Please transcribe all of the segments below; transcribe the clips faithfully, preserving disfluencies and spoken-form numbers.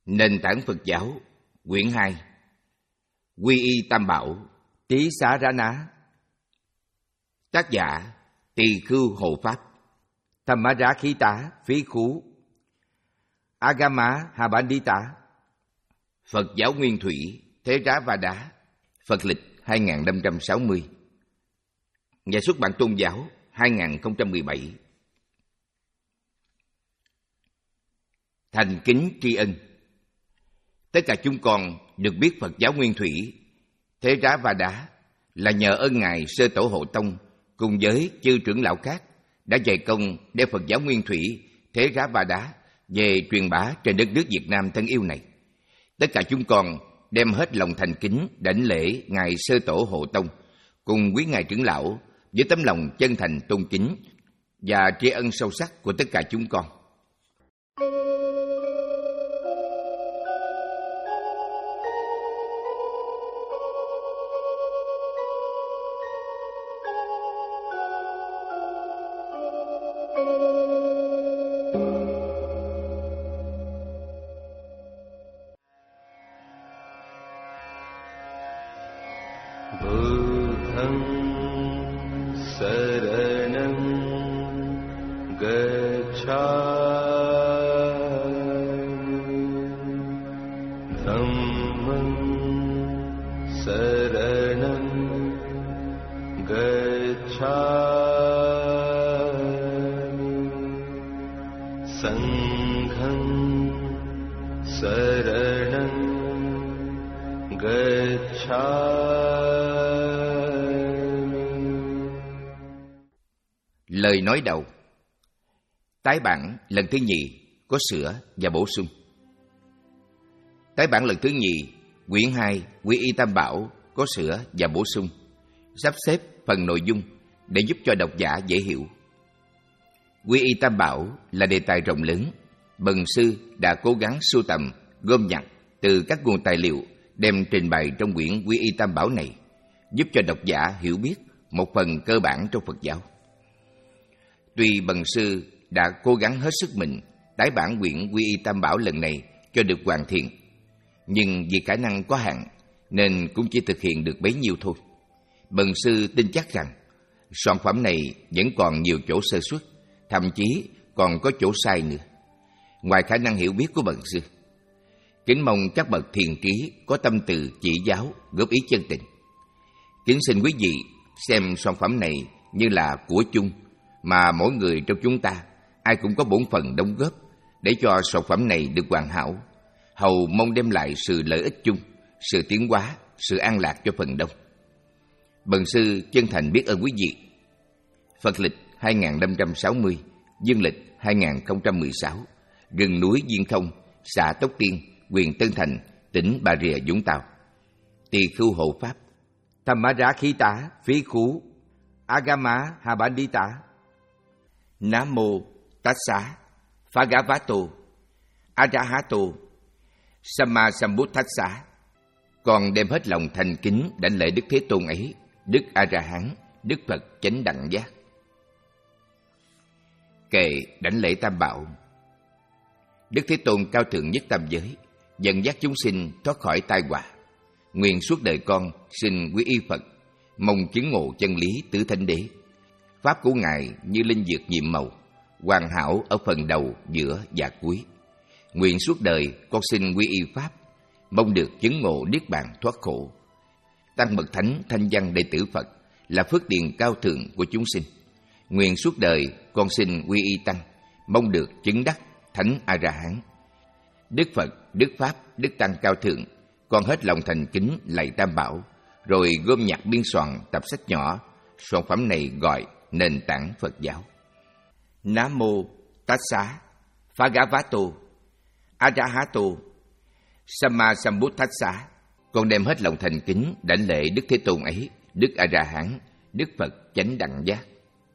Nền tảng Phật giáo, quyển hai, Quy y Tam Bảo, Tí Xá Rá Ná. Tác giả Tỳ Khưu Hộ Pháp, Tham Má Rá Khí Tá, Phí Khú, Agama Habandita. Phật giáo Nguyên Thủy, Thế Rá Va Đá, Phật lịch hai nghìn năm trăm sáu mươi. Nhà xuất bản Tôn giáo hai nghìn không trăm mười bảy. Thành kính tri ân. Tất cả chúng con được biết Phật giáo Nguyên Thủy, Thế Rá Va Đá là nhờ ơn Ngài Sơ Tổ Hộ Tông cùng với chư trưởng lão khác đã dày công đem Phật giáo Nguyên Thủy, Thế Rá Va Đá về truyền bá trên đất nước Việt Nam thân yêu này. Tất cả chúng con đem hết lòng thành kính đảnh lễ Ngài Sơ Tổ Hộ Tông cùng quý Ngài trưởng lão với tấm lòng chân thành tôn kính và tri ân sâu sắc của tất cả chúng con. Buddham saranam gacchami, dhammam saranam gacchami, sangham saranam gacchami. Lời nói đầu. Tái bản lần thứ nhì có sửa và bổ sung. Tái bản lần thứ nhì, quyển hai, Quy y Tam Bảo có sửa và bổ sung, sắp xếp phần nội dung để giúp cho độc giả dễ hiểu. Quy y Tam Bảo là đề tài rộng lớn. Bần sư đã cố gắng sưu tầm, gom nhặt từ các nguồn tài liệu đem trình bày trong quyển Quy y Tam Bảo này, giúp cho độc giả hiểu biết một phần cơ bản trong Phật giáo. Tuy bần sư đã cố gắng hết sức mình tái bản quyển Quy y Tam Bảo lần này cho được hoàn thiện, nhưng vì khả năng có hạn nên cũng chỉ thực hiện được bấy nhiêu thôi. Bần sư tin chắc rằng soạn phẩm này vẫn còn nhiều chỗ sơ suất, thậm chí còn có chỗ sai nữa, ngoài khả năng hiểu biết của bần sư. Kính mong các bậc thiền trí có tâm từ chỉ giáo, góp ý chân tình. Kính xin quý vị xem soạn phẩm này như là của chung, mà mỗi người trong chúng ta ai cũng có bổn phận đóng góp để cho sản phẩm này được hoàn hảo, hầu mong đem lại sự lợi ích chung, sự tiến hóa, sự an lạc cho phần đông. Bần sư chân thành biết ơn quý vị. Phật lịch hai nghìn năm trăm sáu mươi, dương lịch hai nghìn không trăm mười sáu, rừng núi Viên Thông, xã Tóc Tiên, huyện Tân Thành, tỉnh Bà Rịa Vũng Tàu. Tỳ Khưu Hộ Pháp, Tham Má Rá Khí Tá, Phí Khú, Agama Habandita. Nam mô Tassa Bhagavato Arahato Samma Sambuddhassa. Con đem hết lòng thành kính đảnh lễ Đức Thế Tôn ấy, Đức A-ra-hán, Đức Phật chánh đẳng giác. Kệ đảnh lễ Tam Bảo. Đức Thế Tôn cao thượng nhất tam giới, dẫn dắt chúng sinh thoát khỏi tai họa. Nguyện suốt đời con xin quy y Phật, mong chứng ngộ chân lý tứ thánh đế. Pháp của Ngài như linh dược nhiệm màu, hoàn hảo ở phần đầu, giữa và cuối. Nguyện suốt đời con xin quy y Pháp, mong được chứng ngộ niết bàn thoát khổ. Tăng bậc thánh thanh văn đệ tử Phật là phước điền cao thượng của chúng sinh. Nguyện suốt đời con xin quy y Tăng, mong được chứng đắc thánh A-ra-hán. Đức Phật, Đức Pháp, Đức Tăng cao thượng, con hết lòng thành kính lạy Tam Bảo, rồi gom nhặt biên soạn tập sách nhỏ. Soạn phẩm này gọi Nền tảng Phật giáo. Nam mô Tassa Bhagavato Arahato Samma Sambuddhassa. Con đem hết lòng thành kính đảnh lễ Đức Thế Tôn ấy, Đức A-ra-hán, Đức Phật chánh đẳng giác.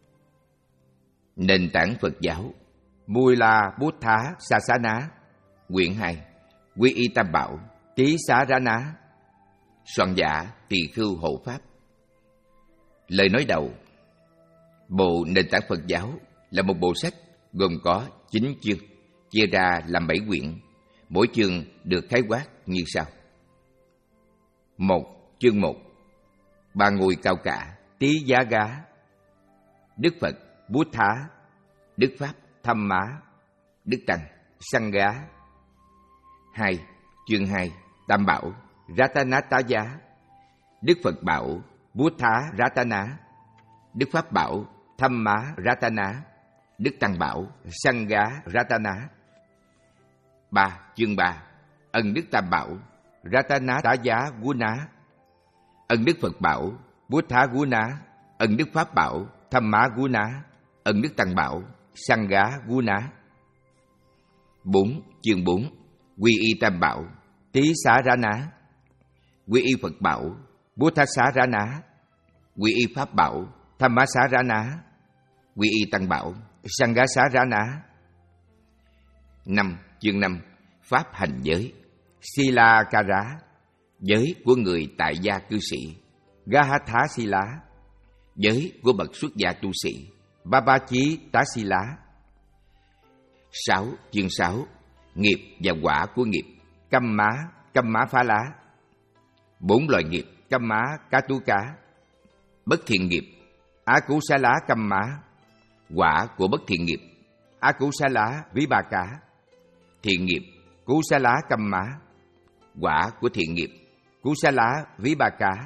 Nền tảng Phật giáo, Mula Buddha Sasana, quyển hai, Quy y Tam Bảo, Tí Xá Rá Ná. Soạn giả Tỳ Khưu Hộ Pháp. Lời nói đầu. Bộ Nền tảng Phật giáo là một bộ sách gồm có chín chương, chia ra làm bảy quyển. mỗi chương được khái quát như sau. Một, chương một. Ba ngôi cao cả, tí giá gá. Đức Phật, Bút Thá. Đức Pháp, Thăm Má. Đức Tăng, Sanh Gá. Hai, chương hai. Tam Bảo, Ratanataya. Đức Phật bảo, Bút Thá Ratana. Đức Pháp bảo, Thăm Má Ratana. Đức Tăng bảo, Sanh Gá Ratana. Ba, chương ba. Ân Đức Tam Bảo, Ratanataya Guna. Ân Đức Phật bảo, Bút Thá Guna. Ân Đức Pháp bảo, Thăm Má Guna. Ân Đức Tăng bảo, Sanh Gá Guna. Bốn, chương bốn. Quy y Tam Bảo, Tí Xá Rana. Quy y Phật bảo, Bút Thá Xá Rana. Quy y Pháp bảo, Thăm Má Xá Rana. Quy y Tăng bảo, Sanh Gá Xá Rana. Năm, chương năm. Pháp hành giới, Sila Kara. Giới của người tại gia cư sĩ, Gahatha Sila. Giới của bậc xuất gia tu sĩ, Babachi Tá Sila. Sáu, chương sáu. Nghiệp và quả của nghiệp, Căm Má, Căm Má Phá Lá. Bốn loài nghiệp, Căm Má Katuka. Bất thiện nghiệp, Akusala Căm Má. Quả của bất thiện nghiệp, Akusala Vibaka. Thiện nghiệp, Kusala Căm Má. Quả của thiện nghiệp, Kusala Vibaka.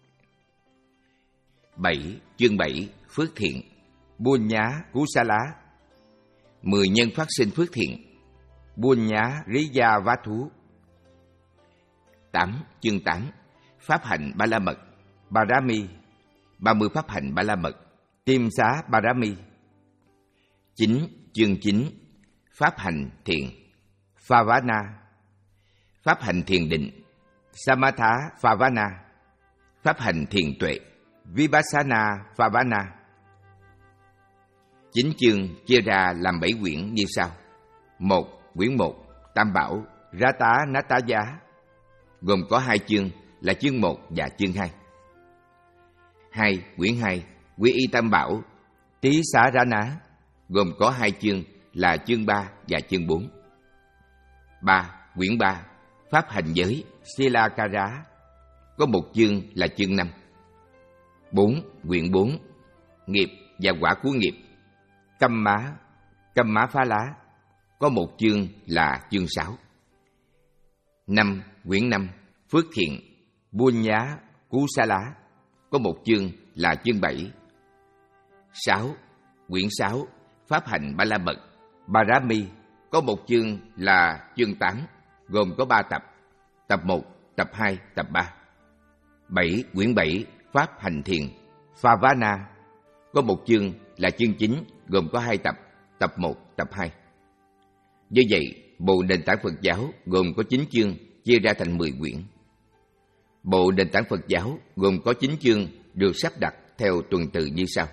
Bảy, chương bảy. Phước thiện, Buôn Nhá Kusala. Mười nhân phát sinh phước thiện, Buôn Nhá Riya Vatu. Tám, chương tám. Pháp hành Ba La Mật, Barami. Ba mươi pháp hành Ba La Mật, Tiêm Xá Barami. Chín, chương chín. Pháp hành thiền, Phavana. Pháp hành thiền định, Samatha Phavana. Pháp hành thiền tuệ, Vipassana Phavana. Chín chương chia ra làm bảy quyển như sau. Một, quyển một. Tam Bảo, Rata Nataya. Gồm có hai chương là chương một và chương hai. Hai, quyển hai. Quy y Tam Bảo, Tí Xá Rana. Gồm có hai chương là chương ba và chương bốn. Ba, quyển ba. Pháp hành giới, Silakara. Có một chương là chương năm. Bốn, quyển bốn. Nghiệp và quả của nghiệp, Căm Má, Căm Má Phá Lá. Có một chương là chương sáu. Năm, quyển năm. Phước thiện, Buôn Nhá Kusala. Có một chương là chương bảy. Sáu, quyển sáu. Pháp hành Ba La Mật, Barami. Có một chương là chương tám, gồm có ba tập. Tập một, tập hai, tập ba. Bảy, quyển bảy. Pháp hành thiền, Phavana. Có một chương là chương chín, gồm có hai tập. Tập một, tập hai. Như vậy, Bộ Nền Tảng Phật Giáo gồm có chín chương, chia ra thành mười quyển. Bộ Nền Tảng Phật Giáo gồm có chín chương, được sắp đặt theo tuần tự như sau.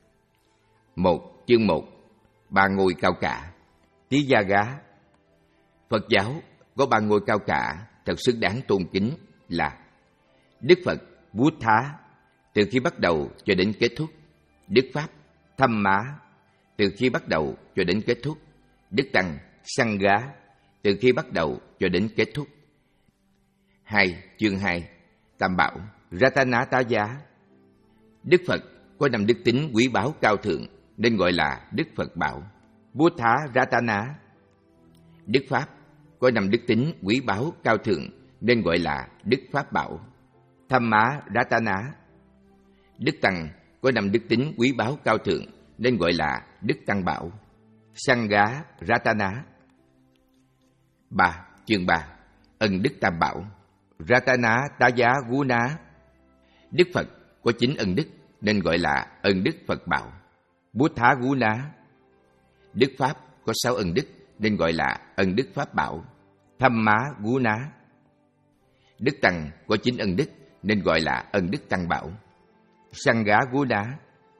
Một, chương một. Ba ngôi cao cả, Tí Gia Gá. Phật giáo có ba ngôi cao cả thật xứng đáng tôn kính là Đức Phật, Bút Thá, từ khi bắt đầu cho đến kết thúc. Đức Pháp, Thăm Má, từ khi bắt đầu cho đến kết thúc. Đức Tăng, Sanh Gá, từ khi bắt đầu cho đến kết thúc. Hai, chương hai. Tam Bảo, Ratanataya. Đức Phật có năm đức tính quý báu cao thượng nên gọi là Đức Phật Bảo, Bút Thá Ratana. Đức Pháp có năm đức tính quý báu cao thượng nên gọi là Đức Pháp Bảo, Thăm Má Ratana. Đức Tăng có năm đức tính quý báu cao thượng nên gọi là Đức Tăng Bảo, Sanh Gá Ratana. Ba, chương ba. Ân Đức Tam Bảo, Ratana Taya Guna. Đức Phật có chín ân đức nên gọi là ân đức Phật Bảo, Bút Thá Guna. Đức Pháp có sáu ân đức nên gọi là ân đức Pháp Bảo, Thăm Má Guna. Đức Tăng có chín ân đức nên gọi là ân đức Tăng Bảo, Sanh Gá Guna.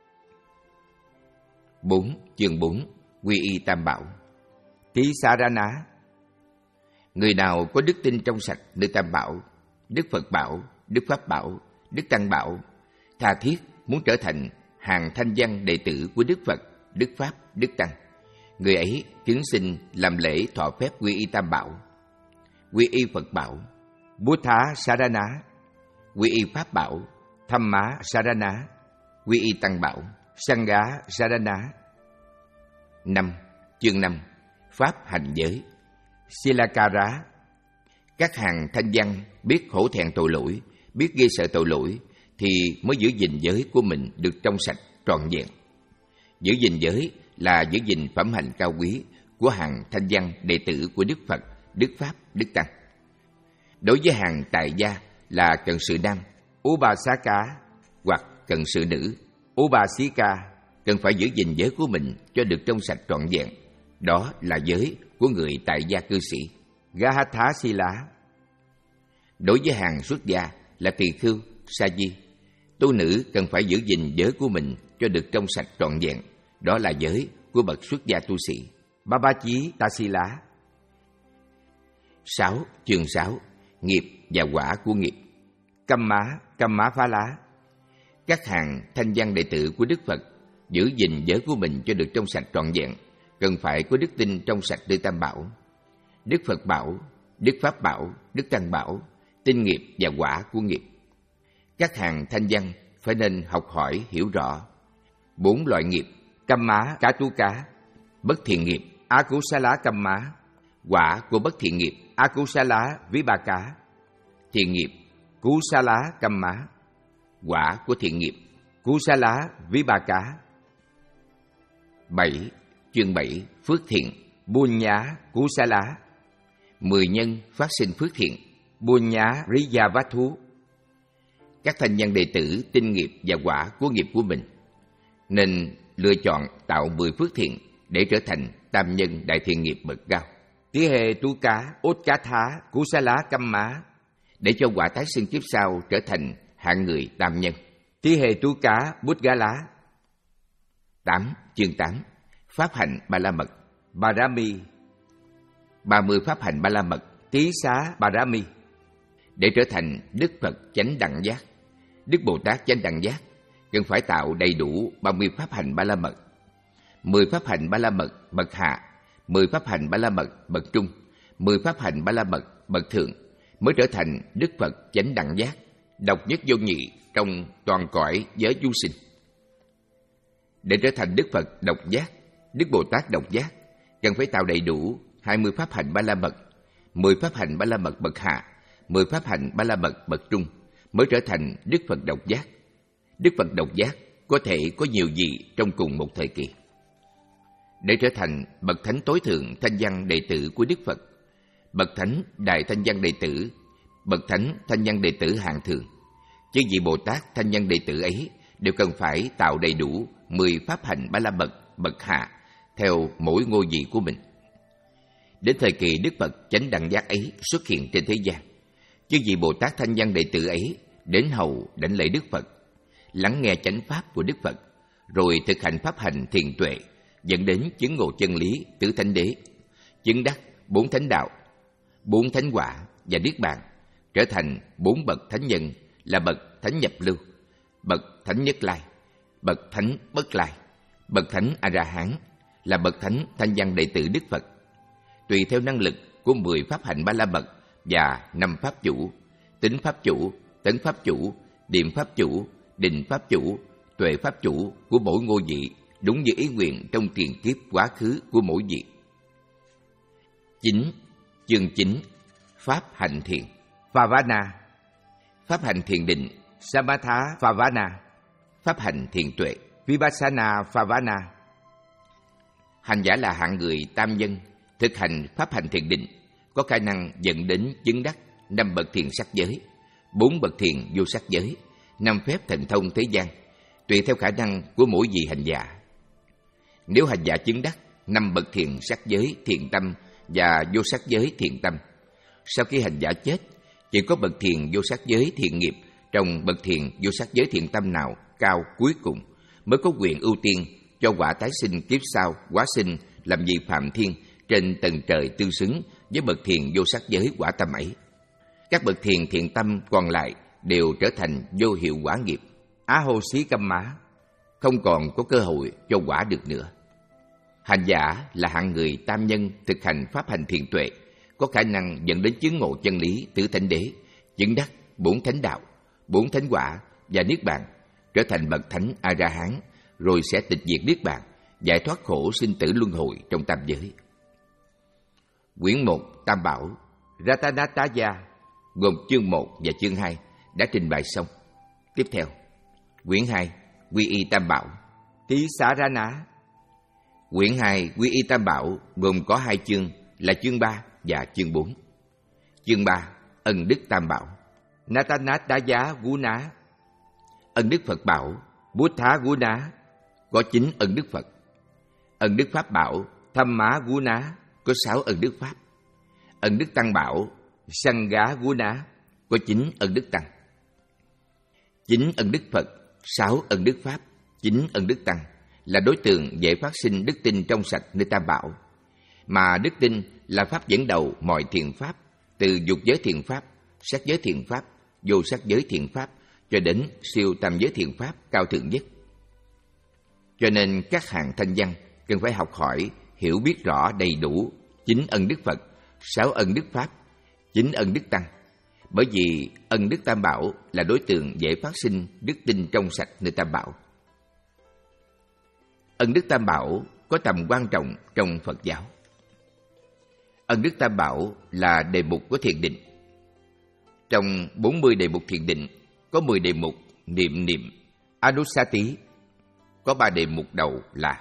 Bốn, chương bốn. Quy y Tam Bảo, Tí Sarana. Người nào có đức tin trong sạch nơi Tam Bảo, Đức Phật Bảo, Đức Pháp Bảo, Đức Tăng Bảo, tha thiết muốn trở thành hàng thanh văn đệ tử của Đức Phật, Đức Pháp, Đức Tăng, người ấy kính xin làm lễ thọ phép quy y Tam Bảo, quy y Phật bảo. Buddha Sarana, quy y Pháp bảo. Dhamma Sarana, quy y Tăng bảo. Sangha Sarana. Năm. Chương năm. Pháp hành giới. Silakara. Các hàng thanh văn biết hổ thẹn tội lỗi, biết ghê sợ tội lỗi, thì mới giữ gìn giới của mình được trong sạch, trọn vẹn. Giữ gìn giới là giữ gìn phẩm hạnh cao quý của hàng thanh văn đệ tử của Đức Phật, Đức Pháp, Đức Tăng. Đối với hàng tại gia là cận sự nam, Upasaka, hoặc cận sự nữ, Upasika, cần phải giữ gìn giới của mình cho được trong sạch trọn vẹn. Đó là giới của người tại gia cư sĩ, Gahatha Sila. Đối với hàng xuất gia là tỳ khưu, sa di, tu nữ cần phải giữ gìn giới của mình cho được trong sạch trọn vẹn. Đó là giới của bậc xuất gia tu sĩ, Babachi Tasila. Sáu. Chương sáu. Nghiệp và quả của nghiệp. Kamma, Kamma Phá Lá. Các hàng thanh văn đệ tử của Đức Phật giữ gìn giới của mình cho được trong sạch trọn vẹn, cần phải có đức tin trong sạch Tư Tam Bảo, Đức Phật bảo, Đức Pháp bảo, Đức Tăng bảo, tin nghiệp và quả của nghiệp. Các hàng thanh văn phải nên học hỏi hiểu rõ bốn loại nghiệp: Kamma Katuka, bất thiện nghiệp, Akusala Kamma, quả của bất thiện nghiệp, Akusala Vibaka, thiện nghiệp, Kusala Kamma, quả của thiện nghiệp, Kusala Vibaka. Bảy. Chương bảy. Phước thiện, Bunya Kusala. Mười nhân phát sinh phước thiện, Bunya Riyavathu. Các thanh văn đệ tử tin nghiệp và quả của nghiệp của mình, nên lựa chọn tạo mười phước thiện để trở thành tam nhân đại thiện nghiệp bậc cao. Tí hề tu cá, ốt cá thá, Kusala Kamma, để cho quả tái sinh kiếp sau trở thành hạng người tam nhân. Tí hề tu cá, bút gá lá. Tám. Chương tám. Pháp hành ba la mật, Barami. Ba mươi pháp hành ba la mật, Tí xá Barami, để trở thành Đức Phật chánh đẳng giác, Đức Bồ Tát chánh đẳng giác, cần phải tạo đầy đủ ba mươi pháp hành ba la mật. Mười pháp hành ba la mật bậc hạ, mười pháp hành ba la mật bậc trung, mười pháp hành ba la mật bậc thượng, mới trở thành Đức Phật chánh đẳng giác, độc nhất vô nhị trong toàn cõi giới du sinh. Để trở thành Đức Phật độc giác, Đức Bồ Tát độc giác, cần phải tạo đầy đủ hai mươi pháp hành ba la mật, mười pháp hành ba la mật bậc hạ, mười pháp hành ba la mật bậc trung, mới trở thành Đức Phật độc giác. Đức Phật độc giác có thể có nhiều vị trong cùng một thời kỳ. Để trở thành bậc thánh tối thượng thanh văn đệ tử của Đức Phật, bậc thánh đại thanh văn đệ tử, bậc thánh thanh văn đệ tử hạng thường, chư vị Bồ Tát thanh văn đệ tử ấy đều cần phải tạo đầy đủ mười pháp hành ba la mật bậc hạ theo mỗi ngôi vị của mình. Đến thời kỳ Đức Phật chánh đẳng giác ấy xuất hiện trên thế gian, chư vị Bồ Tát thanh văn đệ tử ấy đến hầu đảnh lễ Đức Phật, lắng nghe chánh pháp của Đức Phật, rồi thực hành pháp hành thiền tuệ, dẫn đến chứng ngộ chân lý tứ thánh đế, chứng đắc bốn thánh đạo, bốn thánh quả và niết bàn, trở thành bốn bậc thánh nhân là bậc thánh nhập lưu, bậc thánh nhất lai, bậc thánh bất lai, bậc thánh a la hán, là bậc thánh thanh văn đệ tử Đức Phật. Tùy theo năng lực của mười pháp hành ba la mật và năm pháp chủ, tính pháp chủ, tấn pháp chủ, điềm pháp chủ, định pháp chủ, tuệ pháp chủ của mỗi ngôi vị, đúng như ý nguyện trong tiền kiếp quá khứ của mỗi vị. Chín. Chương chín. Pháp hành thiền, Phavana. Pháp hành thiền định, Samatha Phavana. Pháp hành thiền tuệ, Vipassana Phavana. Hành giả là hạng người tam nhân, thực hành pháp hành thiền định, có khả năng dẫn đến chứng đắc năm bậc thiền sắc giới, bốn bậc thiền vô sắc giới, năm phép thần thông thế gian, tùy theo khả năng của mỗi vị hành giả. Nếu hành giả chứng đắc năm bậc thiền sắc giới thiện tâm và vô sắc giới thiện tâm, sau khi hành giả chết, chỉ có bậc thiền vô sắc giới thiện nghiệp trong bậc thiền vô sắc giới thiện tâm nào cao cuối cùng mới có quyền ưu tiên cho quả tái sinh kiếp sau hóa sinh làm vị phạm thiên trên tầng trời tương xứng với bậc thiền vô sắc giới quả tâm ấy. Các bậc thiền thiện tâm còn lại đều trở thành vô hiệu quả nghiệp, á hô xí căm má, không còn có cơ hội cho quả được nữa. Hành giả là hạng người tam nhân thực hành pháp hành thiền tuệ, có khả năng dẫn đến chứng ngộ chân lý tứ thánh đế, chứng đắc bốn thánh đạo, bốn thánh quả và niết bàn, trở thành bậc thánh A-la-hán, rồi sẽ tịch diệt niết bàn, giải thoát khổ sinh tử luân hồi trong tam giới. Quyển một Tam Bảo Ratanataya gồm chương một và chương hai đã trình bày xong. Tiếp theo, quyển hai Quy y Tam Bảo Tisarana. Quyển hai Quy y Tam Bảo gồm có hai chương là chương ba và chương bốn. Chương ba Ân đức Tam Bảo Natanataya Guna. Ân đức Phật Bảo Buddha Guna có chín ân đức Phật. Ân đức Pháp Bảo Thamma Guna có sáu ân đức Pháp. Ân đức Tăng Bảo Sangha Guna có chín ân đức Tăng. Chín ân đức Phật, sáu ân đức Pháp, chín ân đức Tăng là đối tượng dễ phát sinh đức tin trong sạch nơi Tam Bảo. Mà đức tin là pháp dẫn đầu mọi thiện pháp, từ dục giới thiện pháp, sắc giới thiện pháp, vô sắc giới thiện pháp cho đến siêu tam giới thiện pháp cao thượng nhất. Cho nên các hàng thanh văn cần phải học hỏi, hiểu biết rõ đầy đủ chín ân đức Phật, sáu ân đức Pháp, chín ân đức Tăng. Bởi vì ân đức Tam Bảo là đối tượng dễ phát sinh đức tin trong sạch nơi Tam Bảo. Ân đức Tam Bảo có tầm quan trọng trong Phật giáo. Ân đức Tam Bảo là đề mục của thiền định. Trong bốn mươi đề mục thiền định, có mười đề mục niệm niệm Anusati. Có ba đề mục đầu là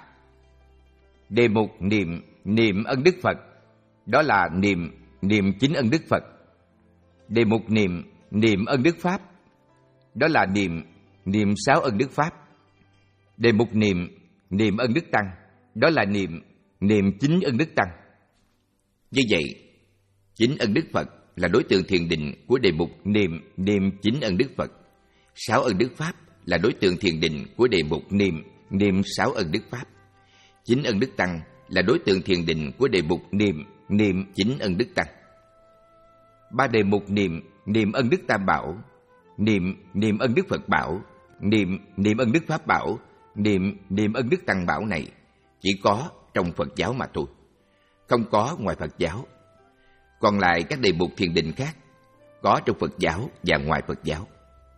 đề mục niệm niệm ân đức Phật, đó là niệm niệm chín ân đức Phật. Đề mục niệm niệm ân đức Pháp, đó là niệm niệm sáu ân đức Pháp. Đề mục niệm niệm ân đức Tăng, đó là niệm niệm chín ân đức Tăng. Như vậy, chín ân đức Phật là đối tượng thiền định của đề mục niệm niệm chín ân đức Phật. Sáu ân đức Pháp là đối tượng thiền định của đề mục niệm niệm sáu ân đức Pháp. Chín ân đức Tăng là đối tượng thiền định của đề mục niệm niệm chín ân đức Tăng. Ba đề mục niệm niệm ân đức Tam Bảo, niệm niệm ân đức Phật Bảo, niệm niệm ân đức Pháp Bảo, niệm niệm ân đức Tăng Bảo này chỉ có trong Phật giáo mà thôi, không có ngoài Phật giáo. Còn lại các đề mục thiền định khác có trong Phật giáo và ngoài Phật giáo.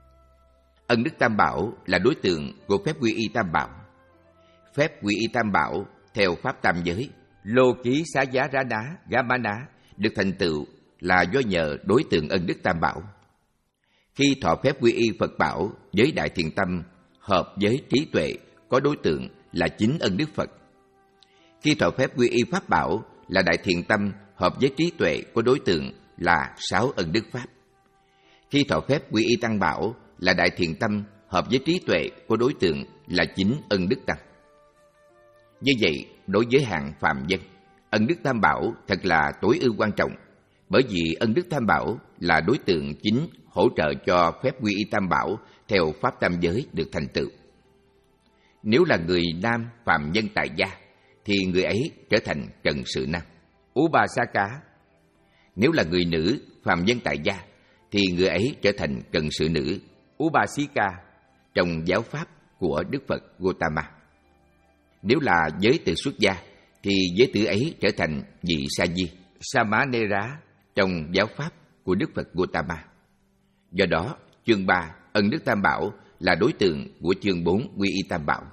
Ân đức Tam Bảo là đối tượng của phép quy y Tam Bảo. Phép quy y Tam Bảo theo pháp tam giới Lô Ký Xá Giá Rá Ná Gá Má Ná được thành tựu là do nhờ đối tượng ân đức Tam Bảo. Khi thọ phép quy y Phật Bảo với đại thiện tâm hợp với trí tuệ có đối tượng là chín ân đức Phật. Khi thọ phép quy y Pháp Bảo là đại thiện tâm hợp với trí tuệ có đối tượng là sáu ân đức Pháp. Khi thọ phép quy y Tăng Bảo là đại thiện tâm hợp với trí tuệ có đối tượng là chín ân đức Tăng. Như vậy, đối với hạng phàm dân, ân đức Tam Bảo thật là tối ưu quan trọng, bởi vì ân đức Tam Bảo là đối tượng chính hỗ trợ cho phép quy y Tam Bảo theo pháp tam giới được thành tựu. Nếu là người nam phàm nhân tại gia, thì người ấy trở thành cận sự nam, Upasaka. Nếu là người nữ phàm nhân tại gia, thì người ấy trở thành cận sự nữ, Upasika, trong giáo pháp của Đức Phật Gautama. Nếu là giới tử xuất gia, thì giới tử ấy trở thành vị sa di, Samanera, trong giáo pháp của Đức Phật Gautama. Do đó, chương ba ân đức Tam Bảo là đối tượng của chương bốn quy y Tam Bảo.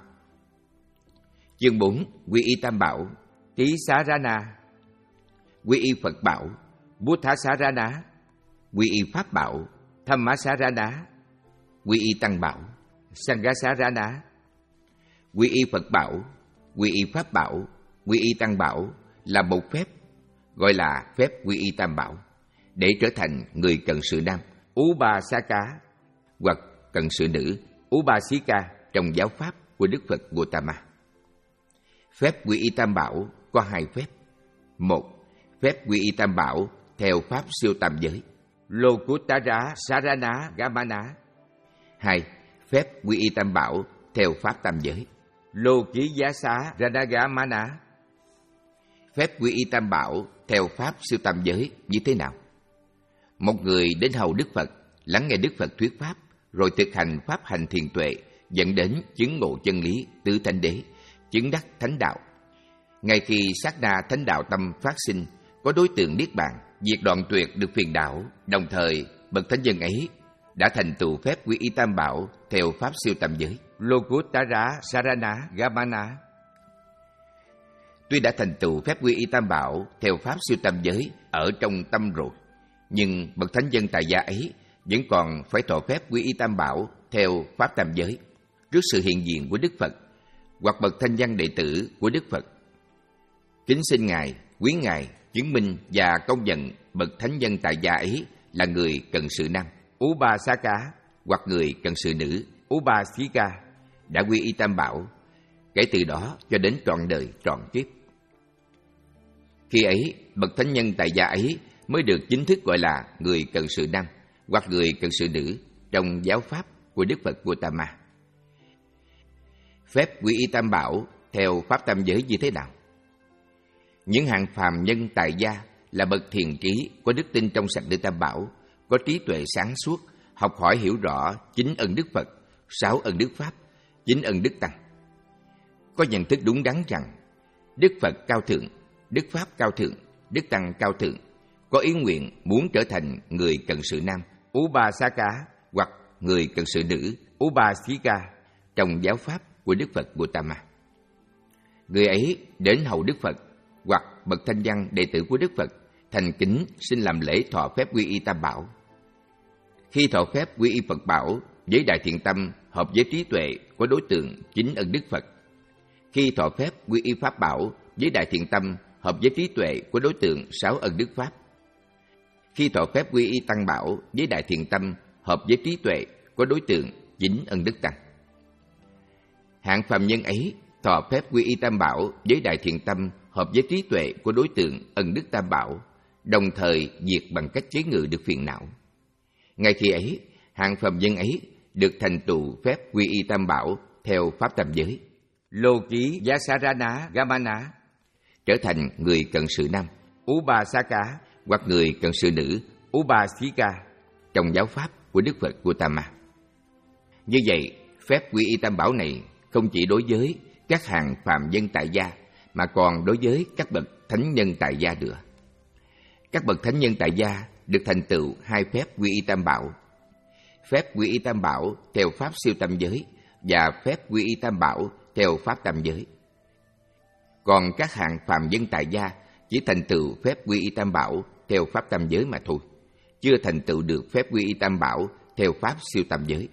Chương bốn quy y Tam Bảo Tisarana. Quy y Phật Bảo Buddhasarana. Quy y Pháp Bảo Thammasarana. Quy y Tăng Bảo Sanghassarana. Quy y Phật Bảo, quy y Pháp Bảo, quy y Tăng Bảo là một phép, gọi là phép quy y Tam Bảo, để trở thành người cận sự nam, Upasaka, hoặc cận sự nữ, Upasika, trong giáo pháp của Đức Phật Gautama. Phép quy y Tam Bảo có hai phép. Một, phép quy y Tam Bảo theo pháp siêu tam giới, Lokuttara Sarana Gamana. Hai, phép quy y Tam Bảo theo pháp tam giới, Lô Ký Giá Xá Ranagamana. Phép quy y Tam Bảo theo pháp siêu tam giới như thế nào? Một người đến hầu Đức Phật, lắng nghe Đức Phật thuyết pháp, rồi thực hành pháp hành thiền tuệ, dẫn đến chứng ngộ chân lý tứ thánh đế, chứng đắc thánh đạo. Ngay khi sát na thánh đạo tâm phát sinh, có đối tượng niết bàn, việc đoạn tuyệt được phiền não, đồng thời bậc thánh nhân ấy đã thành tựu phép quy y tam bảo theo pháp siêu tam giới, Lokuttara Sarana Gamana. Tuy đã thành tựu phép quy y tam bảo theo pháp siêu tam giới ở trong tâm rồi, nhưng bậc thánh nhân tại gia ấy vẫn còn phải thọ phép quy y tam bảo theo pháp tam giới trước sự hiện diện của Đức Phật hoặc bậc thanh văn đệ tử của Đức Phật. Kính xin Ngài, quý Ngài chứng minh và công nhận bậc thánh nhân tại gia ấy là người cận sự nam, Upasaka, hoặc người cận sự nữ, Upasika, đã quy y tam bảo, kể từ đó cho đến trọn đời trọn kiếp. Khi ấy, bậc thánh nhân tại gia ấy mới được chính thức gọi là người cận sự nam hoặc người cận sự nữ trong giáo pháp của Đức Phật Gautama. Phép quy y tam bảo theo pháp tam giới như thế nào? Những hạng phàm nhân tại gia là bậc thiền trí, có đức tin trong sạch Đức Tam Bảo, có trí tuệ sáng suốt, học hỏi hiểu rõ chính ân đức Phật, sáu ân đức Pháp, chính ân đức Tăng. Có nhận thức đúng đắn rằng Đức Phật cao thượng, Đức Pháp cao thượng, Đức Tăng cao thượng, có ý nguyện muốn trở thành người cận sự nam, Upasaka, hoặc người cận sự nữ, Upasika, trong giáo pháp của Đức Phật Gautama. Người ấy đến hầu Đức Phật hoặc bậc thanh văn đệ tử của Đức Phật thành kính xin làm lễ thọ phép quy y tam bảo. Khi thọ phép quy y Phật bảo với đại thiện tâm hợp với trí tuệ của đối tượng chính ân đức Phật. Khi thọ phép quy y Pháp bảo với đại thiện tâm hợp với trí tuệ của đối tượng sáu ân đức Pháp. Khi thọ phép quy y Tăng bảo với đại thiện tâm hợp với trí tuệ của đối tượng chính ân đức Tăng. Hạng phàm nhân ấy thọ phép quy y tam bảo với đại thiện tâm hợp với trí tuệ của đối tượng ân đức tam bảo, đồng thời diệt bằng cách chế ngự được phiền não. Ngay khi ấy, hạng phàm nhân ấy được thành tựu phép quy y tam bảo theo pháp tam giới, Loki Yasarana Gamana, trở thành người cận sự nam, Upasaka, hoặc người cận sự nữ, Upasika, trong giáo pháp của Đức Phật Gautama. Như vậy, phép quy y tam bảo này không chỉ đối với các hàng phàm nhân tại gia, mà còn đối với các bậc thánh nhân tại gia nữa. Các bậc thánh nhân tại gia được thành tựu hai phép quy y tam bảo: phép quy y tam bảo theo pháp siêu tam giới và phép quy y tam bảo theo pháp tam giới. Còn các hạng phàm nhân tại gia chỉ thành tựu phép quy y tam bảo theo pháp tam giới mà thôi, chưa thành tựu được phép quy y tam bảo theo pháp siêu tam giới.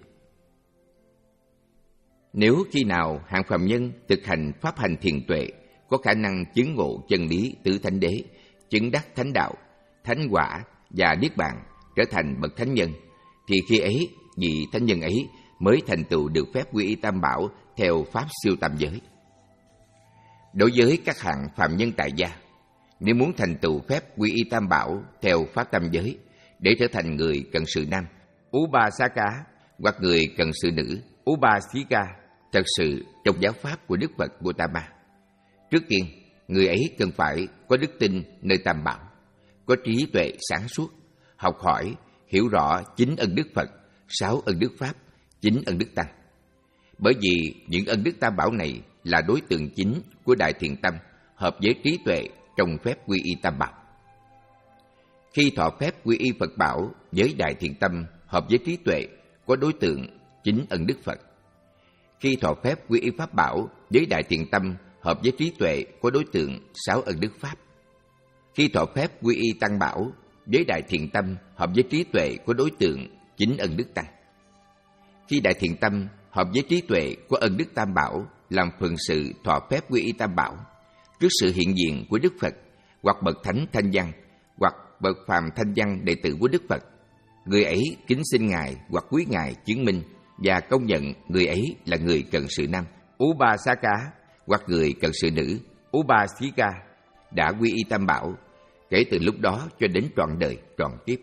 Nếu khi nào hạng phàm nhân thực hành pháp hành thiền tuệ, có khả năng chứng ngộ chân lý tứ thánh đế, chứng đắc thánh đạo, thánh quả và niết bàn, trở thành bậc thánh nhân, thì khi ấy vị thánh nhân ấy mới thành tựu được phép quy y tam bảo theo pháp siêu tam giới. Đối với các hạng phàm nhân tại gia, nếu muốn thành tựu phép quy y tam bảo theo pháp tam giới để trở thành người cận sự nam, Upasaka, hoặc người cận sự nữ, Upasika, thật sự trong giáo pháp của Đức Phật Gautama, trước tiên, người ấy cần phải có đức tin nơi tam bảo, có trí tuệ sáng suốt, học hỏi, hiểu rõ chính ân đức Phật, sáu ân đức Pháp, chính ân đức Tăng. Bởi vì những ân đức tam bảo này là đối tượng chính của đại thiện tâm hợp với trí tuệ trong phép quy y tam bảo. Khi thọ phép quy y Phật bảo với đại thiện tâm hợp với trí tuệ có đối tượng chính ân đức Phật. Khi thọ phép quy y Pháp bảo với đại thiện tâm hợp với trí tuệ có đối tượng sáu ân đức Pháp. Khi thọ phép quy y Tăng bảo với đại thiện tâm hợp với trí tuệ có đối tượng chính ân đức Tăng. Khi đại thiện tâm hợp với trí tuệ của ân đức Tam bảo làm phần sự thọ phép quy y Tam bảo trước sự hiện diện của Đức Phật hoặc bậc thánh thanh văn hoặc bậc phàm thanh văn đệ tử của Đức Phật, người ấy kính xin Ngài hoặc quý Ngài chứng minh và công nhận người ấy là người cận sự nam, Upasaka, hoặc người cận sự nữ, Upasika, đã quy y Tam bảo, kể từ lúc đó cho đến trọn đời trọn kiếp.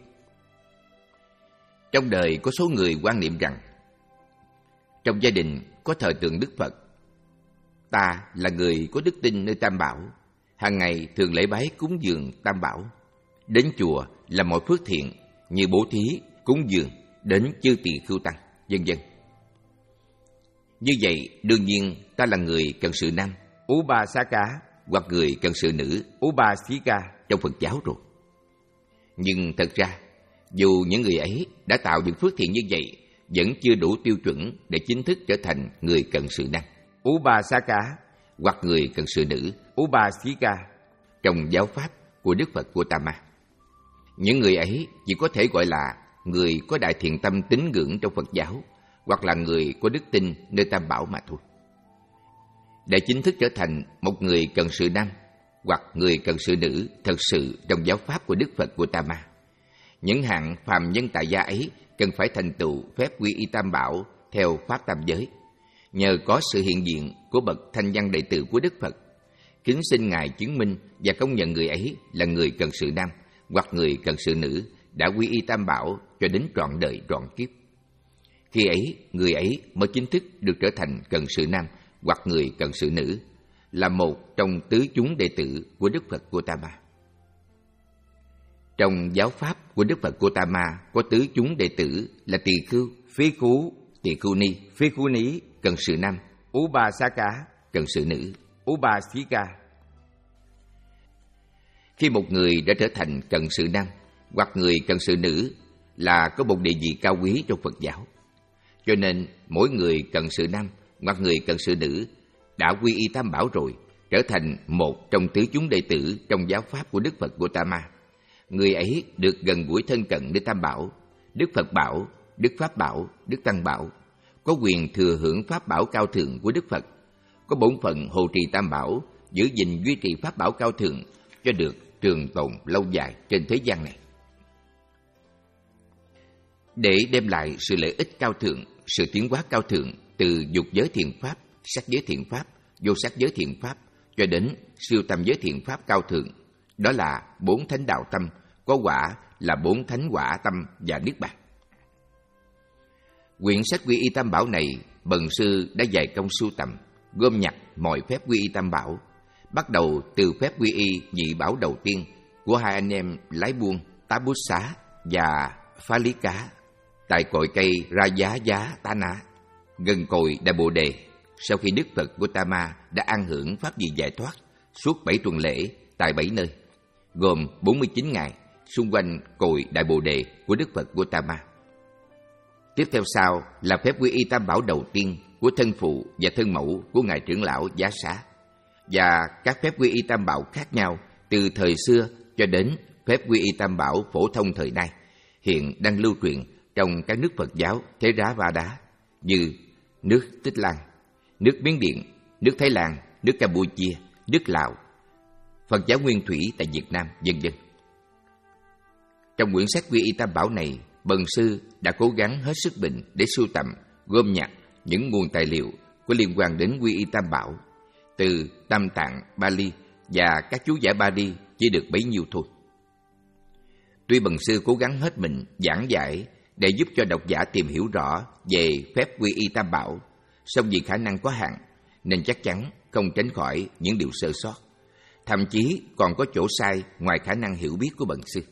Trong đời có số người quan niệm rằng trong gia đình có thờ tượng Đức Phật, ta là người có đức tin nơi Tam bảo, hàng ngày thường lễ bái cúng dường Tam bảo, đến chùa làm mọi phước thiện như bố thí, cúng dường đến chư tỳ khưu tăng, vân vân. Như vậy, đương nhiên ta là người cận sự nam, Upasaka, hoặc người cận sự nữ, Upasika trong Phật giáo rồi. Nhưng thật ra, dù những người ấy đã tạo những phước thiện như vậy, vẫn chưa đủ tiêu chuẩn để chính thức trở thành người cận sự nam, Upasaka, hoặc người cận sự nữ, Upasika, trong giáo pháp của Đức Phật Gautama. Những người ấy chỉ có thể gọi là người có đại thiện tâm tín ngưỡng trong Phật giáo, hoặc là người có đức tin nơi Tam Bảo mà thôi. Để chính thức trở thành một người cận sự nam hoặc người cận sự nữ thật sự trong giáo pháp của Đức Phật Gautama, những hạng phàm nhân tại gia ấy cần phải thành tựu phép quy y Tam Bảo theo pháp tam giới. Nhờ có sự hiện diện của bậc thanh văn đệ tử của Đức Phật, kính xin Ngài chứng minh và công nhận người ấy là người cận sự nam hoặc người cận sự nữ đã quy y Tam Bảo cho đến trọn đời trọn kiếp. Khi ấy, người ấy mới chính thức được trở thành cận sự nam hoặc người cận sự nữ, là một trong tứ chúng đệ tử của Đức Phật Gautama. Trong giáo pháp của Đức Phật Gautama có tứ chúng đệ tử là tỳ khưu, phí khú, tỳ khưu ni, phí khú ní, cận sự nam, Upasaka, cận sự nữ, Upasika. Khi một người đã trở thành cận sự nam hoặc người cận sự nữ là có một địa vị cao quý trong Phật giáo. Cho nên mỗi người cận sự nam hoặc người cận sự nữ đã quy y Tam Bảo rồi, trở thành một trong tứ chúng đệ tử trong giáo pháp của Đức Phật Gautama. Người ấy được gần gũi thân cận với Tam Bảo, Đức Phật Bảo, Đức Pháp Bảo, Đức Tăng Bảo, có quyền thừa hưởng Pháp Bảo cao thượng của Đức Phật, có bổn phận hộ trì Tam Bảo, giữ gìn duy trì Pháp Bảo cao thượng cho được trường tồn lâu dài trên thế gian này. Để đem lại sự lợi ích cao thượng, sự tiến hóa cao thượng từ dục giới thiện pháp, sắc giới thiện pháp, vô sắc giới thiện pháp cho đến siêu tâm giới thiện pháp cao thượng, đó là bốn thánh đạo tâm, có quả là bốn thánh quả tâm và niết bàn. Quyển sách quy y Tam Bảo này, bần sư đã dày công sưu tầm, gom nhặt mọi phép quy y Tam Bảo, bắt đầu từ phép quy y nhị bảo đầu tiên của hai anh em lái buôn Tabussa và Phá Lý Cá tại cội cây Raya Giá Tá Ná, gần cội Đại Bồ Đề, sau khi Đức Phật Gautama đã ăn hưởng pháp vị giải thoát suốt bảy tuần lễ tại bảy nơi, gồm bốn mươi chín ngày xung quanh cội Đại Bồ Đề của Đức Phật Gautama. Tiếp theo sau là phép quy y Tam Bảo đầu tiên của thân phụ và thân mẫu của Ngài trưởng lão Giá Xá, và các phép quy y Tam Bảo khác nhau từ thời xưa cho đến phép quy y Tam Bảo phổ thông thời nay, hiện đang lưu truyền trong các nước Phật giáo Thế Rá Va Đá như nước Tích Lan, nước Miến Điện, nước Thái Lan, nước Campuchia, nước Lào, Phật giáo Nguyên Thủy tại Việt Nam, vân vân. Trong quyển sách quy y Tam Bảo này, bần sư đã cố gắng hết sức mình để sưu tầm, gom nhặt những nguồn tài liệu có liên quan đến quy y Tam Bảo, từ Tam Tạng Bali và các chú giải Bali chỉ được bấy nhiêu thôi. Tuy bần sư cố gắng hết mình giảng giải để giúp cho độc giả tìm hiểu rõ về phép quy y Tam Bảo, song vì khả năng có hạn nên chắc chắn không tránh khỏi những điều sơ sót, thậm chí còn có chỗ sai ngoài khả năng hiểu biết của bần sư.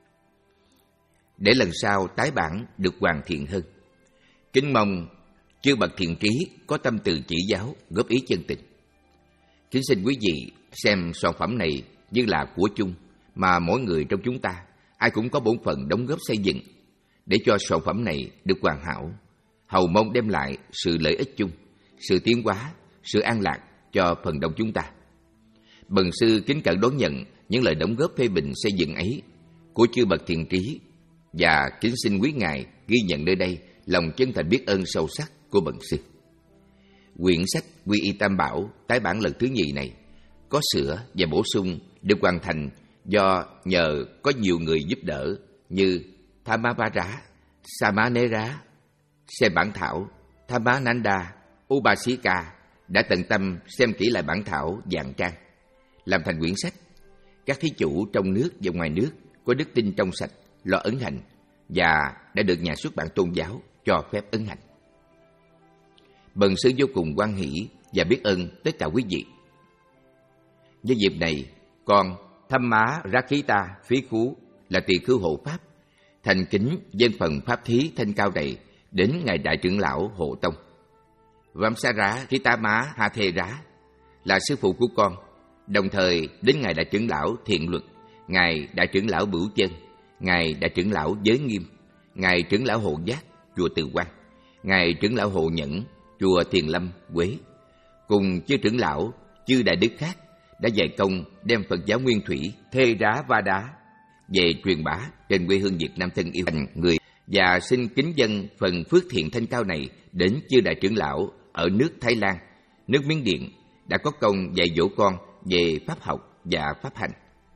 Để lần sau tái bản được hoàn thiện hơn, kính mong chư bậc thiện trí có tâm từ chỉ giáo góp ý chân tình. Kính xin quý vị xem sản phẩm này như là của chung mà mỗi người trong chúng ta ai cũng có bổn phận đóng góp xây dựng, để cho sản phẩm này được hoàn hảo, hầu mong đem lại sự lợi ích chung, sự tiến hóa, sự an lạc cho phần đông chúng ta. Bần sư kính cẩn đón nhận những lời đóng góp phê bình xây dựng ấy của chư bậc thiện trí, và kính xin quý ngài ghi nhận nơi đây lòng chân thành biết ơn sâu sắc của bần sư. Quyển sách quy y Tam Bảo tái bản lần thứ nhì này có sửa và bổ sung được hoàn thành do nhờ có nhiều người giúp đỡ như Thamavara, Samanera, xem bản thảo, Thamananda, Upasika đã tận tâm xem kỹ lại bản thảo vạn trang, làm thành quyển sách. Các thí chủ trong nước và ngoài nước có đức tin trong sạch, lo ấn hành và đã được nhà xuất bản tôn giáo cho phép ấn hành. Bần sư vô cùng hoan hỷ và biết ơn tất cả quý vị. Với dịp này, con Thamma Rakita Phí Khú là tỳ khưu hộ pháp, thành kính dâng phần pháp thí thanh cao này đến ngài đại trưởng lão hộ tông. Vamsara Kitama Hathera là sư phụ của con, đồng thời đến ngài đại trưởng lão Thiện Luật, ngài đại trưởng lão Bửu Chân, Ngài Đại trưởng lão Giới Nghiêm, Ngài trưởng lão Hộ Giác, chùa Từ Quan, Ngài trưởng lão Hộ Nhẫn, chùa Thiền Lâm, Quế, cùng chư trưởng lão, chư đại đức khác đã dày công đem Phật giáo nguyên thủy Thê Rá Va Đá về truyền bá trên quê hương Việt Nam thân yêu thành người, và xin kính dâng phần phước thiện thanh cao này đến chư đại trưởng lão ở nước Thái Lan, nước Miến Điện đã có công dạy dỗ con về pháp học và pháp hành.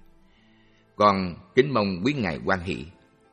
Con kính mong quý ngài hoan hỷ.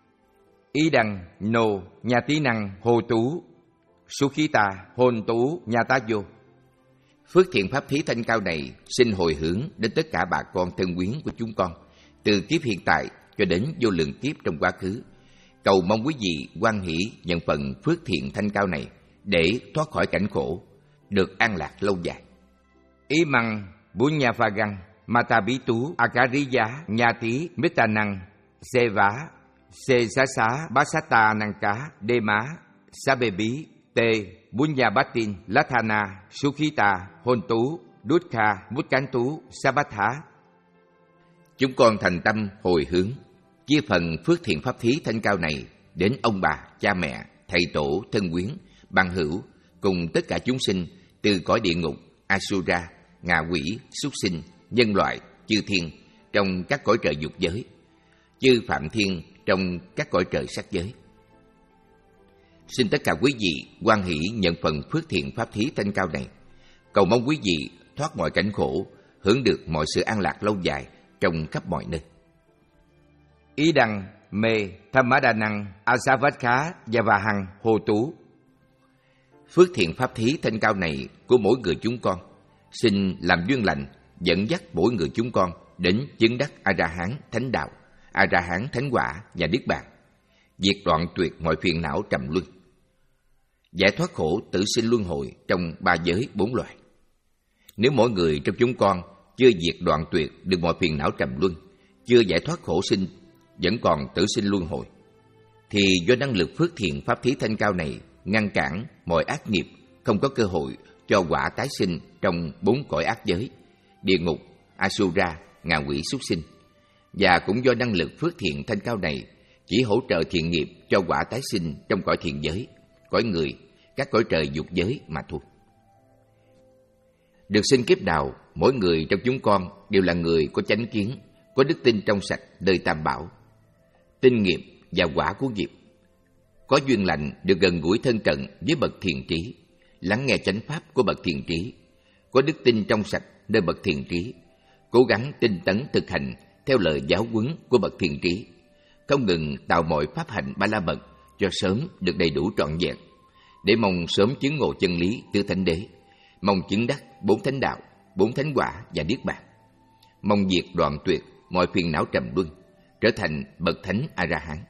Ý đăng nô nhà tí năng hồ tú Sukhita hồn tú nhà tá vô. Phước thiện pháp thí thanh cao này xin hồi hướng đến tất cả bà con thân quyến của chúng con, từ kiếp hiện tại cho đến vô lượng kiếp trong quá khứ. Cầu mong quý vị hoan hỷ nhận phần phước thiện thanh cao này để thoát khỏi cảnh khổ, được an lạc lâu dài. Ý măng bunya phagang matabitu akariya nhati mitanang seva se sasa basata nanka dema sabebi te bunya batin lathana sukhita hontu dukha mutkantu sabatha. Chúng con thành tâm hồi hướng chia phần phước thiện pháp thí thanh cao này đến ông bà, cha mẹ, thầy tổ, thân quyến, bằng hữu cùng tất cả chúng sinh từ cõi địa ngục, Asura, ngạ quỷ, súc sinh, nhân loại, chư thiên trong các cõi trời dục giới, chư phạm thiên trong các cõi trời sắc giới. Xin tất cả quý vị hoan hỷ nhận phần phước thiện pháp thí thanh cao này, cầu mong quý vị thoát mọi cảnh khổ, hưởng được mọi sự an lạc lâu dài trong khắp mọi nơi. Ý đăng mê thammadanang asavatkhá yavahang hồ tú. Phước thiện pháp thí thanh cao này của mỗi người chúng con xin làm duyên lành dẫn dắt mỗi người chúng con đến chứng đắc A-la-hán thánh đạo, A-la-hán thánh quả và niết bàn, diệt đoạn tuyệt mọi phiền não trầm luân, giải thoát khổ tử sinh luân hồi trong ba giới bốn loài. Nếu mỗi người trong chúng con chưa diệt đoạn tuyệt được mọi phiền não trầm luân, chưa giải thoát khổ sinh, vẫn còn tử sinh luân hồi, thì do năng lực phước thiện pháp thí thanh cao này ngăn cản mọi ác nghiệp, không có cơ hội cho quả tái sinh trong bốn cõi ác giới, địa ngục, Asura, ngạ quỷ, súc sinh. Và cũng do năng lực phước thiện thanh cao này chỉ hỗ trợ thiện nghiệp cho quả tái sinh trong cõi thiện giới, cõi người, các cõi trời dục giới mà thôi. Được sinh kiếp nào, mỗi người trong chúng con đều là người có chánh kiến, có đức tin trong sạch nơi Tam Bảo, tin nghiệp và quả của nghiệp, có duyên lành được gần gũi thân cận với bậc thiền trí, lắng nghe chánh pháp của bậc thiền trí, có đức tin trong sạch nơi bậc thiền trí, cố gắng tinh tấn thực hành theo lời giáo huấn của bậc thiền trí, không ngừng tạo mọi pháp hạnh ba la mật cho sớm được đầy đủ trọn vẹn, để mong sớm chứng ngộ chân lý tứ thánh đế, mong chứng đắc bốn thánh đạo, bốn thánh quả và niết bàn, mong diệt đoạn tuyệt mọi phiền não trầm luân, trở thành bậc thánh A-la-hán.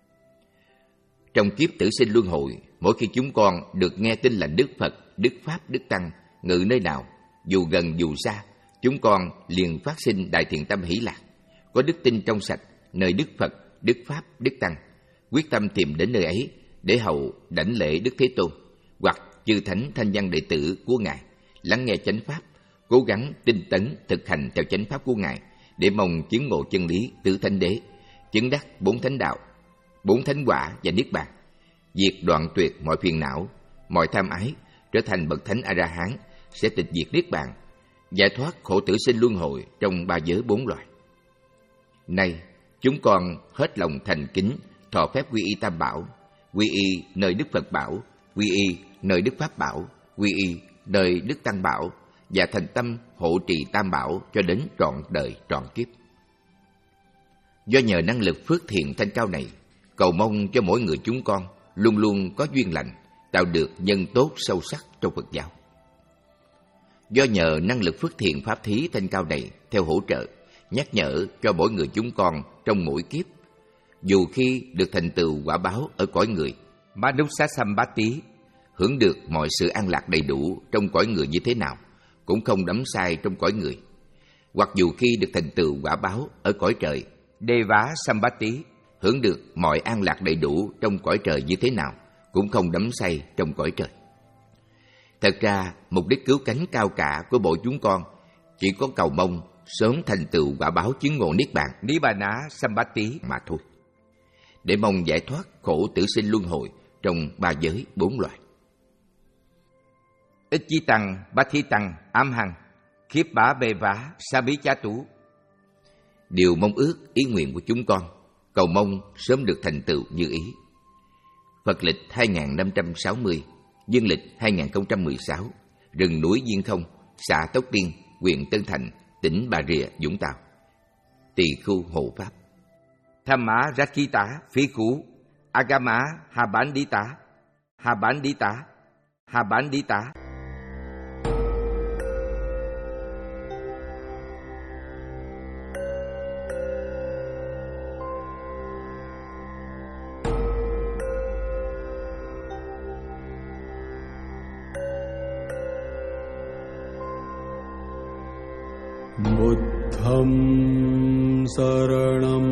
Trong kiếp tử sinh luân hồi, mỗi khi chúng con được nghe tin lành Đức Phật, Đức Pháp, Đức Tăng ngự nơi nào, dù gần dù xa, chúng con liền phát sinh đại thiện tâm hỷ lạc, có đức tin trong sạch nơi Đức Phật, Đức Pháp, Đức Tăng, quyết tâm tìm đến nơi ấy để hầu đảnh lễ Đức Thế Tôn hoặc chư thánh thanh văn đệ tử của Ngài, lắng nghe chánh pháp, cố gắng tinh tấn thực hành theo chánh pháp của Ngài để mong chứng ngộ chân lý tứ thánh đế, chứng đắc bốn thánh đạo, bốn thánh quả và niết bàn, diệt đoạn tuyệt mọi phiền não, mọi tham ái, trở thành bậc thánh A-la-hán, sẽ tịch diệt niết bàn, giải thoát khổ tử sinh luân hồi trong ba giới bốn loài. Nay, chúng con hết lòng thành kính thọ phép quy y Tam Bảo, quy y nơi Đức Phật Bảo, quy y nơi Đức Pháp Bảo, quy y nơi Đức Tăng Bảo, và thành tâm hộ trì Tam Bảo cho đến trọn đời trọn kiếp. Do nhờ năng lực phước thiện thanh cao này, cầu mong cho mỗi người chúng con luôn luôn có duyên lành, tạo được nhân tốt sâu sắc trong Phật giáo. Do nhờ năng lực phước thiện pháp thí thanh cao này theo hỗ trợ, nhắc nhở cho mỗi người chúng con trong mỗi kiếp, dù khi được thành tựu quả báo ở cõi người, Manusasambati, hưởng được mọi sự an lạc đầy đủ trong cõi người như thế nào, cũng không đắm sai trong cõi người, hoặc dù khi được thành tựu quả báo ở cõi trời, Deva Sambati, hưởng được mọi an lạc đầy đủ trong cõi trời như thế nào, cũng không đắm say trong cõi trời. Thật ra, mục đích cứu cánh cao cả của bộ chúng con chỉ có cầu mong sớm thành tựu quả báo chứng ngộ niết bàn, Nibbana Sambati mà thôi. để mong giải thoát khổ tử sinh luân hồi trong ba giới bốn loài. Ích chí tăng, bát thí tăng, ám hằng, khiếp bá bê vá, sa bí chá tú. Điều mong ước, ý nguyện của chúng con, cầu mong sớm được thành tựu như ý. Phật lịch hai nghìn năm trăm sáu mươi, dương lịch hai nghìn không trăm mười sáu, rừng núi Diên Không, xã Tóc Tiên, huyện Tân Thành, tỉnh Bà Rịa, Vũng Tàu. Tỳ khu hộ pháp. Tham má rát khí tá, phí khú, agama hà bán đi tá, hà bán đi tá, hà bán đi tá. Buddham saranam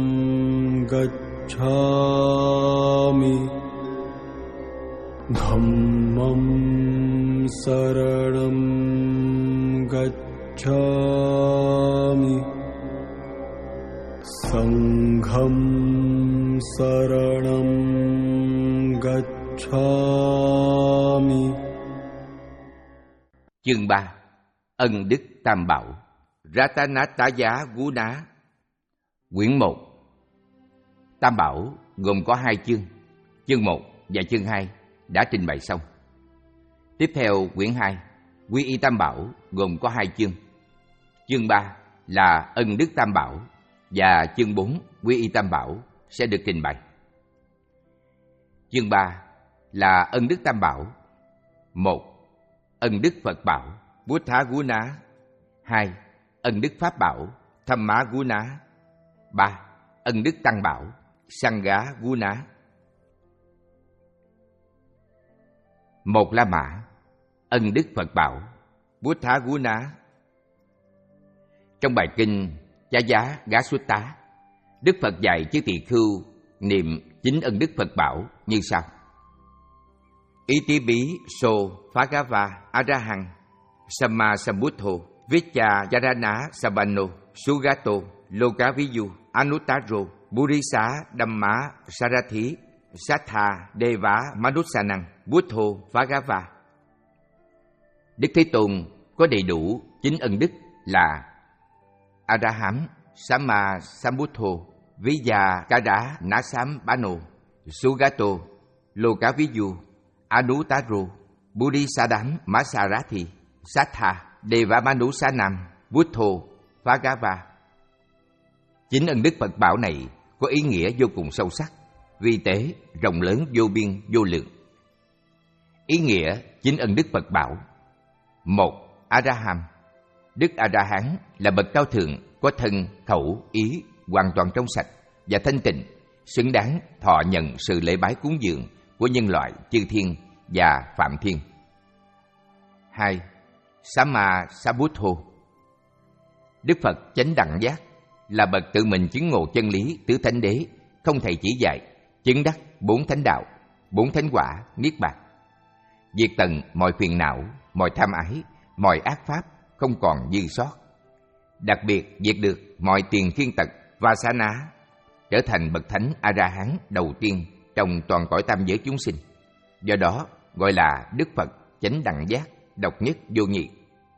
gacchami, Dhammam saranam gacchami, Sangham saranam gacchami. Chương ba. Ân đức Tam Bảo. Ratanataya Guna. Quyển một. Tam Bảo gồm có hai chương, chương một và chương hai đã trình bày xong. Tiếp theo quyển hai, Quy y Tam Bảo gồm có hai chương. Chương ba là Ân đức Tam Bảo và chương bốn, Quy y Tam Bảo sẽ được trình bày. Chương ba là Ân đức Tam Bảo. một. Ân đức Phật Bảo, Buddha Guna. hai. Ân đức Pháp Bảo, Dhamma Guna. ba. Ân đức Tăng Bảo, Sangha Guna. Một La Mã. Ân đức Phật Bảo, Buddha Guna. Trong bài kinh Chá Giá Gá Xuất Tá, Đức Phật dạy chư tỳ khưu niệm chính ân đức Phật Bảo như sau: Iti bí so Phagava Arahang Samma Sambuddho Vicha Yarana Sabano Sugato Lokaviyu Anuttaro Burisa Dhamma Sarathi Sattha Deva Manusanang Buddho Phagava. Đức Thế Tôn có đầy đủ chính ân đức là Araham, Samma Sambuddho, Vijayanara Nasam Bano, Sugato, Lokaviyu, Anuttaro, Buddhisadam Masarathi, Sattha, Devamanusanam, Buddho, Phagava. Chính ân đức Phật Bảo này có ý nghĩa vô cùng sâu sắc, vi tế, rộng lớn vô biên vô lượng. Ý nghĩa chính ân đức Phật Bảo: một. Araham. Đức A-ra-hán là bậc cao thượng, có thân, khẩu, ý hoàn toàn trong sạch và thanh tịnh, xứng đáng thọ nhận sự lễ bái cúng dường của nhân loại, chư thiên và phạm thiên. hai. Samma Sambuddho. Đức Phật chánh đẳng giác là bậc tự mình chứng ngộ chân lý tứ thánh đế, không thầy chỉ dạy, chứng đắc bốn thánh đạo, bốn thánh quả, niết bàn, diệt tận mọi phiền não, mọi tham ái, mọi ác pháp, không còn dư sót. Đặc biệt diệt được mọi tiền thiên tật và sa ná, trở thành bậc thánh A-ra-hán đầu tiên trong toàn cõi tam giới chúng sinh. Do đó gọi là Đức Phật chánh đẳng giác, độc nhất vô nhị.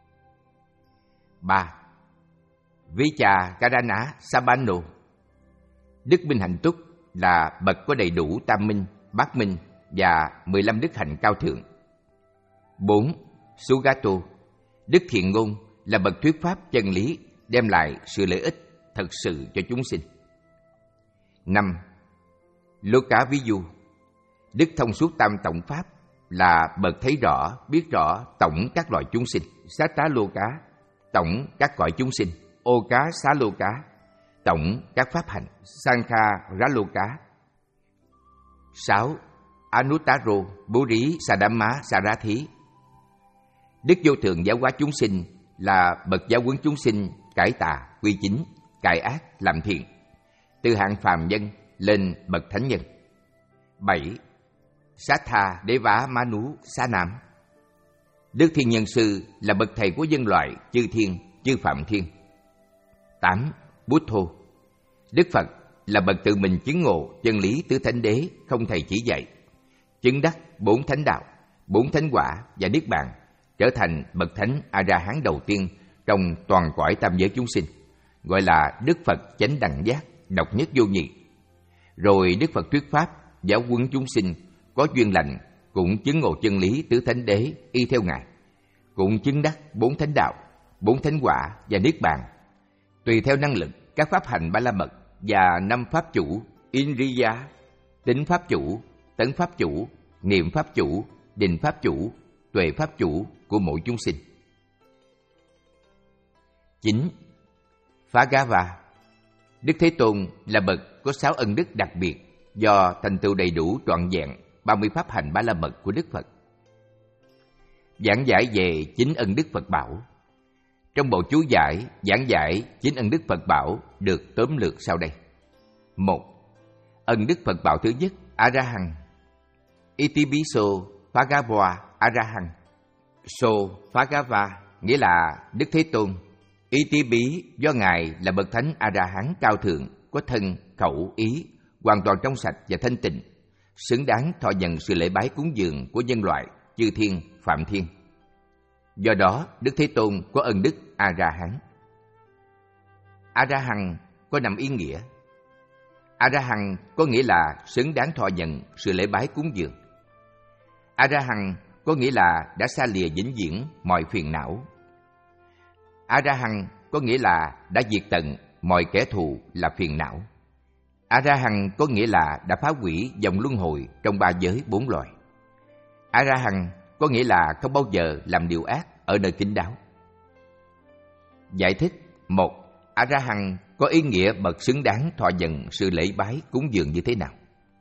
ba. Vichakarana Sabano. Đức Minh Hạnh Túc là bậc có đầy đủ tam minh, bát minh và mười lăm đức hạnh cao thượng. bốn. Sugato. Đức Thiện Ngôn là bậc thuyết pháp chân lý, đem lại sự lợi ích thật sự cho chúng sinh. năm. Lokaviyu. Đức Thông Suốt Tam Tổng Pháp là bậc thấy rõ, biết rõ tổng các loài chúng sinh. Sattaloka, tổng các cõi chúng sinh. Oka Saloka, tổng các pháp hạnh. Sankha Raloka. sáu. Anuttaro Buri Sadamma Sarathi. Đức Vô Thượng giáo hóa chúng sinh là bậc giáo huấn chúng sinh cải tà, quy chính, cải ác, làm thiện, từ hạng phàm nhân lên bậc thánh nhân. bảy. Sattha Deva Manu Sanam. Đức Thiên Nhân Sư là bậc thầy của dân loại, chư thiên, chư phạm thiên. tám. Buddho. Đức Phật là bậc tự mình chứng ngộ chân lý tứ thánh đế không thầy chỉ dạy, chứng đắc bốn thánh đạo, bốn thánh quả và niết bàn, trở thành bậc thánh A-la-hán đầu tiên trong toàn cõi tam giới chúng sinh, gọi là Đức Phật chánh đẳng giác, độc nhất vô nhị. Rồi Đức Phật thuyết pháp, giáo huấn chúng sinh có duyên lành cũng chứng ngộ chân lý tứ thánh đế y theo Ngài, cũng chứng đắc bốn thánh đạo, bốn thánh quả và niết bàn, tùy theo năng lực các pháp hành ba la mật và năm pháp chủ Indriya, tính pháp chủ, tấn pháp chủ, niệm pháp chủ, định pháp chủ, tuệ pháp chủ của mỗi chúng sinh. Chín. Phagava. Đức Thế Tôn là bậc có sáu ân đức đặc biệt do thành tựu đầy đủ trọn vẹn ba mươi pháp hành ba la mật của Đức Phật. Giảng giải về chín ân đức Phật bảo. Trong bộ chú giải giảng giải chín ân đức Phật bảo được tóm lược sau đây. Một. Ân đức Phật bảo thứ nhất, A-ra-hằng. Itipiso Phagava A-ra-hằng. So Phagava nghĩa là Đức Thế Tôn. Itipi do Ngài là bậc thánh A-ra-hán cao thượng, có thân, khẩu, ý, hoàn toàn trong sạch và thanh tịnh, xứng đáng thọ nhận sự lễ bái cúng dường của nhân loại, chư thiên, phạm thiên. Do đó, Đức Thế Tôn có ân đức A-ra-hán. A-ra-hằng có năm ý nghĩa. A-ra-hằng có nghĩa là xứng đáng thọ nhận sự lễ bái cúng dường. A-ra-hằng có nghĩa là đã xa lìa vĩnh viễn mọi phiền não. A-ra-hằng có nghĩa là đã diệt tận mọi kẻ thù là phiền não. A-ra-hằng có nghĩa là đã phá hủy dòng luân hồi trong ba giới bốn loài. A-ra-hằng có nghĩa là không bao giờ làm điều ác ở nơi kín đáo. Giải thích. Một. A-ra-hằng có ý nghĩa bậc xứng đáng thọ nhận sự lễ bái cúng dường như thế nào?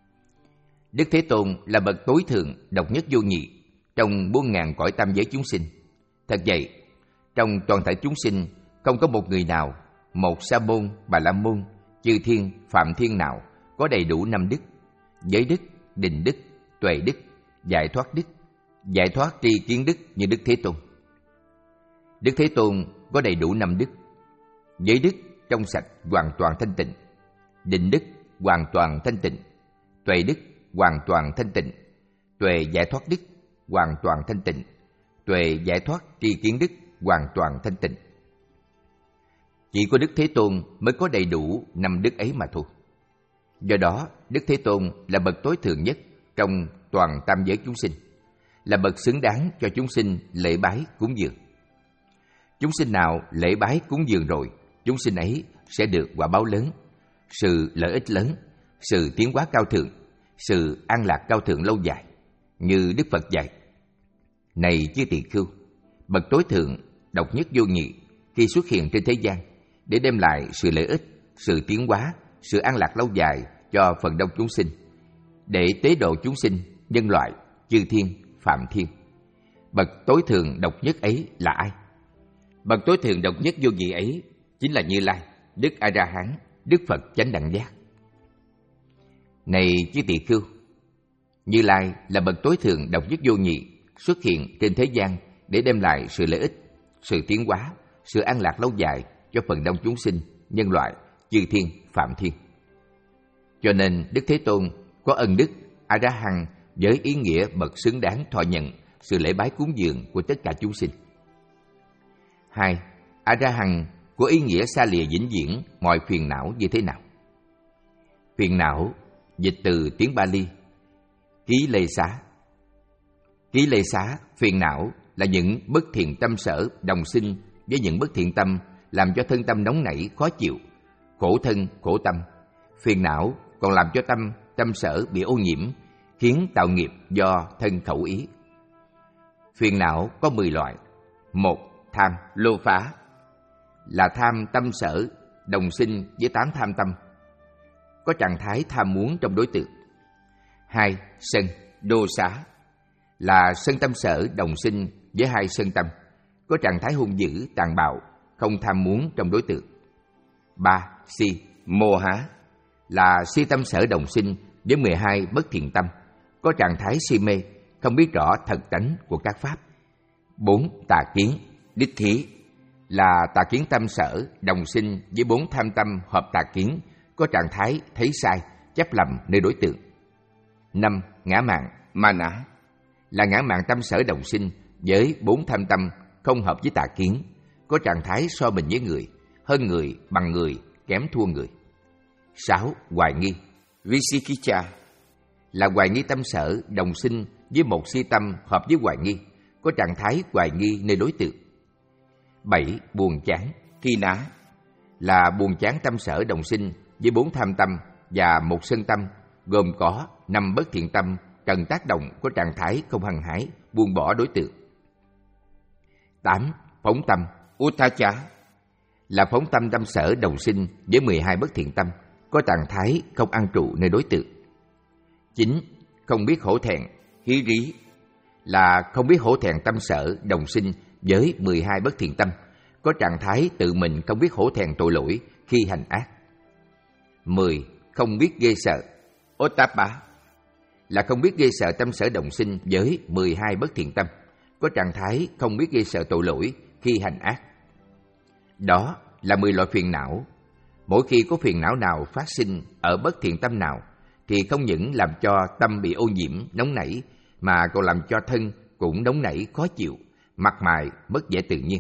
Đức Thế Tôn là bậc tối thượng, độc nhất vô nhị trong muôn ngàn cõi tam giới chúng sinh. Thật vậy, trong toàn thể chúng sinh không có một người nào, một sa môn, bà la môn, chư thiên, phạm thiên nào có đầy đủ năm đức: giới đức, định đức, tuệ đức, giải thoát đức, giải thoát tri kiến đức như Đức Thế Tôn. Đức Thế Tôn có đầy đủ năm đức: giới đức trong sạch hoàn toàn thanh tịnh, định đức hoàn toàn thanh tịnh, tuệ đức hoàn toàn thanh tịnh, tuệ giải thoát đức hoàn toàn thanh tịnh, tuệ giải thoát tri kiến đức hoàn toàn thanh tịnh. Chỉ có Đức Thế Tôn mới có đầy đủ năm đức ấy mà thôi. Do đó, Đức Thế Tôn là bậc tối thượng nhất trong toàn tam giới chúng sinh, là bậc xứng đáng cho chúng sinh lễ bái cúng dường. Chúng sinh nào lễ bái cúng dường rồi, chúng sinh ấy sẽ được quả báo lớn, sự lợi ích lớn, sự tiến hóa cao thượng, sự an lạc cao thượng lâu dài, như Đức Phật dạy. Này chư tỳ khưu, bậc tối thượng, độc nhất vô nhị khi xuất hiện trên thế gian để đem lại sự lợi ích, sự tiến hóa, sự an lạc lâu dài cho phần đông chúng sinh, để tế độ chúng sinh, nhân loại, chư thiên, phạm thiên. Bậc tối thượng độc nhất ấy là ai? Bậc tối thượng độc nhất vô nhị ấy chính là Như Lai, Đức A-ra-hán, Đức Phật chánh đẳng giác. Này chư tỳ khưu, Như Lai là bậc tối thượng độc nhất vô nhị xuất hiện trên thế gian để đem lại sự lợi ích, sự tiến hóa, sự an lạc lâu dài cho phần đông chúng sinh, nhân loại, chư thiên, phạm thiên. Cho nên Đức Thế Tôn có ân đức A-ra-hằng với ý nghĩa bậc xứng đáng thọ nhận sự lễ bái cúng dường của tất cả chúng sinh. Hai. A-ra-hằng có ý nghĩa xa lìa vĩnh viễn mọi phiền não như thế nào? Phiền não dịch từ tiếng Bali ký lê xá. Ký lê xá, phiền não là những bất thiện tâm sở đồng sinh với những bất thiện tâm làm cho thân tâm nóng nảy khó chịu, khổ thân khổ tâm. Phiền não còn làm cho tâm tâm sở bị ô nhiễm, khiến tạo nghiệp do thân khẩu ý. Phiền não có mười loại. Một. Tham, lô phá, là tham tâm sở đồng sinh với tám tham tâm, có trạng thái tham muốn trong đối tượng. Hai. Sân, đô xá, là sân tâm sở đồng sinh với hai sân tâm, có trạng thái hung dữ, tàn bạo, không tham muốn trong đối tượng. Ba. Si, mô há, là si tâm sở đồng sinh với mười hai bất thiện tâm, có trạng thái si mê, không biết rõ thật tánh của các pháp. Bốn. Tà kiến, đích thí, là tà kiến tâm sở đồng sinh với bốn tham tâm hợp tà kiến, có trạng thái thấy sai, chấp lầm nơi đối tượng. Năm. Ngã mạn, mana, là ngã mạn tâm sở đồng sinh với bốn tham tâm không hợp với tà kiến, có trạng thái so mình với người, hơn người, bằng người, kém thua người. Sáu. Hoài nghi, Visikiccha, là hoài nghi tâm sở đồng sinh với một si tâm hợp với hoài nghi, có trạng thái hoài nghi nơi đối tượng. Bảy. Buồn chán, Kina, là buồn chán tâm sở đồng sinh với bốn tham tâm và một sân tâm, gồm có năm bất thiện tâm cần tác động, có trạng thái không hăng hái, buông bỏ đối tượng. Tám. Phóng tâm, Utthacha, là phóng tâm tâm sở đồng sinh với mười hai bất thiện tâm, có trạng thái không an trụ nơi đối tượng. Chín. Không biết hổ thẹn, Hiri, là không biết hổ thẹn tâm sở đồng sinh với mười hai bất thiện tâm, có trạng thái tự mình không biết hổ thẹn tội lỗi khi hành ác. Mười. Không biết ghê sợ, Ottappa, là không biết ghê sợ tâm sở đồng sinh với mười hai bất thiện tâm, có trạng thái không biết ghê sợ tội lỗi khi hành ác. Đó là mười loại phiền não. Mỗi khi có phiền não nào phát sinh ở bất thiện tâm nào thì không những làm cho tâm bị ô nhiễm, nóng nảy, mà còn làm cho thân cũng nóng nảy, khó chịu, mặt mày mất vẻ tự nhiên.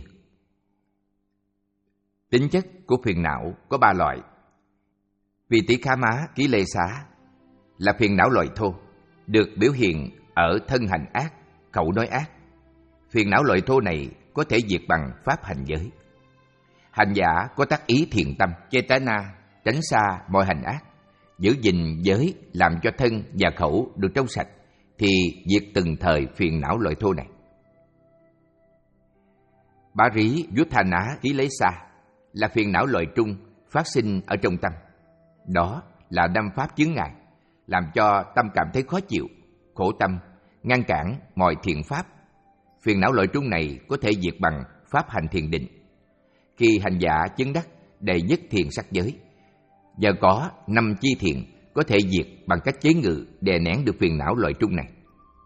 Tính chất của phiền não có ba loại. Vì tỷ khá má ký lê xá là phiền não loại thô, được biểu hiện ở thân hành ác, khẩu nói ác. Phiền não loại thô này có thể diệt bằng pháp hành giới. Hành giả có tác ý thiện tâm, Chetana, tránh xa mọi hành ác, giữ gìn giới làm cho thân và khẩu được trong sạch, thì diệt từng thời phiền não loại thô này. Bá rí Yuthana ký lấy xa là phiền não loại trung phát sinh ở trong tâm. Đó là năm pháp chướng ngại, làm cho tâm cảm thấy khó chịu, khổ tâm, ngăn cản mọi thiện pháp. Phiền não loại trung này có thể diệt bằng pháp hành thiền định. Khi hành giả chứng đắc đệ nhất thiền sắc giới, giờ có năm chi thiện có thể diệt bằng cách chế ngự, đè nén được phiền não loại trung này.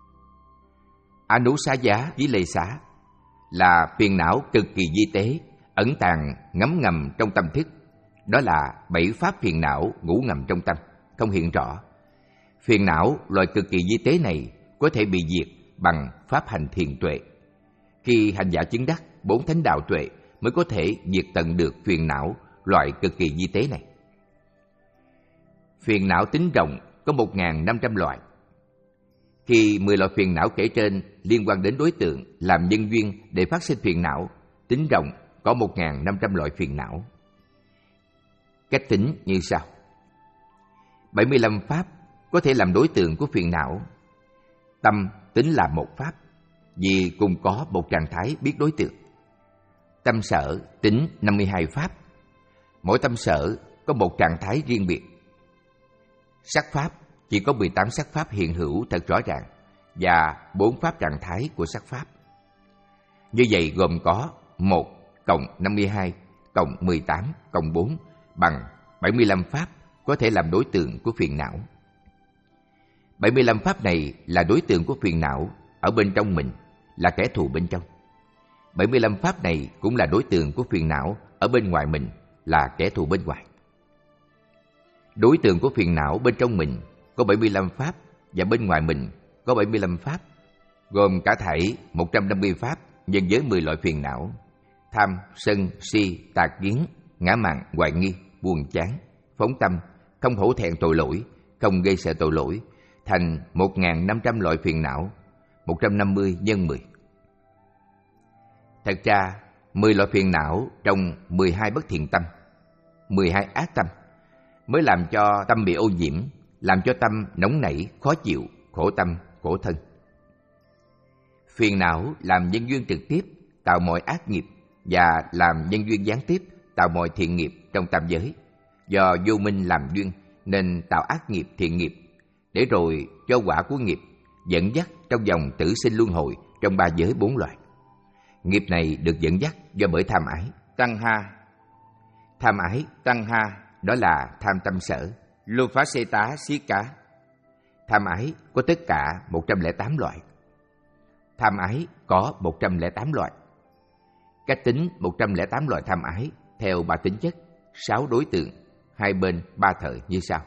Anusaya với lê xá là phiền não cực kỳ vi tế, ẩn tàng ngấm ngầm trong tâm thức. Đó là bảy pháp phiền não ngủ ngầm trong tâm, không hiện rõ. Phiền não loại cực kỳ vi tế này có thể bị diệt bằng pháp hành thiền tuệ. Khi hành giả chứng đắc bốn thánh đạo tuệ mới có thể diệt tận được phiền não loại cực kỳ vi tế này. Phiền não tính rộng có một nghìn năm trăm loại. Khi mười loại phiền não kể trên liên quan đến đối tượng làm nhân duyên để phát sinh phiền não, tính rộng có một nghìn năm trăm loại phiền não. Cách tính như sau. bảy mươi lăm pháp có thể làm đối tượng của phiền não. Tâm tính là một pháp, vì cùng có một trạng thái biết đối tượng. Tâm sở tính năm mươi hai pháp. Mỗi tâm sở có một trạng thái riêng biệt. Sắc pháp chỉ có mười tám sắc pháp hiện hữu thật rõ ràng và bốn pháp trạng thái của sắc pháp. Như vậy gồm có một cộng năm mươi hai cộng mười tám cộng bốn bằng bảy mươi lăm pháp có thể làm đối tượng của phiền não. bảy mươi lăm pháp này là đối tượng của phiền não ở bên trong mình, là kẻ thù bên trong. bảy mươi lăm pháp này cũng là đối tượng của phiền não ở bên ngoài mình, là kẻ thù bên ngoài. Đối tượng của phiền não bên trong mình có bảy mươi lăm pháp và bên ngoài mình có bảy mươi lăm pháp, gồm cả thảy một trăm năm mươi pháp nhân với mười loại phiền não: tham, sân, si, tà kiến, ngã mạn, hoài nghi, buồn chán, phóng tâm, không hổ thẹn tội lỗi, không gây sợ tội lỗi, thành một nghìn năm trăm loại phiền não, một trăm năm mươi nhân mười. Thật ra, mười loại phiền não trong mười hai bất thiện tâm, mười hai ác tâm mới làm cho tâm bị ô nhiễm, làm cho tâm nóng nảy, khó chịu, khổ tâm, khổ thân. Phiền não làm nhân duyên trực tiếp tạo mọi ác nghiệp và làm nhân duyên gián tiếp tạo mọi thiện nghiệp trong tam giới. Do vô minh làm duyên nên tạo ác nghiệp, thiện nghiệp, để rồi cho quả của nghiệp dẫn dắt trong dòng tử sinh luân hồi trong ba giới bốn loại. Nghiệp này được dẫn dắt do bởi tham ái, tăng ha. Tham ái, tăng ha, đó là tham tâm sở, Lupaseta Sika. Tham ái có tất cả một trăm lẻ tám loại. Tham ái có một trăm lẻ tám loại. Cách tính một trăm lẻ tám loại tham ái theo ba tính chất, sáu đối tượng, hai bên ba thời như sau.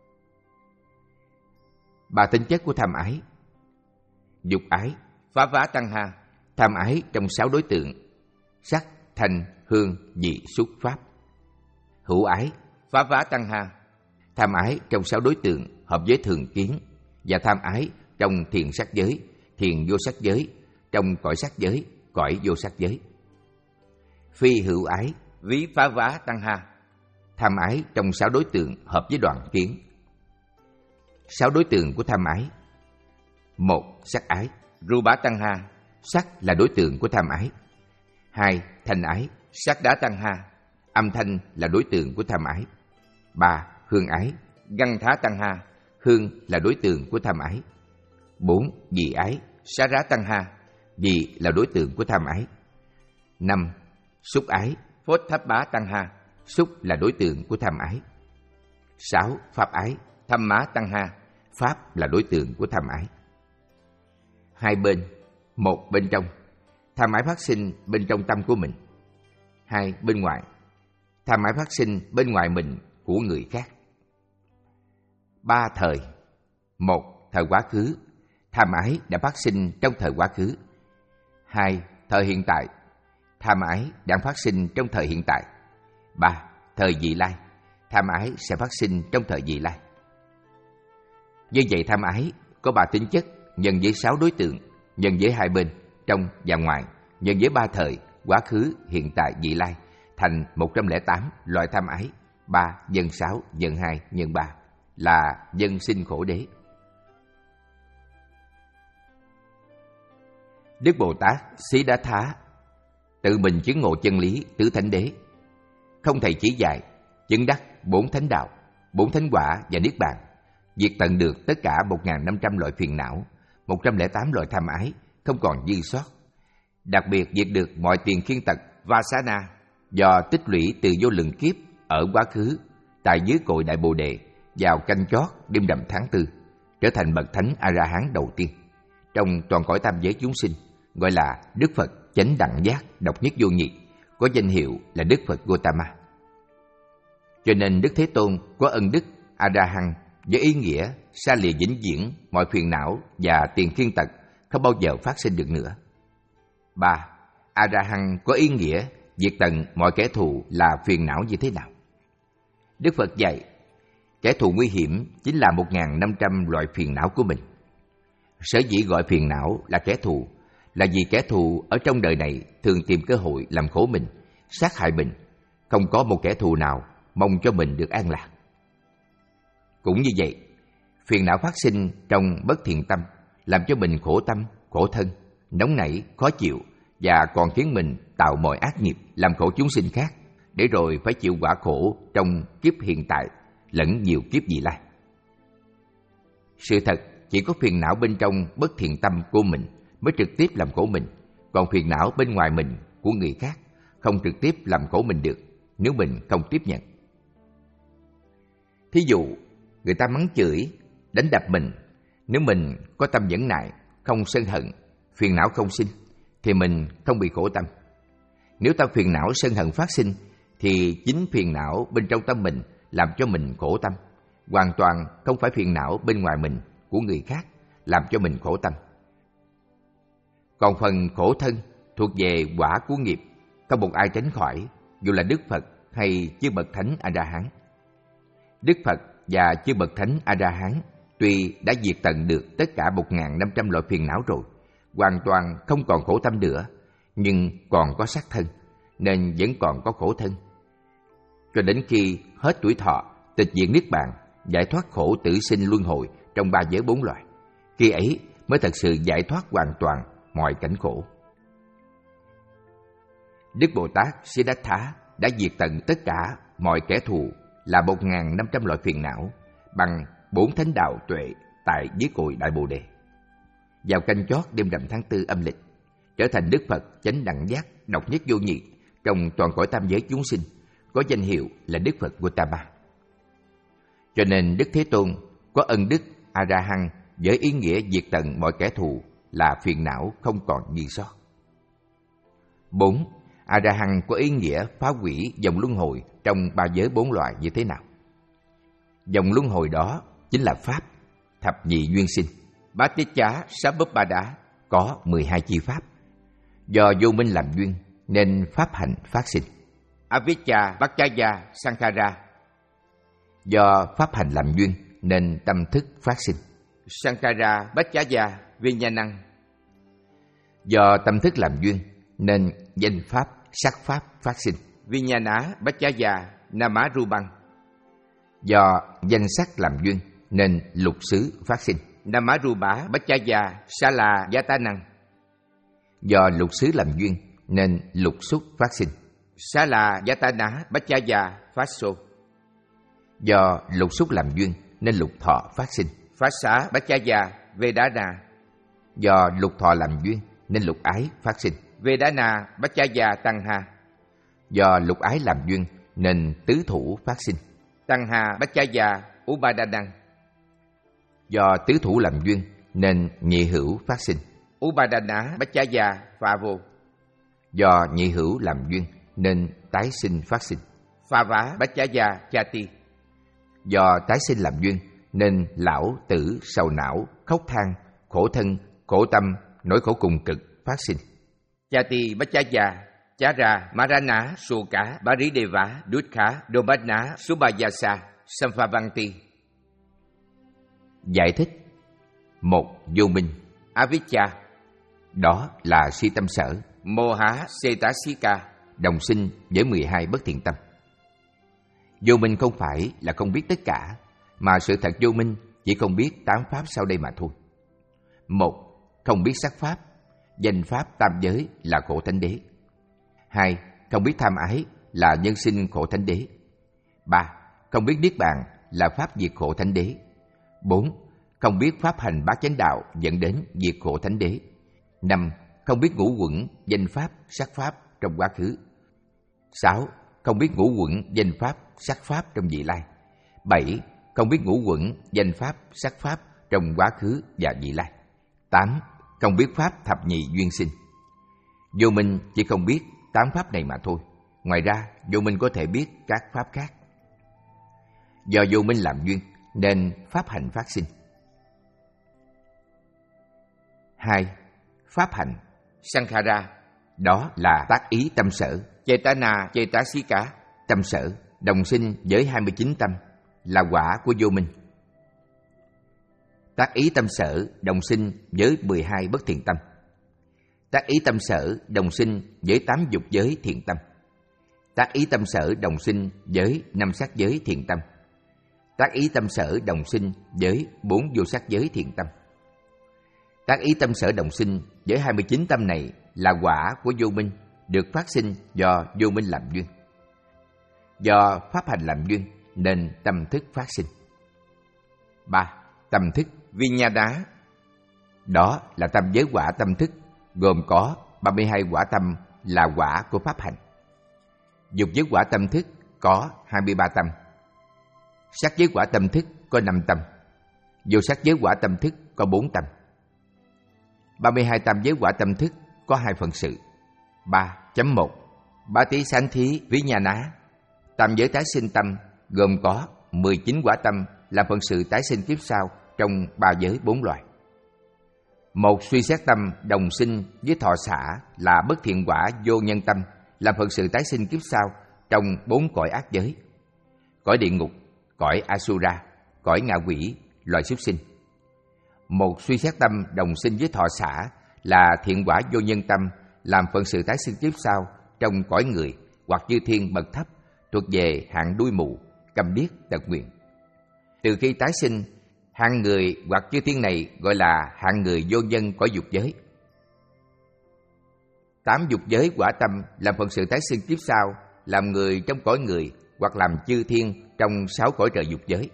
Ba tính chất của tham ái: dục ái, phá vá tăng ha, tham ái trong sáu đối tượng: sắc, thanh, hương, vị, xúc, pháp. Hữu ái, phá vá tăng ha, tham ái trong sáu đối tượng hợp với thường kiến, và tham ái trong thiền sắc giới, thiền vô sắc giới, trong cõi sắc giới, cõi vô sắc giới. Phi hữu ái, ví phá vá tăng ha, tham ái trong sáu đối tượng hợp với đoạn kiến. Sáu đối tượng của tham ái: một. Sắc ái, ru bá tăng ha, sắc là đối tượng của tham ái. Hai. Thanh ái, sắc đá tăng ha, âm thanh là đối tượng của tham ái. Ba. Hương ái, găng thá tăng ha, hương là đối tượng của tham ái. Bốn. Vị ái, xá rá tăng ha, vị là đối tượng của tham ái. Năm. Xúc ái, phốt tháp bá tăng ha, xúc là đối tượng của tham ái. Sáu. Pháp ái, thăm má tăng ha, pháp là đối tượng của tham ái. Hai bên: một. Bên trong, tham ái phát sinh bên trong tâm của mình. Hai. Bên ngoài, tham ái phát sinh bên ngoài mình của người khác. Ba thời: một. Thời quá khứ, tham ái đã phát sinh trong thời quá khứ. Hai. Thời hiện tại, tham ái đang phát sinh trong thời hiện tại. Ba. Thời vị lai, tham ái sẽ phát sinh trong thời vị lai. Như vậy tham ái có ba tính chất nhân với sáu đối tượng, nhân với hai bên, trong và ngoài, nhân với ba thời, quá khứ, hiện tại, vị lai, thành một trăm lẻ tám loại tham ái. Ba nhân sáu, nhân hai, nhân ba là nhân sinh khổ đế. Đức Bồ Tát Siddhartha tự mình chứng ngộ chân lý tứ thánh đế, không thầy chỉ dạy, chứng đắc bốn thánh đạo, bốn thánh quả và niết bàn, diệt tận được tất cả một nghìn năm trăm loại phiền não, một trăm lẻ tám loại tham ái, không còn dư sót. Đặc biệt diệt được mọi tiền khiên tật Vasana do tích lũy từ vô lượng kiếp ở quá khứ tại dưới cội Đại Bồ Đề vào canh chót đêm rằm tháng tư, trở thành bậc thánh A-la-hán đầu tiên trong toàn cõi tam giới chúng sinh, gọi là Đức Phật chánh đẳng giác độc nhất vô nhị, có danh hiệu là Đức Phật Gotama. Cho nên Đức Thế Tôn có ân đức A-ra-hăng với ý nghĩa xa lìa vĩnh viễn mọi phiền não và tiền khiên tật, không bao giờ phát sinh được nữa. Ba. A-ra-hăng có ý nghĩa diệt tận mọi kẻ thù là phiền não như thế nào? Đức Phật dạy, kẻ thù nguy hiểm chính là một nghìn năm trăm loại phiền não của mình. Sở dĩ gọi phiền não là kẻ thù là vì kẻ thù ở trong đời này thường tìm cơ hội làm khổ mình, sát hại mình. Không có một kẻ thù nào mong cho mình được an lạc. Cũng như vậy, phiền não phát sinh trong bất thiện tâm làm cho mình khổ tâm, khổ thân, nóng nảy, khó chịu và còn khiến mình tạo mọi ác nghiệp làm khổ chúng sinh khác, để rồi phải chịu quả khổ trong kiếp hiện tại lẫn nhiều kiếp vị lai. Sự thật chỉ có phiền não bên trong bất thiện tâm của mình mới trực tiếp làm khổ mình, còn phiền não bên ngoài mình của người khác không trực tiếp làm khổ mình được nếu mình không tiếp nhận. Thí dụ, người ta mắng chửi, đánh đập mình, nếu mình có tâm nhẫn nại, không sân hận, phiền não không sinh, thì mình không bị khổ tâm. Nếu tâm phiền não sân hận phát sinh, thì chính phiền não bên trong tâm mình làm cho mình khổ tâm, hoàn toàn không phải phiền não bên ngoài mình của người khác làm cho mình khổ tâm. Còn phần khổ thân thuộc về quả của nghiệp, không một ai tránh khỏi, dù là Đức Phật hay chư bậc thánh A-ra-hán. Đức Phật và chư bậc thánh A-ra-hán tuy đã diệt tận được tất cả một nghìn năm trăm loại phiền não rồi, hoàn toàn không còn khổ tâm nữa, nhưng còn có sắc thân, nên vẫn còn có khổ thân. Cho đến khi hết tuổi thọ, tịch diệt niết bàn, giải thoát khổ tử sinh luân hồi trong ba giới bốn loài, khi ấy mới thật sự giải thoát hoàn toàn mọi cảnh khổ. Đức Bồ Tát Siddhartha đã diệt tận tất cả mọi kẻ thù là một nghìn năm trăm loại phiền não bằng bốn thánh đạo tuệ tại dưới cội Đại Bồ Đề. Vào canh chót đêm rằm tháng tư âm lịch, trở thành Đức Phật chánh đẳng giác độc nhất vô nhị trong toàn cõi tam giới chúng sinh, có danh hiệu là Đức Phật Gotama. Cho nên Đức Thế Tôn có ân đức A-ra-hăng với ý nghĩa diệt tận mọi kẻ thù là phiền não không còn dư sót. Bốn. A-ra-hăng có ý nghĩa phá hủy dòng luân hồi trong ba giới bốn loài như thế nào? Dòng luân hồi đó chính là Pháp, thập nhị duyên sinh. Bát Chá Chá Sá Búp Ba Đá có mười hai chi pháp. Do vô minh làm duyên nên pháp hành phát sinh. Avijja Bhakkaya Sankhara. Do pháp hành làm duyên nên tâm thức phát sinh. Sankhara Bhakkaya Vinyanang. Do tâm thức làm duyên nên danh pháp, sắc pháp phát sinh. Vinyana Bhakkaya Namarubang. Do danh sắc làm duyên nên lục xứ phát sinh. Namarupa Bhakkaya Salayatana. Do lục xứ làm duyên nên lục xúc phát sinh. Salayatana Bhakkaya Phasso. Do lục xúc làm duyên nên lục thọ phát sinh. Phassa Bhakkaya Vedana. Do lục thọ làm duyên nên lục ái phát sinh. Vedana Bhakkaya Tanha. Do lục ái làm duyên nên tứ thủ phát sinh. Tanha Bhakkaya Upadanang. Do tứ thủ làm duyên nên nhị hữu phát sinh. Upadana Bhakkaya Phavo. Do nhị hữu làm duyên nên tái sinh phát sinh. Phava Bhakkaya Chati. Do tái sinh làm duyên nên lão tử sầu não, khóc than, khổ thân, khổ tâm, nỗi khổ cùng cực phát sinh. Chati Bhakkaya Chara Marana Soka Barideva Dukkha Dobana Subhayasa Samphavanti. Giải thích. Một, vô minh. Avijja, đó là si tâm sở. Moha Cetasika, đồng sinh với mười hai bất thiện tâm. Vô minh không phải là không biết tất cả, mà sự thật vô minh chỉ không biết tám pháp sau đây mà thôi. Một, không biết sắc pháp, danh pháp tam giới là khổ thánh đế. Hai, không biết tham ái là nhân sinh khổ thánh đế. Ba, không biết niết bàn là pháp diệt khổ thánh đế. Bốn, không biết pháp hành bát chánh đạo dẫn đến diệt khổ thánh đế. Năm, không biết ngũ quẩn danh pháp sắc pháp trong quá khứ. Sáu, không biết ngũ quẩn danh pháp sắc pháp trong vị lai. Bảy, không biết ngũ quẩn danh pháp sắc pháp trong quá khứ và vị lai. Tám, không biết pháp thập nhị duyên sinh. Vô minh chỉ không biết tám pháp này mà thôi. Ngoài ra, vô minh có thể biết các pháp khác. Do vô minh làm duyên nên pháp hành phát sinh. Hai, pháp hành Sankhara, đó là tác ý tâm sở. Chetana Chetasika, tâm sở đồng sinh với hai mươi chín tâm, là quả của vô minh. Tác ý tâm sở đồng sinh với mười hai bất thiện tâm. Tác ý tâm sở đồng sinh với tám dục giới thiện tâm. Tác ý tâm sở đồng sinh với năm sắc giới thiện tâm. Tác ý tâm sở đồng sinh với bốn vô sắc giới thiện tâm. Tác ý tâm sở đồng sinh với hai mươi chín tâm này là quả của vô minh, được phát sinh do vô minh làm duyên. Do pháp hành làm duyên nên tâm thức phát sinh. Ba, tâm thức Vinyana, đó là tâm giới quả tâm thức, gồm có ba mươi hai quả tâm là quả của pháp hành. Dục giới quả tâm thức có hai mươi ba tâm. Sắc giới quả tâm thức có năm tâm. Vô sắc giới quả tâm thức có bốn tâm. ba mươi hai tâm giới quả tâm thức có hai phần sự. ba chấm một Bá tí sanh thí ví nhà ná. Tam giới tái sinh tâm gồm có mười chín quả tâm làm phần sự tái sinh kiếp sau trong ba giới bốn loài. Một suy xét tâm đồng sinh với thọ xả là bất thiện quả vô nhân tâm làm phần sự tái sinh kiếp sau trong bốn cõi ác giới: cõi địa ngục, cõi Asura, cõi ngạ quỷ, loài súc sinh. Một suy xét tâm đồng sinh với thọ xả là thiện quả vô nhân tâm làm phần sự tái sinh kiếp sau trong cõi người hoặc chư thiên bậc thấp thuộc về hạng đuôi mù, câm điếc, tật nguyền. Từ khi tái sinh, hạng người hoặc chư thiên này gọi là hạng người vô nhân cõi dục giới. Tám dục giới quả tâm làm phần sự tái sinh kiếp sau làm người trong cõi người hoặc làm chư thiên trong sáu cõi trời dục giới.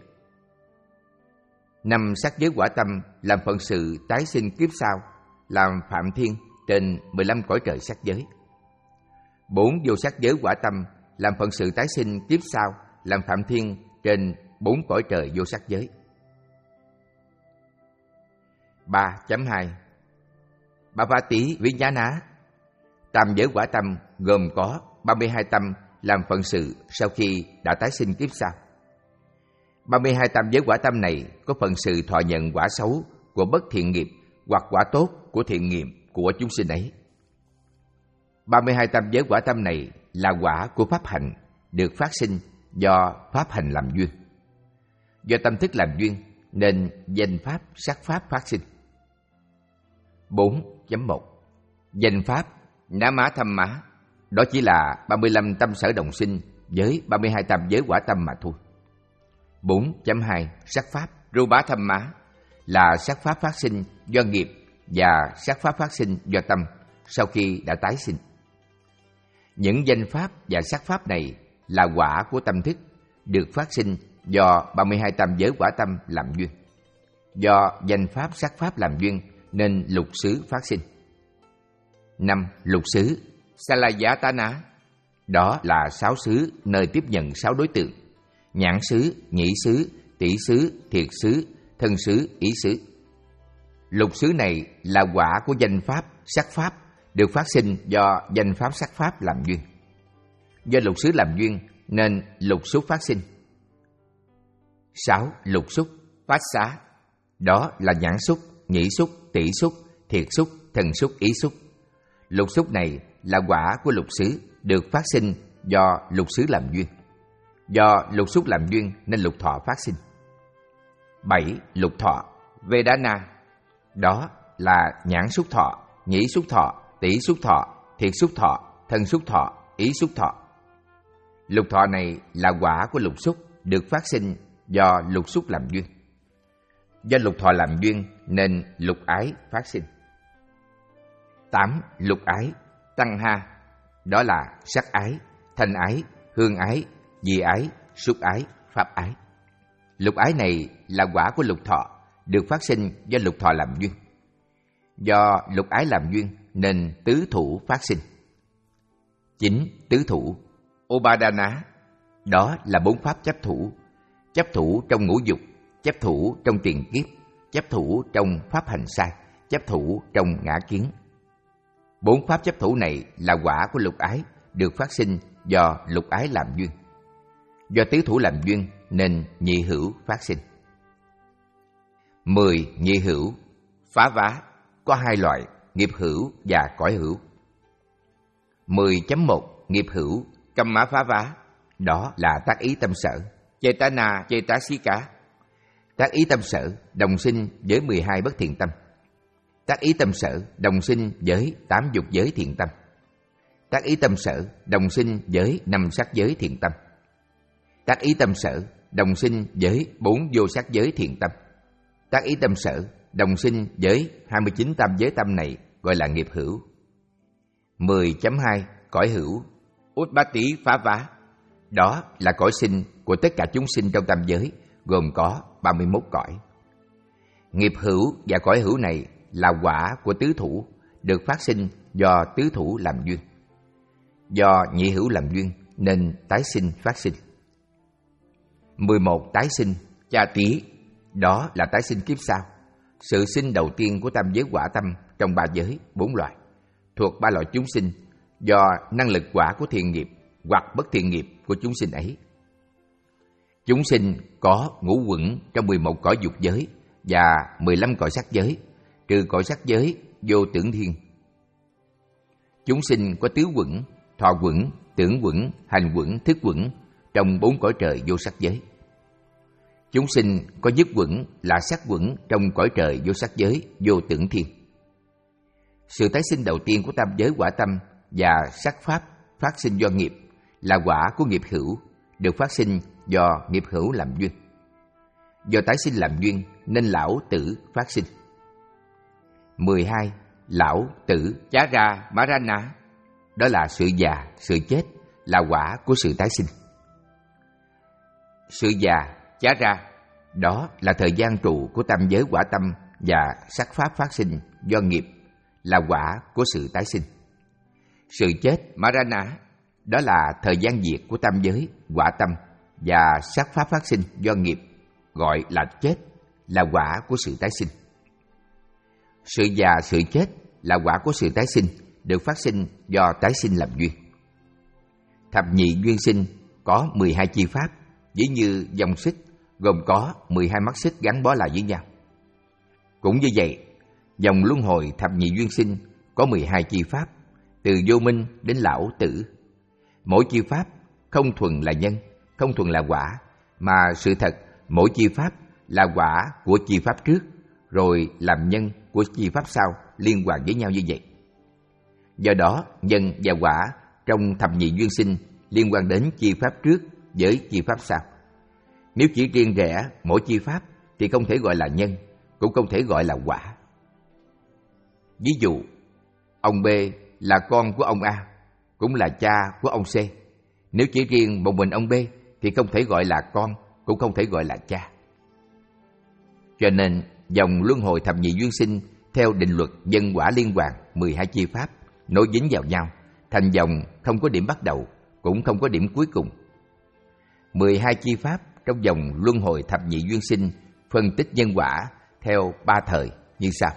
Năm sắc giới quả tâm làm phận sự tái sinh kiếp sau làm phạm thiên trên mười lăm cõi trời sắc giới. Bốn vô sắc giới quả tâm làm phận sự tái sinh kiếp sau làm phạm thiên trên bốn cõi trời vô sắc giới. ba chấm hai Bhavati Vinyana. Tam giới quả tâm gồm có ba mươi hai tâm làm phận sự sau khi đã tái sinh kiếp sau. ba mươi hai tam giới quả tâm này có phần sự thọ nhận quả xấu của bất thiện nghiệp hoặc quả tốt của thiện nghiệp của chúng sinh ấy. ba mươi hai tam giới quả tâm này là quả của pháp hành, được phát sinh do pháp hành làm duyên. Do tâm thức làm duyên nên danh pháp, sắc pháp phát sinh. bốn chấm một Danh pháp ná má thăm má, đó chỉ là ba mươi lăm tâm sở đồng sinh với ba mươi hai tam giới quả tâm mà thôi. bốn chấm hai Sắc pháp ru bá thăm má là sắc pháp phát sinh do nghiệp và sắc pháp phát sinh do tâm sau khi đã tái sinh. Những danh pháp và sắc pháp này là quả của tâm thức, được phát sinh do ba mươi hai tam giới quả tâm làm duyên. Do danh pháp sắc pháp làm duyên nên lục xứ phát sinh. năm. Lục xứ Salayatana, đó là sáu xứ nơi tiếp nhận sáu đối tượng: nhãn xứ, nhĩ xứ, tỷ xứ, thiệt xứ, thân xứ, ý xứ. Lục xứ này là quả của danh pháp, sắc pháp, được phát sinh do danh pháp sắc pháp làm duyên. Do lục xứ làm duyên nên lục xúc phát sinh. sáu. Lục xúc phát xá, đó là nhãn xúc, nhĩ xúc, tỷ xúc, thiệt xúc, thân xúc, ý xúc. Lục xúc này là quả của lục xứ, được phát sinh do lục xứ làm duyên. Do lục xúc làm duyên nên lục thọ phát sinh. bảy. Lục thọ Vedana, đó là nhãn xúc thọ, nhĩ xúc thọ, tỷ xúc thọ, thiệt xúc thọ, thân xúc thọ, ý xúc thọ. Lục thọ này là quả của lục xúc, được phát sinh do lục xúc làm duyên. Do lục thọ làm duyên nên lục ái phát sinh. tám. Lục ái Tăng ha, đó là sắc ái, thanh ái, hương ái, vị ái, xúc ái, pháp ái. Lục ái này là quả của lục thọ, được phát sinh do lục thọ làm duyên. Do lục ái làm duyên nên tứ thủ phát sinh. chín. Tứ thủ Upadana, đó là bốn pháp chấp thủ: chấp thủ trong ngũ dục, chấp thủ trong tiền kiếp, chấp thủ trong pháp hành sai, chấp thủ trong ngã kiến. Bốn pháp chấp thủ này là quả của lục ái, được phát sinh do lục ái làm duyên. Do tứ thủ làm duyên nên nhị hữu phát sinh. mười. Nhị hữu Phá vá, có hai loại: nghiệp hữu và cõi hữu. mười chấm một Nghiệp hữu Căm má phá vá, đó là tác ý tâm sở, Chetana Chetasika. Tác ý tâm sở đồng sinh với mười hai bất thiện tâm. Tác ý tâm sở đồng sinh với tám dục giới thiện tâm. Tác ý tâm sở đồng sinh với năm sắc giới thiện tâm. Tác ý tâm sở đồng sinh với bốn vô sắc giới thiện tâm. Tác ý tâm sở đồng sinh với hai mươi chín tam giới tâm này gọi là nghiệp hữu. mười chấm hai Cõi hữu Utpatti phá vá, đó là cõi sinh của tất cả chúng sinh trong tam giới, gồm có ba mươi mốt cõi. Nghiệp hữu và cõi hữu này là quả của tứ thủ, được phát sinh do tứ thủ làm duyên. Do nhị hữu làm duyên nên tái sinh phát sinh. mười một. Tái sinh Cha tí, đó là tái sinh kiếp sau, sự sinh đầu tiên của tam giới quả tâm trong ba giới, bốn loại, thuộc ba loại chúng sinh do năng lực quả của thiện nghiệp hoặc bất thiện nghiệp của chúng sinh ấy. Chúng sinh có ngũ quẩn trong mười một cõi dục giới và mười lăm cõi sắc giới, trừ cõi sắc giới vô tưởng thiên. Chúng sinh có tứ quẩn, thọ quẩn, tưởng quẩn, hành quẩn, thức quẩn trong bốn cõi trời vô sắc giới. Chúng sinh có nhất quẩn là sắc quẩn trong cõi trời vô sắc giới, vô tưởng thiên. Sự tái sinh đầu tiên của tam giới quả tâm và sắc pháp phát sinh do nghiệp là quả của nghiệp hữu, được phát sinh do nghiệp hữu làm duyên. Do tái sinh làm duyên nên lão tử phát sinh. mười hai. Lão tử Chá ra Marana, đó là sự già, sự chết, là quả của sự tái sinh. Sự già Chá ra, đó là thời gian trụ của tam giới quả tâm và sắc pháp phát sinh do nghiệp, là quả của sự tái sinh. Sự chết Marana, đó là thời gian diệt của tam giới quả tâm và sắc pháp phát sinh do nghiệp, gọi là chết, là quả của sự tái sinh. Sự già, sự chết là quả của sự tái sinh, được phát sinh do tái sinh làm duyên. Thập nhị duyên sinh có mười hai chi pháp, ví như dòng xích, gồm có mười hai mắt xích gắn bó lại với nhau. Cũng như vậy, dòng luân hồi thập nhị duyên sinh có mười hai chi pháp, từ vô minh đến lão tử. Mỗi chi pháp không thuần là nhân, không thuần là quả, mà sự thật mỗi chi pháp là quả của chi pháp trước, rồi làm nhân của chi pháp sau, liên hoàn với nhau như vậy. Do đó, nhân và quả trong thập nhị duyên sinh liên quan đến chi pháp trước với chi pháp sau. Nếu chỉ riêng rẽ mỗi chi pháp thì không thể gọi là nhân, cũng không thể gọi là quả. Ví dụ, ông B là con của ông A, cũng là cha của ông C. Nếu chỉ riêng một mình ông B thì không thể gọi là con, cũng không thể gọi là cha. Cho nên, dòng luân hồi thập nhị duyên sinh theo định luật nhân quả liên hoàn mười hai chi pháp nối dính vào nhau, thành dòng không có điểm bắt đầu, cũng không có điểm cuối cùng. mười hai chi pháp trong dòng luân hồi thập nhị duyên sinh phân tích nhân quả theo ba thời như sau.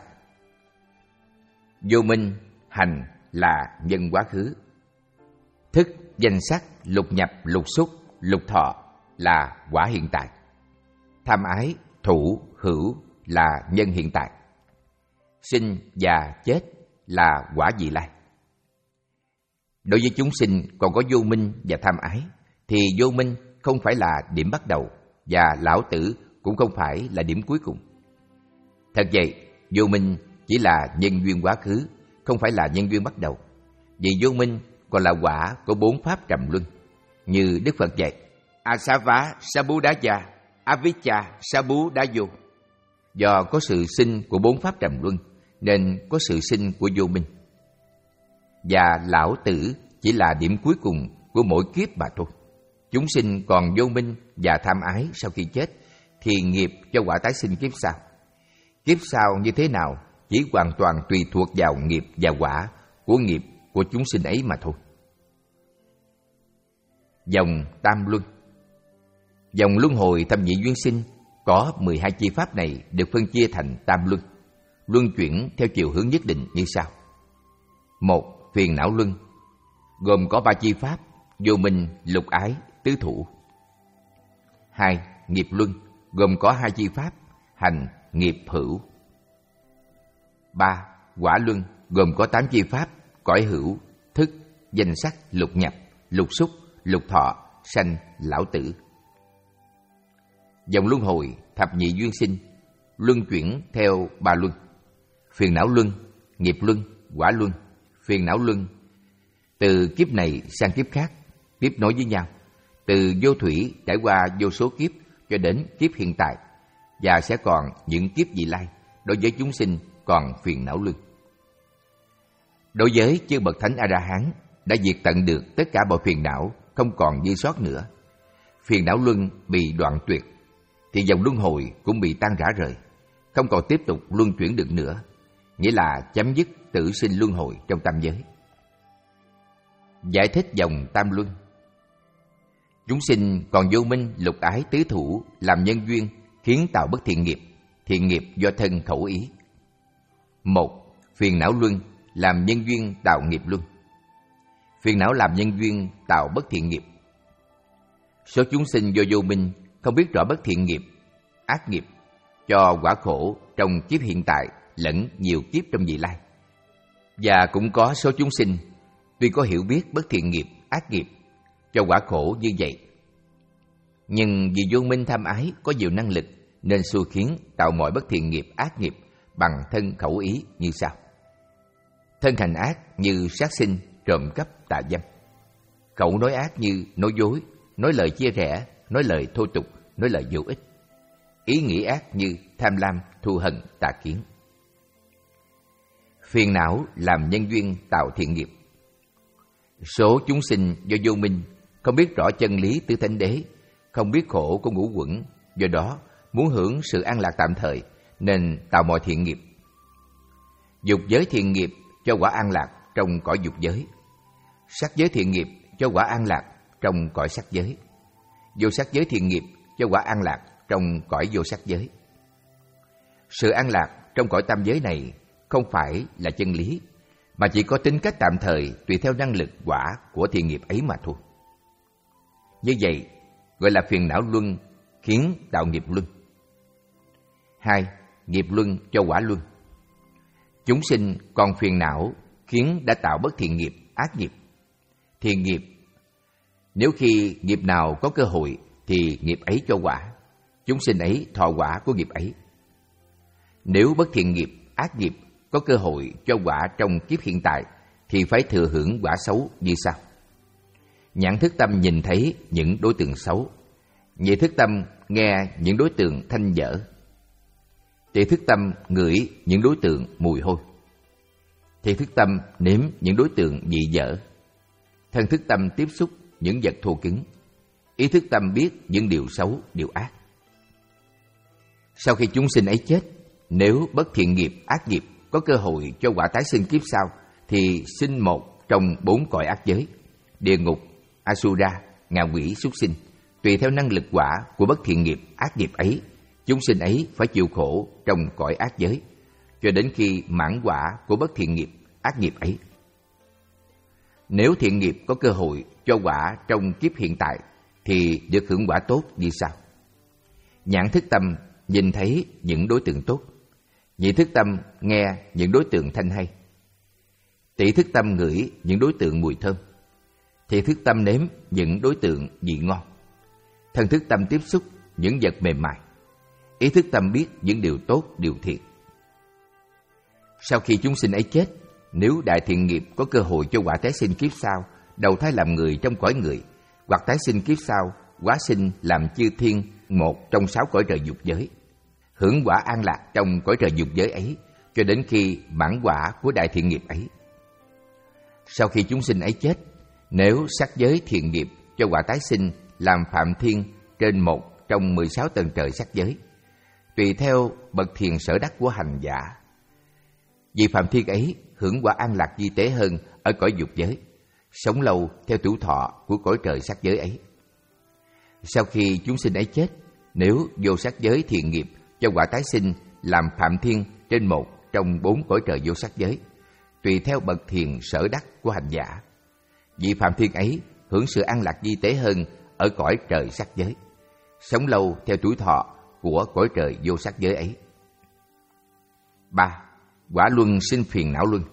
Vô minh, hành là nhân quá khứ. Thức, danh sắc, lục nhập, lục xúc, lục thọ là quả hiện tại. Tham ái, thủ, hữu là nhân hiện tại. Sinh, già, chết là quả vị lai. Đối với chúng sinh còn có vô minh và tham ái, thì vô minh không phải là điểm bắt đầu, và lão tử cũng không phải là điểm cuối cùng. Thật vậy, vô minh chỉ là nhân duyên quá khứ, không phải là nhân duyên bắt đầu. Vì vô minh còn là quả của bốn pháp trầm luân. Như Đức Phật dạy, Asava Sabudaya, Avicca Sabudayo. Do có sự sinh của bốn pháp trầm luân, nên có sự sinh của vô minh. Và lão tử chỉ là điểm cuối cùng của mỗi kiếp mà thôi. Chúng sinh còn vô minh và tham ái sau khi chết, thì nghiệp cho quả tái sinh kiếp sau. Kiếp sau như thế nào chỉ hoàn toàn tùy thuộc vào nghiệp và quả của nghiệp của chúng sinh ấy mà thôi. Dòng tam luân. Dòng luân hồi thập nhị duyên sinh có mười hai chi pháp này được phân chia thành tam luân, luân chuyển theo chiều hướng nhất định như sau. Một, phiền não luân, gồm có ba chi pháp: vô minh, lục ái, tứ thủ. Hai, nghiệp luân, gồm có hai chi pháp: hành, nghiệp, hữu. Ba, quả luân, gồm có tám chi pháp: cõi hữu, thức, danh sắc, lục nhập, lục xúc, lục thọ, sanh, lão tử. Dòng luân hồi thập nhị duyên sinh luân chuyển theo ba luân: phiền não luân, nghiệp luân, quả luân. Phiền não luân từ kiếp này sang kiếp khác tiếp nối với nhau, từ vô thủy trải qua vô số kiếp cho đến kiếp hiện tại, và sẽ còn những kiếp vị lai. Đối với chúng sinh còn phiền não luân. Đối với chư bậc thánh A-la-hán đã diệt tận được tất cả mọi phiền não, không còn dư sót nữa. Phiền não luân bị đoạn tuyệt, thì dòng luân hồi cũng bị tan rã rời, không còn tiếp tục luân chuyển được nữa, nghĩa là chấm dứt tử sinh luân hồi trong tam giới. Giải thích dòng tam luân. Chúng sinh còn vô minh, lục ái, tứ thủ làm nhân duyên khiến tạo bất thiện nghiệp, thiện nghiệp do thân khẩu ý. Một, phiền não luân làm nhân duyên tạo nghiệp luân. Phiền não làm nhân duyên tạo bất thiện nghiệp. Số chúng sinh do vô minh không biết rõ bất thiện nghiệp, ác nghiệp, cho quả khổ trong kiếp hiện tại lẫn nhiều kiếp trong vị lai. Và cũng có số chúng sinh tuy có hiểu biết bất thiện nghiệp, ác nghiệp, cho quả khổ như vậy, nhưng vì vô minh tham ái có nhiều năng lực nên xui khiến tạo mọi bất thiện nghiệp, ác nghiệp bằng thân khẩu ý như sau. Thân hành ác như sát sinh, trộm cắp, tà dâm. Khẩu nói ác như nói dối, nói lời chia rẽ, nói lời thô tục, nói lời vô ích. Ý nghĩ ác như tham lam, thù hận, tà kiến. Phiền não làm nhân duyên tạo thiện nghiệp. Số chúng sinh do vô minh không biết rõ chân lý tứ thánh đế, không biết khổ của ngũ uẩn, do đó muốn hưởng sự an lạc tạm thời nên tạo mọi thiện nghiệp. Dục giới thiện nghiệp cho quả an lạc trong cõi dục giới. Sắc giới thiện nghiệp cho quả an lạc trong cõi sắc giới. Vô sắc giới thiện nghiệp cho quả an lạc trong cõi vô sắc giới. Sự an lạc trong cõi tam giới này không phải là chân lý, mà chỉ có tính cách tạm thời tùy theo năng lực quả của thiện nghiệp ấy mà thôi. Như vậy, gọi là phiền não luân khiến tạo nghiệp luân. Hai, nghiệp luân cho quả luân. Chúng sinh còn phiền não khiến đã tạo bất thiện nghiệp, ác nghiệp. Thiện nghiệp, nếu khi nghiệp nào có cơ hội thì nghiệp ấy cho quả, chúng sinh ấy thọ quả của nghiệp ấy. Nếu bất thiện nghiệp, ác nghiệp có cơ hội cho quả trong kiếp hiện tại thì phải thừa hưởng quả xấu như sau. Nhãn thức tâm nhìn thấy những đối tượng xấu, nhị thức tâm nghe những đối tượng thanh dở, tỷ thức tâm ngửi những đối tượng mùi hôi, thiệt thức tâm nếm những đối tượng dị dở, thân thức tâm tiếp xúc những vật thô cứng, ý thức tâm biết những điều xấu, điều ác. Sau khi chúng sinh ấy chết, nếu bất thiện nghiệp, ác nghiệp có cơ hội cho quả tái sinh kiếp sau thì sinh một trong bốn cõi ác giới: địa ngục, Asura, ngạ quỷ, súc sinh. Tùy theo năng lực quả của bất thiện nghiệp, ác nghiệp ấy, chúng sinh ấy phải chịu khổ trong cõi ác giới cho đến khi mãn quả của bất thiện nghiệp, ác nghiệp ấy. Nếu thiện nghiệp có cơ hội cho quả trong kiếp hiện tại thì được hưởng quả tốt như sau. Nhãn thức tâm nhìn thấy những đối tượng tốt, nhị thức tâm nghe những đối tượng thanh hay, tỷ thức tâm ngửi những đối tượng mùi thơm, thiệt thức tâm nếm những đối tượng vị ngon, thân thức tâm tiếp xúc những vật mềm mại, ý thức tâm biết những điều tốt, điều thiện. Sau khi chúng sinh ấy chết, nếu đại thiện nghiệp có cơ hội cho quả tái sinh kiếp sau, đầu thai làm người trong cõi người, hoặc tái sinh kiếp sau, hóa sinh làm chư thiên một trong sáu cõi trời dục giới, hưởng quả an lạc trong cõi trời dục giới ấy cho đến khi mãn quả của đại thiện nghiệp ấy. Sau khi chúng sinh ấy chết, nếu sắc giới thiện nghiệp cho quả tái sinh làm phạm thiên trên một trong mười sáu tầng trời sắc giới, tùy theo bậc thiền sở đắc của hành giả, vị phạm thiên ấy hưởng quả an lạc vi tế hơn ở cõi dục giới, sống lâu theo tuổi thọ của cõi trời sắc giới ấy. Sau khi chúng sinh ấy chết, nếu vô sắc giới thiện nghiệp cho quả tái sinh làm phạm thiên trên một trong bốn cõi trời vô sắc giới, tùy theo bậc thiền sở đắc của hành giả, vị phạm thiên ấy hưởng sự an lạc vi tế hơn ở cõi trời sắc giới, sống lâu theo tuổi thọ của cõi trời vô sắc giới ấy. Ba. Quả luân sinh phiền não luân.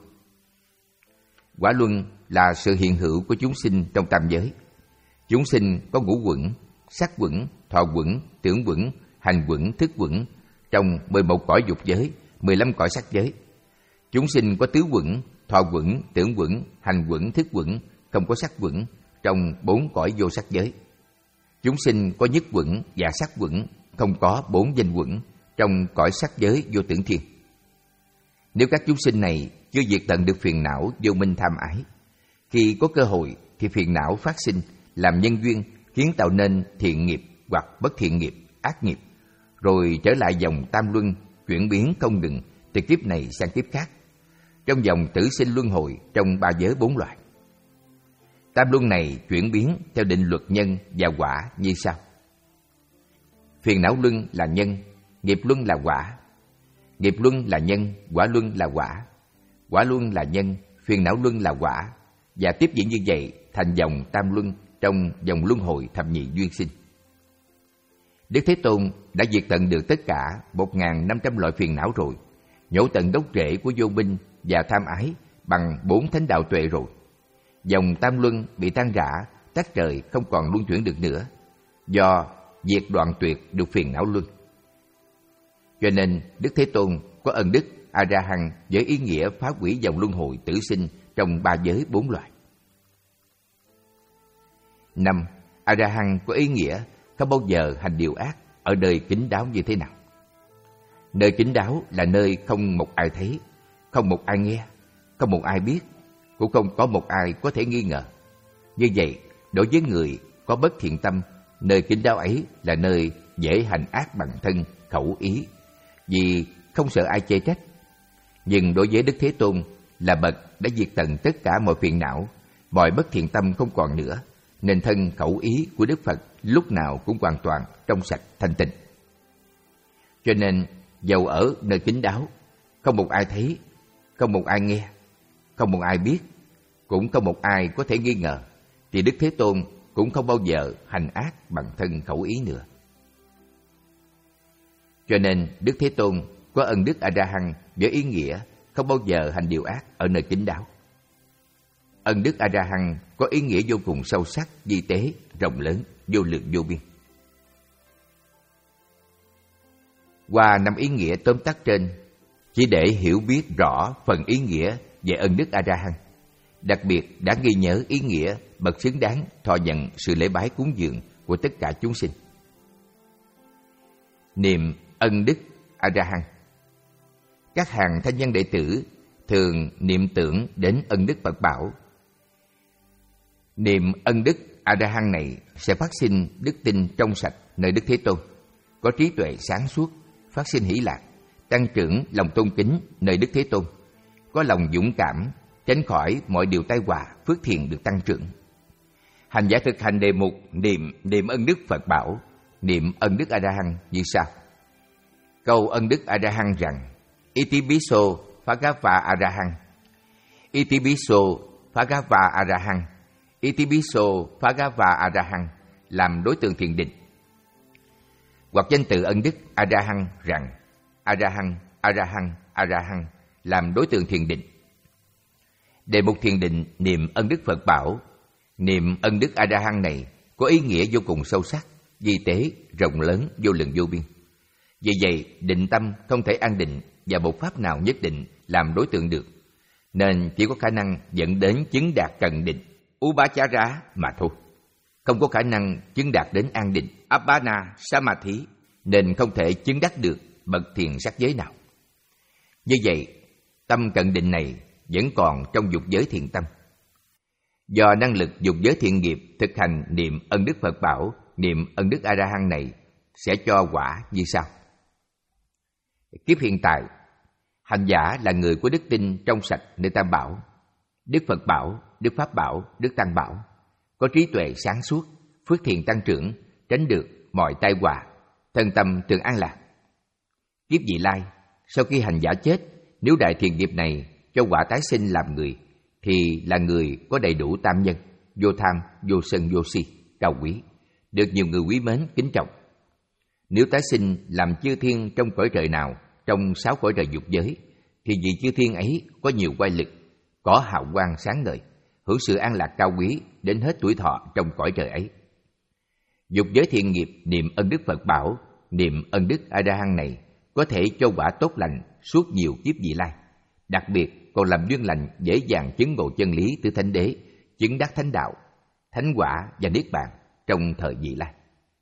Quả luân là sự hiện hữu của chúng sinh trong tam giới. Chúng sinh có ngũ quẩn, sắc quẩn, thọ quẩn, tưởng quẩn, hành quẩn, thức quẩn trong mười một cõi dục giới, mười lăm cõi sắc giới. Chúng sinh có tứ quẩn, thọ quẩn, tưởng quẩn, hành quẩn, thức quẩn, không có sắc quẩn trong bốn cõi vô sắc giới. Chúng sinh có nhất quẩn và sắc quẩn, không có bốn danh quẩn trong cõi sắc giới vô tưởng thiên. Nếu các chúng sinh này chưa diệt tận được phiền não vô minh tham ái, khi có cơ hội thì phiền não phát sinh làm nhân duyên khiến tạo nên thiện nghiệp hoặc bất thiện nghiệp, ác nghiệp, rồi trở lại dòng tam luân chuyển biến không ngừng từ kiếp này sang kiếp khác, trong dòng tử sinh luân hồi trong ba giới bốn loại. Tam luân này chuyển biến theo định luật nhân và quả như sau. Phiền não luân là nhân, nghiệp luân là quả. Nghiệp luân là nhân, quả luân là quả. Quả luân là nhân, phiền não luân là quả. Và tiếp diễn như vậy thành dòng tam luân trong dòng luân hồi thập nhị duyên sinh. Đức Thế Tôn đã diệt tận được tất cả một nghìn năm trăm loại phiền não rồi, nhổ tận gốc rễ của vô minh và tham ái bằng bốn thánh đạo tuệ rồi. Dòng tam luân bị tan rã, tách rời, không còn luân chuyển được nữa, do diệt đoạn tuyệt được phiền não luân. Cho nên Đức Thế Tôn có ân đức A-ra-hăng với ý nghĩa phá hủy dòng luân hồi tử sinh trong ba giới bốn loại. Năm. A-ra-hăng có ý nghĩa không bao giờ hành điều ác ở nơi kín đáo như thế nào. Nơi kín đáo là nơi không một ai thấy, không một ai nghe, không một ai biết, cũng không có một ai có thể nghi ngờ. Như vậy, đối với người có bất thiện tâm, nơi kín đáo ấy là nơi dễ hành ác bằng thân, khẩu, ý, vì không sợ ai chê trách. Nhưng đối với Đức Thế Tôn là bậc đã diệt tận tất cả mọi phiền não, mọi bất thiện tâm không còn nữa, nên thân khẩu ý của Đức Phật lúc nào cũng hoàn toàn trong sạch thanh tịnh. Cho nên dầu ở nơi kín đáo, không một ai thấy, không một ai nghe, không một ai biết, cũng không một ai có thể nghi ngờ, thì Đức Thế Tôn cũng không bao giờ hành ác bằng thân khẩu ý nữa. Cho nên Đức Thế Tôn có ân đức A-ra-hăng với ý nghĩa không bao giờ hành điều ác ở nơi kín đáo. Ân đức A-ra-hăng có ý nghĩa vô cùng sâu sắc, vi tế, rộng lớn, vô lượng vô biên. Qua năm ý nghĩa tóm tắt trên, chỉ để hiểu biết rõ phần ý nghĩa về ân đức A-ra-hăng, đặc biệt đã ghi nhớ ý nghĩa bậc xứng đáng thọ nhận sự lễ bái cúng dường của tất cả chúng sinh. Niệm ân đức A-ra-hăng. Các hàng thanh văn đệ tử thường niệm tưởng đến ân đức Phật Bảo. Niệm ân đức A-ra-hăng này sẽ phát sinh đức tin trong sạch nơi Đức Thế Tôn, có trí tuệ sáng suốt, phát sinh hỷ lạc, tăng trưởng lòng tôn kính nơi Đức Thế Tôn, có lòng dũng cảm, tránh khỏi mọi điều tai họa, phước thiện được tăng trưởng. Hành giả thực hành đề mục niệm niệm ân đức Phật Bảo, niệm ân đức A-ra-hăng như sau. Câu ân đức A-ra-hăng rằng: Itipiso Bhagava A-ra-hăng, Itipiso Bhagava A-ra-hăng, Itipiso Bhagava A-ra-hăng làm đối tượng thiền định. Hoặc danh từ ân đức A-ra-hăng rằng: A-ra-hăng, A-ra-hăng, A-ra-hăng làm đối tượng thiền định. Đề mục thiền định niệm ân đức Phật Bảo, niệm ân đức A-ra-hăng này có ý nghĩa vô cùng sâu sắc, vi tế, rộng lớn, vô lượng vô biên. Vì vậy, định tâm không thể an định và một pháp nào nhất định làm đối tượng được, nên chỉ có khả năng dẫn đến chứng đạt cần định, Upachara mà thôi. Không có khả năng chứng đạt đến an định, Appana Samadhi, nên không thể chứng đắc được bậc thiền sắc giới nào. Như vậy, tâm cận định này vẫn còn trong dục giới thiền tâm. Do năng lực dục giới thiện nghiệp thực hành niệm ân đức Phật Bảo, niệm ân đức A-ra-hăng này sẽ cho quả như sau. Kiếp hiện tại, hành giả là người có đức tin trong sạch nơi Tam Bảo, Đức Phật Bảo, Đức Pháp Bảo, Đức Tăng Bảo, có trí tuệ sáng suốt, phước thiện tăng trưởng, tránh được mọi tai họa, thân tâm thường an lạc. Kiếp vị lai, sau khi hành giả chết, nếu đại thiện nghiệp này cho quả tái sinh làm người, thì là người có đầy đủ tam nhân, vô tham, vô sân, vô si, cao quý, được nhiều người quý mến, kính trọng. Nếu tái sinh làm chư thiên trong cõi trời nào, trong sáu cõi trời dục giới, thì vị chư thiên ấy có nhiều oai lực, có hào quang sáng ngời, hưởng sự an lạc cao quý đến hết tuổi thọ trong cõi trời ấy. Dục giới thiện nghiệp niệm ân đức Phật Bảo, niệm ân đức A-ra-hăng này có thể cho quả tốt lành suốt nhiều kiếp vị lai, đặc biệt còn làm duyên lành dễ dàng chứng ngộ chân lý từ Thánh Đế, chứng đắc thánh đạo, thánh quả và niết bàn trong thời vị lai.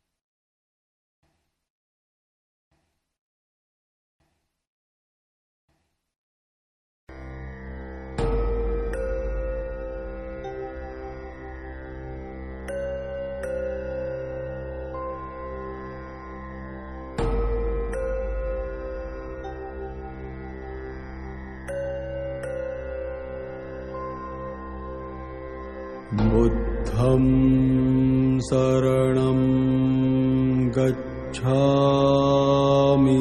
Buddham saranam gacchami,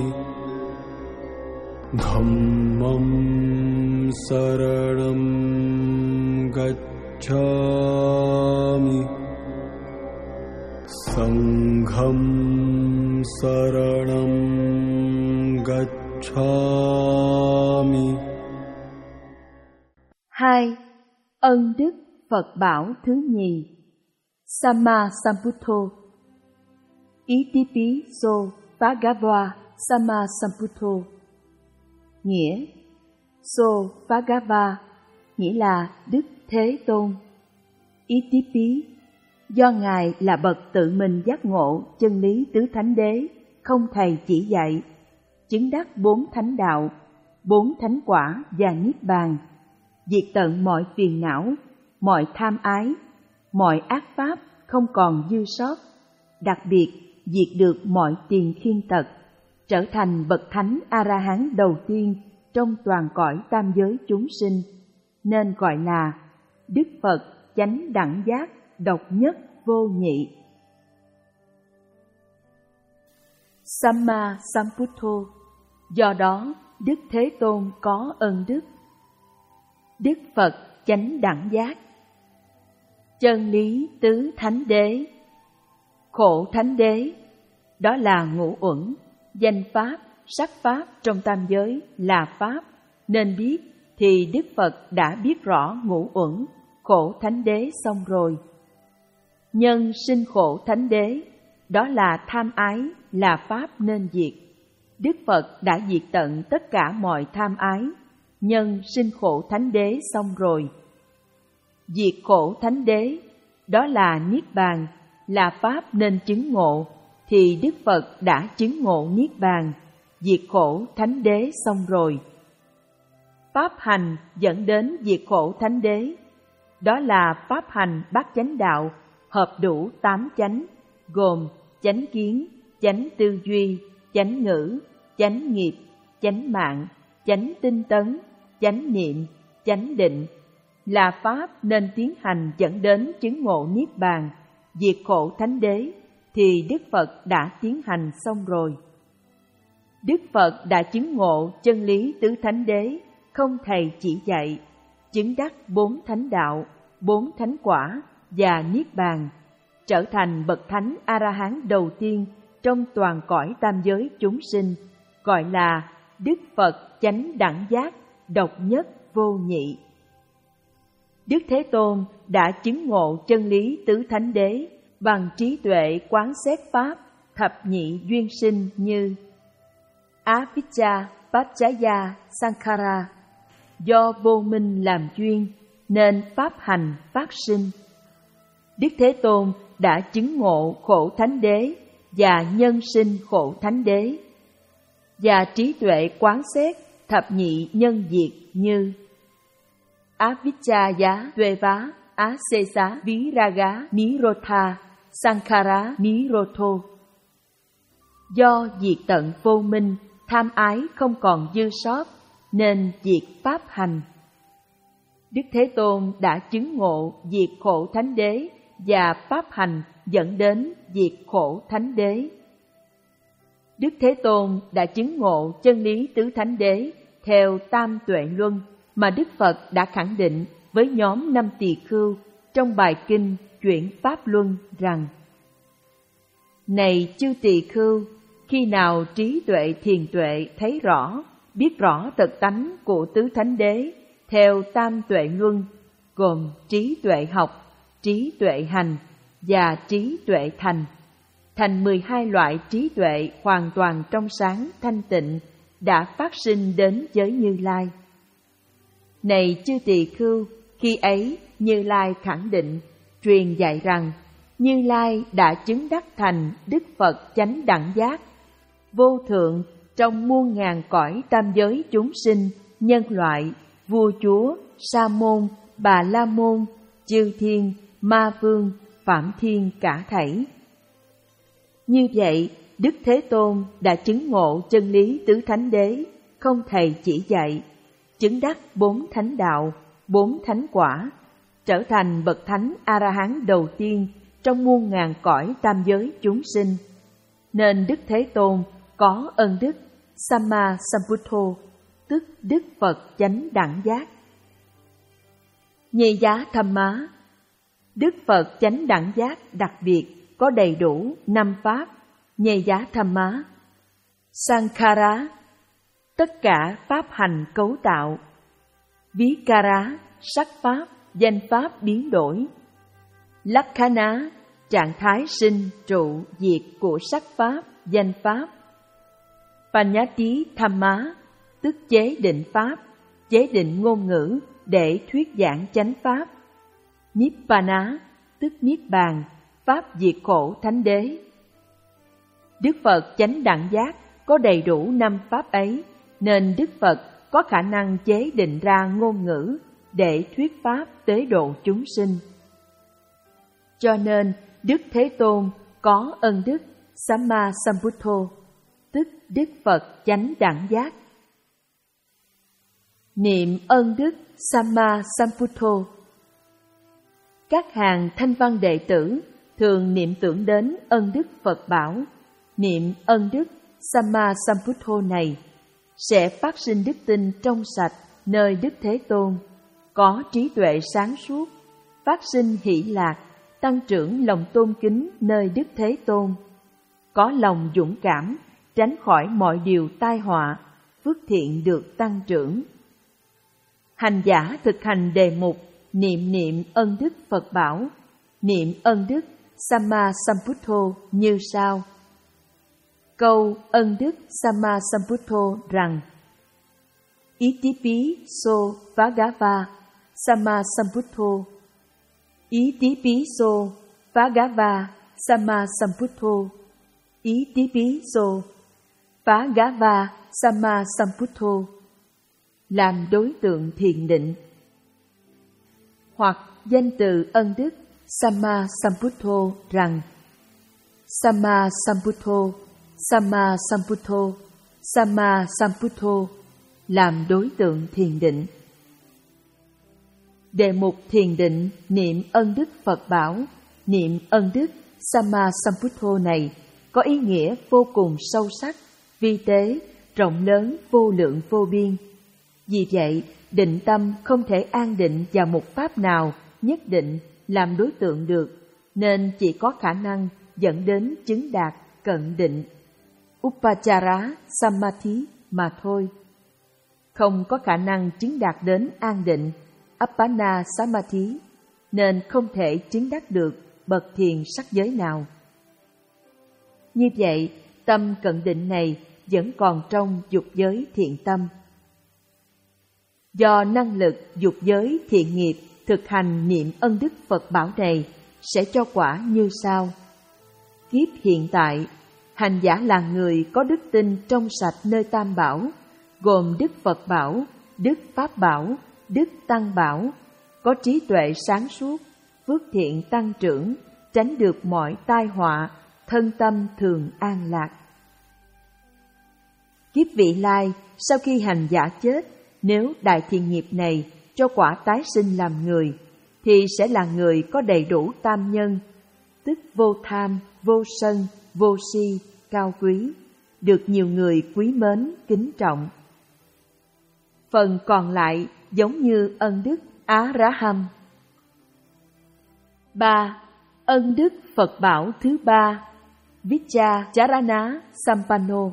Dhammam saranam gacchami, Sangham saranam gacchami. Hai. Ân đức Phật Bảo thứ nhì, Samma Sambuddho. Itipiso Bhagava Samma Sambuddho. Nghĩa: So Bhagava nghĩa là Đức Thế Tôn. Itipi do Ngài là bậc tự mình giác ngộ chân lý tứ thánh đế, không thầy chỉ dạy, chứng đắc bốn thánh đạo, bốn thánh quả và niết bàn, diệt tận mọi phiền não, mọi tham ái, mọi ác pháp không còn dư sót, đặc biệt diệt được mọi tiền khiên tật, trở thành bậc thánh A-ra-hán đầu tiên trong toàn cõi tam giới chúng sinh, nên gọi là Đức Phật chánh đẳng giác độc nhất vô nhị. Samma Sambuddho, do đó Đức Thế Tôn có ân đức. Đức Phật chánh đẳng giác, chân lý tứ thánh đế, khổ thánh đế, đó là ngũ uẩn, danh pháp, sắc pháp trong tam giới là pháp, nên biết thì Đức Phật đã biết rõ ngũ uẩn, khổ thánh đế xong rồi. Nhân sinh khổ thánh đế, đó là tham ái, là pháp nên diệt. Đức Phật đã diệt tận tất cả mọi tham ái, nhân sinh khổ thánh đế xong rồi. Diệt khổ thánh đế, đó là Niết Bàn, là pháp nên chứng ngộ, thì Đức Phật đã chứng ngộ Niết Bàn, diệt khổ thánh đế xong rồi. Pháp hành dẫn đến diệt khổ thánh đế, đó là pháp hành bát chánh đạo, hợp đủ tám chánh, gồm chánh kiến, chánh tư duy, chánh ngữ, chánh nghiệp, chánh mạng, chánh tinh tấn, chánh niệm, chánh định, là pháp nên tiến hành dẫn đến chứng ngộ Niết Bàn, diệt khổ thánh đế, thì Đức Phật đã tiến hành xong rồi. Đức Phật đã chứng ngộ chân lý tứ thánh đế, không thầy chỉ dạy, chứng đắc bốn thánh đạo, bốn thánh quả và Niết Bàn, trở thành bậc thánh A-la-hán đầu tiên trong toàn cõi tam giới chúng sinh, gọi là Đức Phật chánh đẳng giác, độc nhất vô nhị. Đức Thế Tôn đã chứng ngộ chân lý tứ thánh đế bằng trí tuệ quán xét pháp thập nhị duyên sinh như Avijja Paccaya Sankhara, do vô minh làm duyên nên pháp hành phát sinh. Đức Thế Tôn đã chứng ngộ khổ thánh đế và nhân sinh khổ thánh đế, và trí tuệ quán xét thập nhị nhân diệt như Avijjaya Tueva Asesa Viraga Nirodha Sankhara Nirodho. Do diệt tận vô minh, tham ái không còn dư sót, nên diệt pháp hành. Đức Thế Tôn đã chứng ngộ diệt khổ thánh đế và pháp hành dẫn đến diệt khổ thánh đế. Đức Thế Tôn đã chứng ngộ chân lý tứ thánh đế theo tam tuệ luân mà Đức Phật đã khẳng định với nhóm năm tỳ khưu trong bài kinh Chuyển Pháp Luân rằng: Này chư tỳ khưu, khi nào trí tuệ thiền tuệ thấy rõ, biết rõ thực tánh của tứ thánh đế theo tam tuệ luân, gồm trí tuệ học, trí tuệ hành và trí tuệ thành, thành mười hai loại trí tuệ hoàn toàn trong sáng thanh tịnh đã phát sinh đến giới Như Lai. Này chư tỳ khưu, khi ấy Như Lai khẳng định, truyền dạy rằng Như Lai đã chứng đắc thành Đức Phật chánh đẳng giác, vô thượng trong muôn ngàn cõi tam giới chúng sinh, nhân loại, vua chúa, sa môn, bà la môn, chư thiên, ma vương, phạm thiên cả thảy. Như vậy, Đức Thế Tôn đã chứng ngộ chân lý tứ thánh đế, không thầy chỉ dạy, chứng đắc bốn thánh đạo, bốn thánh quả, trở thành bậc thánh A-la-hán đầu tiên trong muôn ngàn cõi tam giới chúng sinh. Nên Đức Thế Tôn có ân đức Samma Sambuddho, tức Đức Phật chánh đẳng giác. Nhị giá Tham Má, Đức Phật chánh đẳng giác đặc biệt có đầy đủ năm pháp. Nhị giá Tham Má, Sankhara, tất cả pháp hành cấu tạo. Vikara, sắc pháp, danh pháp biến đổi. Lakkhana, trạng thái sinh, trụ, diệt của sắc pháp, danh pháp. Panyati Thamma, tức chế định pháp, chế định ngôn ngữ để thuyết giảng chánh pháp. Nibbana, tức niết bàn, pháp diệt khổ thánh đế. Đức Phật chánh đẳng giác có đầy đủ năm pháp ấy, nên Đức Phật có khả năng chế định ra ngôn ngữ để thuyết pháp tế độ chúng sinh. Cho nên Đức Thế Tôn có ân đức Samma Sambuddho, tức Đức Phật chánh đẳng giác. Niệm ân đức Samma Sambuddho. Các hàng thanh văn đệ tử thường niệm tưởng đến ân đức Phật bảo, niệm ân đức Samma Sambuddho này sẽ phát sinh đức tin trong sạch nơi Đức Thế Tôn, có trí tuệ sáng suốt, phát sinh hỷ lạc, tăng trưởng lòng tôn kính nơi Đức Thế Tôn, có lòng dũng cảm, tránh khỏi mọi điều tai họa, phước thiện được tăng trưởng. Hành giả thực hành đề mục niệm niệm ân đức Phật bảo, niệm ân đức Samma Sambuddho như sau. Câu ân đức Samma Sambuddho rằng: Itipi so Bhagava Samma Sambuddho, Itipi so Bhagava Samma Sambuddho, Itipi so Bhagava Samma Sambuddho, làm đối tượng thiền định. Hoặc danh từ ân đức Samma Sambuddho rằng: Samma Sambuddho, Samma Sambuddho, Samma Sambuddho, làm đối tượng thiền định. Đề mục thiền định niệm ân đức Phật bảo, niệm ân đức Samma Sambuddho này có ý nghĩa vô cùng sâu sắc, vi tế, rộng lớn, vô lượng vô biên. Vì vậy, định tâm không thể an định vào một pháp nào nhất định làm đối tượng được, nên chỉ có khả năng dẫn đến chứng đạt cận định, Upachara Samadhi mà thôi. Không có khả năng chứng đạt đến an định, Appana Samadhi, nên không thể chứng đắc được bậc thiền sắc giới nào. Như vậy, tâm cận định này vẫn còn trong dục giới thiện tâm. Do năng lực dục giới thiện nghiệp thực hành niệm ân đức Phật bảo này sẽ cho quả như sau. Kiếp hiện tại, hành giả là người có đức tin trong sạch nơi Tam Bảo, gồm đức Phật bảo, đức Pháp bảo, đức Tăng bảo, có trí tuệ sáng suốt, phước thiện tăng trưởng, tránh được mọi tai họa, thân tâm thường an lạc. Kiếp vị lai, sau khi hành giả chết, nếu đại thiện nghiệp này cho quả tái sinh làm người, thì sẽ là người có đầy đủ tam nhân, tức vô tham, vô sân, vô si, cao quý, được nhiều người quý mến, kính trọng. Phần còn lại giống như ân đức Á-ra-hâm. ba. Ân đức Phật bảo thứ ba, Viccha Charana Sampanno.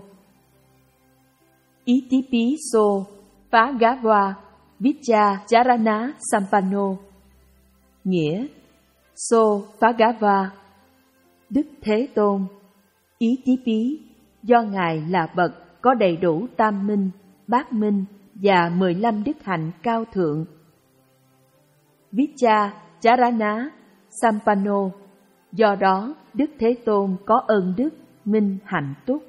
Itipi so Bhagava Viccha Charana Sampanno. Nghĩa: So Bhagava, Đức Thế Tôn. Itipi, do Ngài là bậc có đầy đủ tam minh, bát minh và mười lăm đức hạnh cao thượng. Viccha Charana Sampanno, do đó Đức Thế Tôn có ơn đức, minh hạnh túc.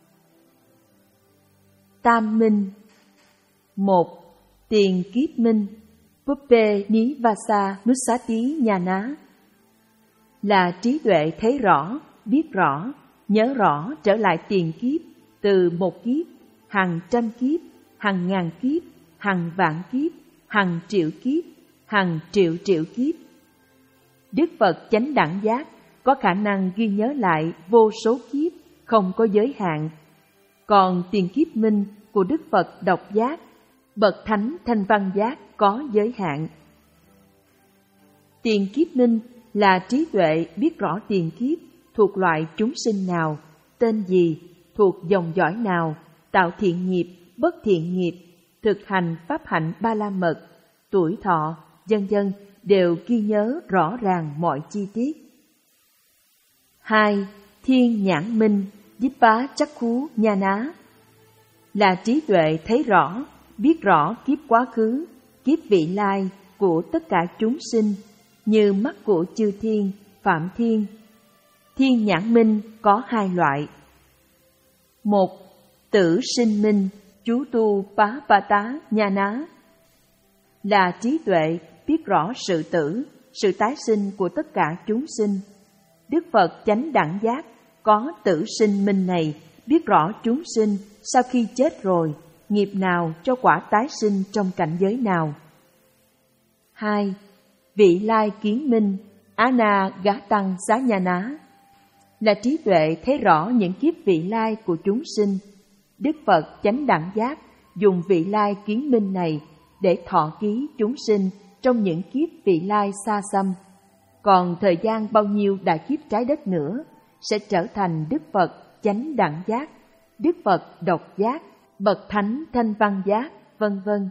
Tam minh. Một. Tiền kiếp minh, Puppe Nivasa Nusati Nhana, là trí tuệ thấy rõ, biết rõ, nhớ rõ trở lại tiền kiếp, từ một kiếp, hàng trăm kiếp, hàng ngàn kiếp, hàng vạn kiếp, hàng triệu kiếp, hàng triệu triệu kiếp. Đức Phật chánh đẳng giác có khả năng ghi nhớ lại vô số kiếp, không có giới hạn. Còn tiền kiếp minh của Đức Phật độc giác, bậc thánh thanh văn giác có giới hạn. Tiền kiếp minh là trí tuệ biết rõ tiền kiếp thuộc loại chúng sinh nào, tên gì, thuộc dòng dõi nào, tạo thiện nghiệp, bất thiện nghiệp, thực hành pháp hạnh ba la mật, tuổi thọ, vân vân đều ghi nhớ rõ ràng mọi chi tiết. Hai. Thiên nhãn minh, Dipa Chakku Nhana, là trí tuệ thấy rõ, biết rõ kiếp quá khứ, kiếp vị lai của tất cả chúng sinh, như mắt của chư thiên, phạm thiên. Thiên nhãn minh có hai loại. Một. Tử sinh minh, chú tu pá pa tá nha ná, là trí tuệ biết rõ sự tử, sự tái sinh của tất cả chúng sinh. Đức Phật chánh đẳng giác có tử sinh minh này, biết rõ chúng sinh sau khi chết rồi, nghiệp nào cho quả tái sinh trong cảnh giới nào. Hai. Vị lai kiến minh, Ana Gá Tăng Xá Nha Ná, là trí tuệ thấy rõ những kiếp vị lai của chúng sinh. Đức Phật chánh đẳng giác dùng vị lai kiến minh này để thọ ký chúng sinh trong những kiếp vị lai xa xăm. Còn thời gian bao nhiêu đại kiếp trái đất nữa sẽ trở thành Đức Phật chánh đẳng giác, Đức Phật độc giác, bậc thánh thanh văn giác, vân vân.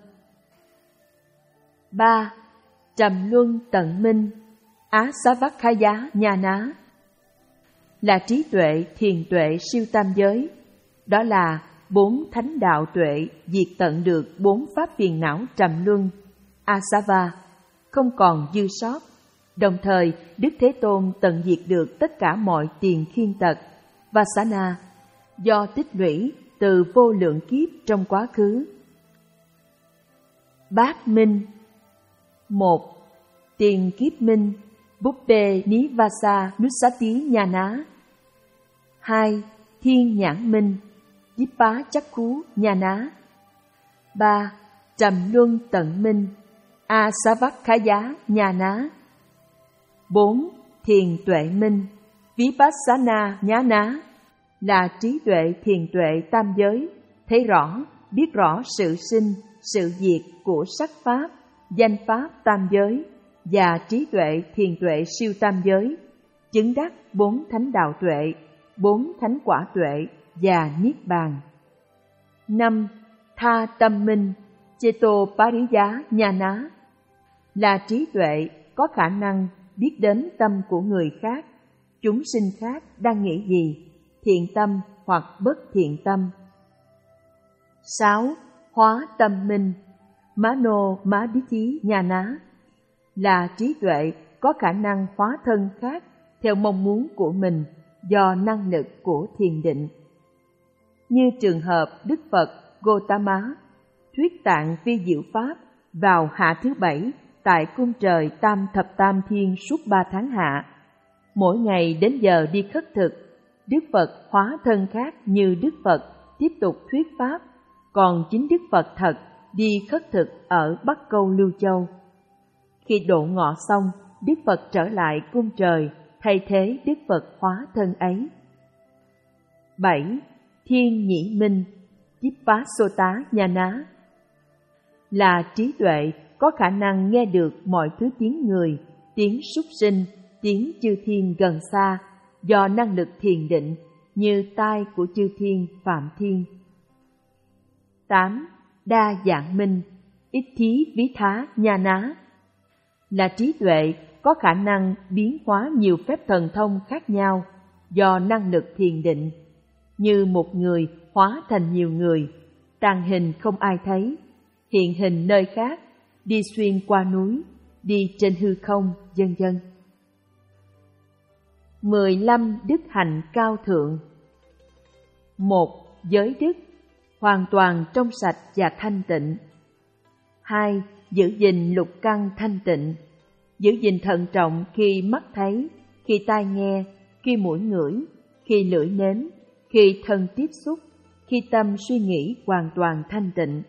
ba. Trầm luân tận minh, Asavakkaya Nhana, là trí tuệ, thiền tuệ siêu tam giới. Đó là bốn thánh đạo tuệ diệt tận được bốn pháp phiền não trầm luân, Asava, không còn dư sót. Đồng thời, Đức Thế Tôn tận diệt được tất cả mọi tiền khiên tật, Vasana, do tích lũy từ vô lượng kiếp trong quá khứ. Bát minh. Một. Tiền kiếp minh, Bubbê Nivasa Nussati Nhana. Hai. Thiên nhãn minh, Dipa Chakku Nhana. Ba. Trầm luân tận minh, Asavakkaya Nhana. Bốn. Thiền tuệ minh, Vipassana Nhana, là trí tuệ thiền tuệ tam giới, thấy rõ, biết rõ sự sinh, sự diệt của sắc pháp, danh pháp tam giới và trí tuệ thiền tuệ siêu tam giới, chứng đắc bốn thánh đạo tuệ, bốn thánh quả tuệ và niết bàn. Năm. Tha tâm minh, Cheto Pariya Nhana, là trí tuệ có khả năng biết đến tâm của người khác, chúng sinh khác đang nghĩ gì, thiện tâm hoặc bất thiện tâm. Sáu. Hóa tâm minh, Mano Maditthi Nhana, là trí tuệ có khả năng hóa thân khác theo mong muốn của mình do năng lực của thiền định. Như trường hợp Đức Phật Gotama thuyết tạng vi diệu pháp vào hạ thứ bảy tại cung trời Tam Thập Tam Thiên suốt ba tháng hạ. Mỗi ngày đến giờ đi khất thực, Đức Phật hóa thân khác như Đức Phật tiếp tục thuyết pháp, còn chính Đức Phật thật đi khất thực ở Bắc Câu Lưu Châu. Khi độ ngọ xong, Đức Phật trở lại cung trời, thay thế Đức Phật hóa thân ấy. Bảy. Thiên nhĩ minh, Vipassota Nhana, là trí tuệ có khả năng nghe được mọi thứ tiếng người, tiếng súc sinh, tiếng chư thiên gần xa do năng lực thiền định như tai của chư thiên Phạm Thiên. Tám. Đa dạng minh, Itthi Vitha Nhana, là trí tuệ có khả năng biến hóa nhiều phép thần thông khác nhau do năng lực thiền định, như một người hóa thành nhiều người, tàng hình không ai thấy, hiện hình nơi khác, đi xuyên qua núi, đi trên hư không, vân vân. Mười lăm đức hạnh cao thượng. Một. Giới đức, hoàn toàn trong sạch và thanh tịnh. Hai. Giữ gìn lục căn thanh tịnh, giữ gìn thận trọng khi mắt thấy, khi tai nghe, khi mũi ngửi, khi lưỡi nếm, khi thân tiếp xúc, khi tâm suy nghĩ hoàn toàn thanh tịnh.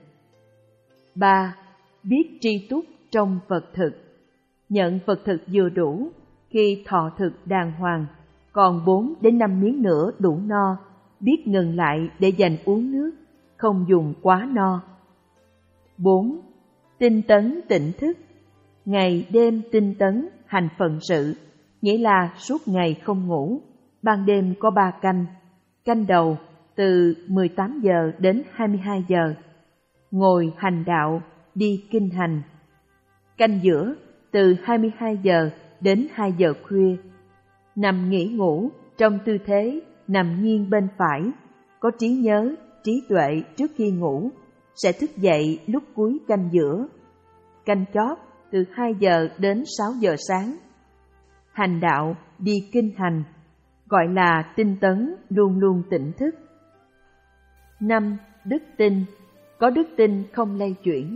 Ba. Biết tri túc trong vật thực, nhận vật thực vừa đủ, khi thọ thực đàng hoàng, còn bốn đến năm miếng nữa đủ no, biết ngừng lại để dành uống nước, không dùng quá no. Bốn. Tinh tấn tỉnh thức, ngày đêm tinh tấn hành phận sự, nghĩa là suốt ngày không ngủ, ban đêm có ba canh, canh đầu từ mười tám giờ đến hai mươi hai giờ, ngồi hành đạo, đi kinh hành. Canh giữa từ hai mươi hai giờ đến hai giờ khuya, nằm nghỉ ngủ trong tư thế nằm nghiêng bên phải, có trí nhớ, trí tuệ trước khi ngủ, sẽ thức dậy lúc cuối canh giữa. Canh chót từ hai giờ đến sáu giờ sáng. Hành đạo, đi kinh hành, gọi là tinh tấn, luôn luôn tỉnh thức. Năm. Đức tin, có đức tin không lay chuyển.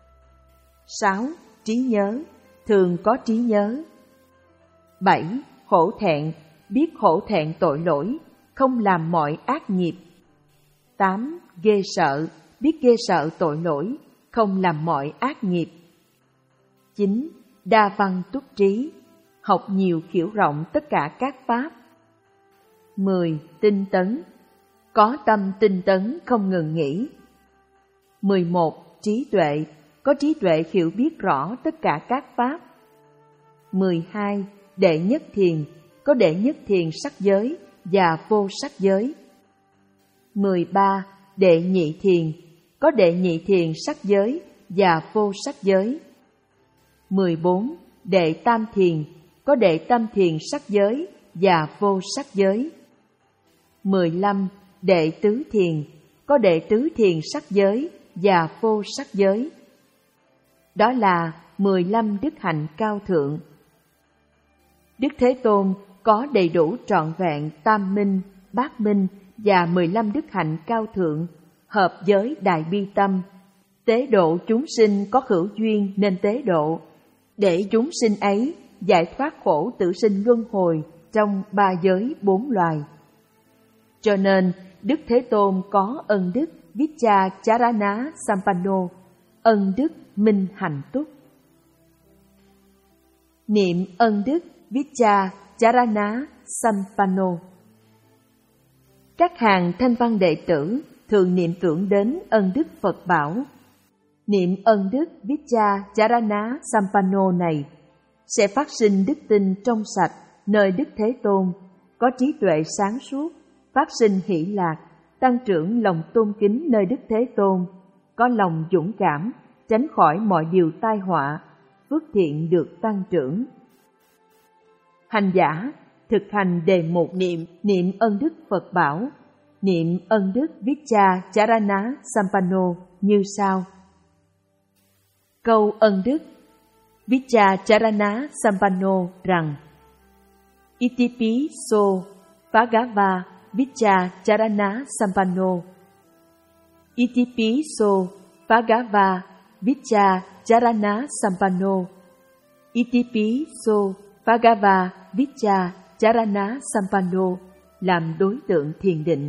Sáu. Trí nhớ, thường có trí nhớ. Bảy. Hổ thẹn, biết hổ thẹn tội lỗi, không làm mọi ác nghiệp. Tám. Ghê sợ, biết ghê sợ tội lỗi, không làm mọi ác nghiệp. Chín. Đa văn túc trí, học nhiều hiểu rộng tất cả các pháp. Mười. Tinh tấn, có tâm tinh tấn không ngừng nghỉ. Mười một. Trí tuệ, có trí tuệ hiểu biết rõ tất cả các pháp. Mười hai. Đệ nhất thiền, có đệ nhất thiền sắc giới và vô sắc giới. mười ba. Đệ nhị thiền, có đệ nhị thiền sắc giới và vô sắc giới. mười bốn. Đệ tam thiền, có đệ tam thiền sắc giới và vô sắc giới. mười lăm. Đệ tứ thiền, có đệ tứ thiền sắc giới và vô sắc giới. Đó là mười lăm đức hạnh cao thượng. Đức Thế Tôn có đầy đủ trọn vẹn tam minh, bát minh và mười lăm đức hạnh cao thượng, hợp với đại bi tâm, tế độ chúng sinh có hữu duyên nên tế độ, để chúng sinh ấy giải thoát khổ tử sinh luân hồi trong ba giới bốn loài. Cho nên, Đức Thế Tôn có ân đức Vichacharana Sampanno, ân đức minh hạnh túc. Niệm ân đức Vichacharana Sampanno. Các hàng thanh văn đệ tử thường niệm tưởng đến ân đức Phật bảo. Niệm ân đức Vichacharana Sampanno này sẽ phát sinh đức tin trong sạch nơi Đức Thế Tôn, có trí tuệ sáng suốt, phát sinh hỷ lạc, tăng trưởng lòng tôn kính nơi Đức Thế Tôn, có lòng dũng cảm, tránh khỏi mọi điều tai họa, phước thiện được tăng trưởng. Hành giả thực hành đề mục niệm niệm ân đức Phật bảo, niệm ân đức Vichacharana Sampanno như sau. Câu ân đức Vichacharana Sampanno rằng: Itipi so Bhagava Vichacharana Sampanno. Itipi so Bhagava Vichacharana Sampanno. Itipi so Bhagava Vichacharana Sampanno làm đối tượng thiền định.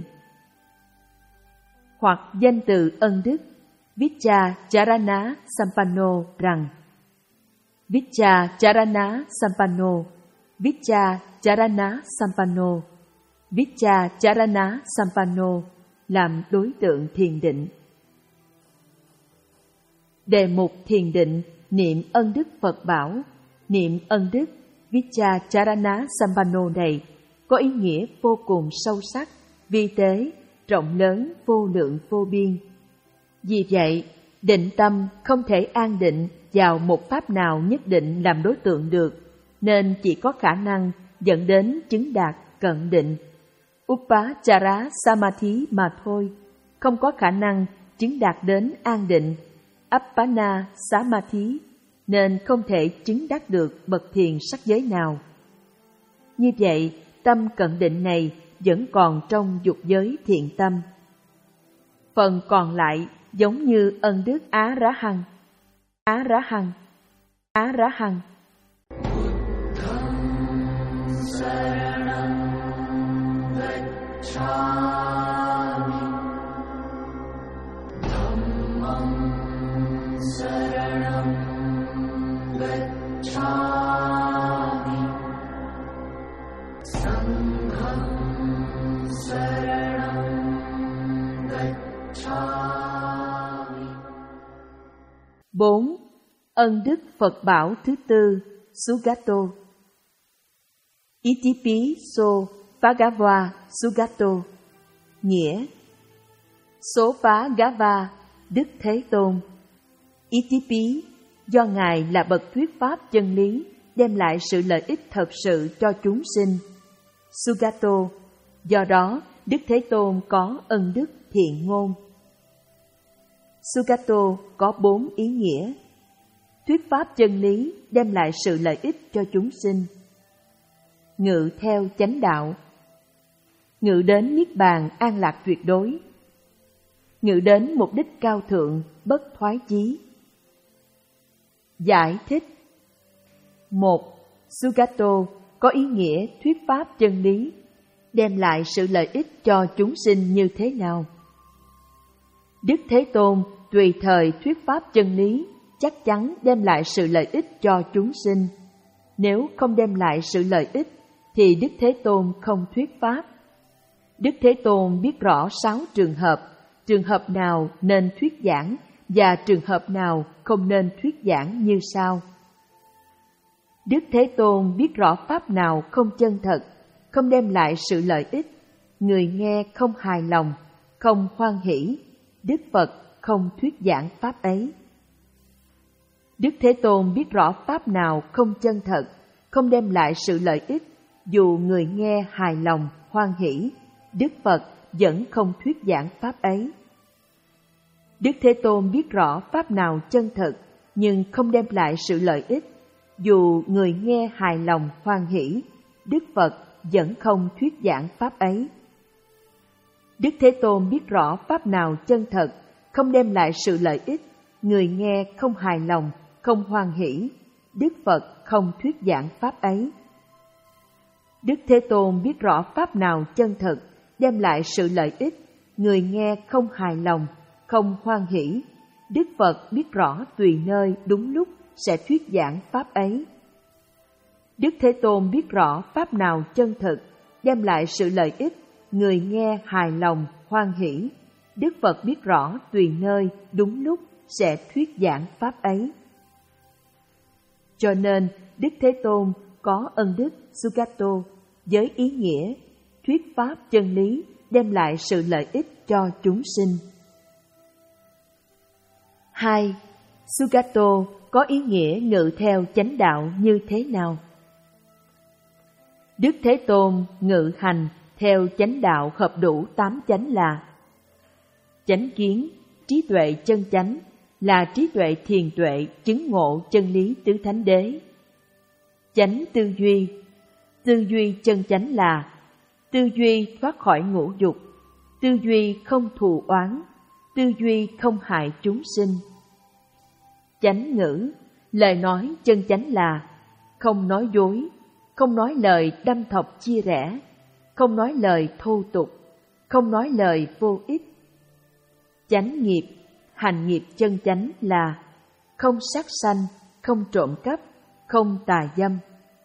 Hoặc danh từ ân đức Vichacharana Sampanno rằng: Vichacharana Sampanno, Vichacharana Sampanno, Vichacharana Sampanno làm đối tượng thiền định. Đề mục thiền định niệm ân đức Phật bảo, niệm ân đức Vichacharana Sampanno này có ý nghĩa vô cùng sâu sắc, vi tế, rộng lớn, vô lượng vô biên. Vì vậy, định tâm không thể an định vào một pháp nào nhất định làm đối tượng được, nên chỉ có khả năng dẫn đến chứng đạt cận định, Upachara Samadhi mà thôi, không có khả năng chứng đạt đến an định, Appana Samadhi, nên không thể chứng đắc được bậc thiền sắc giới nào. Như vậy, tâm cận định này vẫn còn trong dục giới thiện tâm. Phần còn lại giống như ân đức Á Rá Hằng, Á Rá Hằng, Á Rá Hằng. Bốn. Ân đức Phật bảo thứ tư, Sugato. Itipi so Bhagava Sugato. Nghĩa: số phá Gava, Đức Thế Tôn. Itipi, do Ngài là bậc thuyết pháp chân lý, đem lại sự lợi ích thật sự cho chúng sinh. Sugato, do đó Đức Thế Tôn có ân đức thiện ngôn. Sugato có bốn ý nghĩa: thuyết pháp chân lý, đem lại sự lợi ích cho chúng sinh; ngự theo chánh đạo; ngự đến niết bàn an lạc tuyệt đối; ngự đến mục đích cao thượng bất thoái chí. Giải thích. Một. Sugato có ý nghĩa thuyết pháp chân lý, đem lại sự lợi ích cho chúng sinh như thế nào? Đức Thế Tôn tùy thời thuyết pháp chân lý chắc chắn đem lại sự lợi ích cho chúng sinh. Nếu không đem lại sự lợi ích thì Đức Thế Tôn không thuyết pháp. Đức Thế Tôn biết rõ sáu trường hợp, trường hợp nào nên thuyết giảng và trường hợp nào không nên thuyết giảng như sau. Đức Thế Tôn biết rõ pháp nào không chân thật, không đem lại sự lợi ích, người nghe không hài lòng, không hoan hỷ, Đức Phật không thuyết giảng pháp ấy. Đức Thế Tôn biết rõ pháp nào không chân thật, không đem lại sự lợi ích, dù người nghe hài lòng, hoan hỷ, Đức Phật vẫn không thuyết giảng pháp ấy. Đức Thế Tôn biết rõ pháp nào chân thật, nhưng không đem lại sự lợi ích, dù người nghe hài lòng, hoan hỷ, Đức Phật vẫn không thuyết giảng pháp ấy. Đức Thế Tôn biết rõ pháp nào chân thật, không đem lại sự lợi ích, người nghe không hài lòng, không hoan hỷ, Đức Phật không thuyết giảng pháp ấy. Đức Thế Tôn biết rõ pháp nào chân thật, đem lại sự lợi ích, người nghe không hài lòng, không hoan hỷ, Đức Phật biết rõ tùy nơi đúng lúc sẽ thuyết giảng pháp ấy. Đức Thế Tôn biết rõ pháp nào chân thật, đem lại sự lợi ích, người nghe hài lòng, hoan hỷ, Đức Phật biết rõ tùy nơi đúng lúc sẽ thuyết giảng pháp ấy. Cho nên Đức Thế Tôn có ân đức Sugato với ý nghĩa thuyết pháp chân lý, đem lại sự lợi ích cho chúng sinh. Hai. Sugato có ý nghĩa ngự theo chánh đạo như thế nào? Đức Thế Tôn ngự hành theo chánh đạo hợp đủ tám chánh là: chánh kiến, trí tuệ chân chánh, là trí tuệ thiền tuệ chứng ngộ chân lý tứ thánh đế. Chánh tư duy, tư duy chân chánh là tư duy thoát khỏi ngũ dục, tư duy không thù oán, tư duy không hại chúng sinh. Chánh ngữ, lời nói chân chánh là không nói dối, không nói lời đâm thọc chia rẽ, không nói lời thô tục, không nói lời vô ích. Chánh nghiệp, hành nghiệp chân chánh là không sát sanh, không trộm cắp, không tà dâm.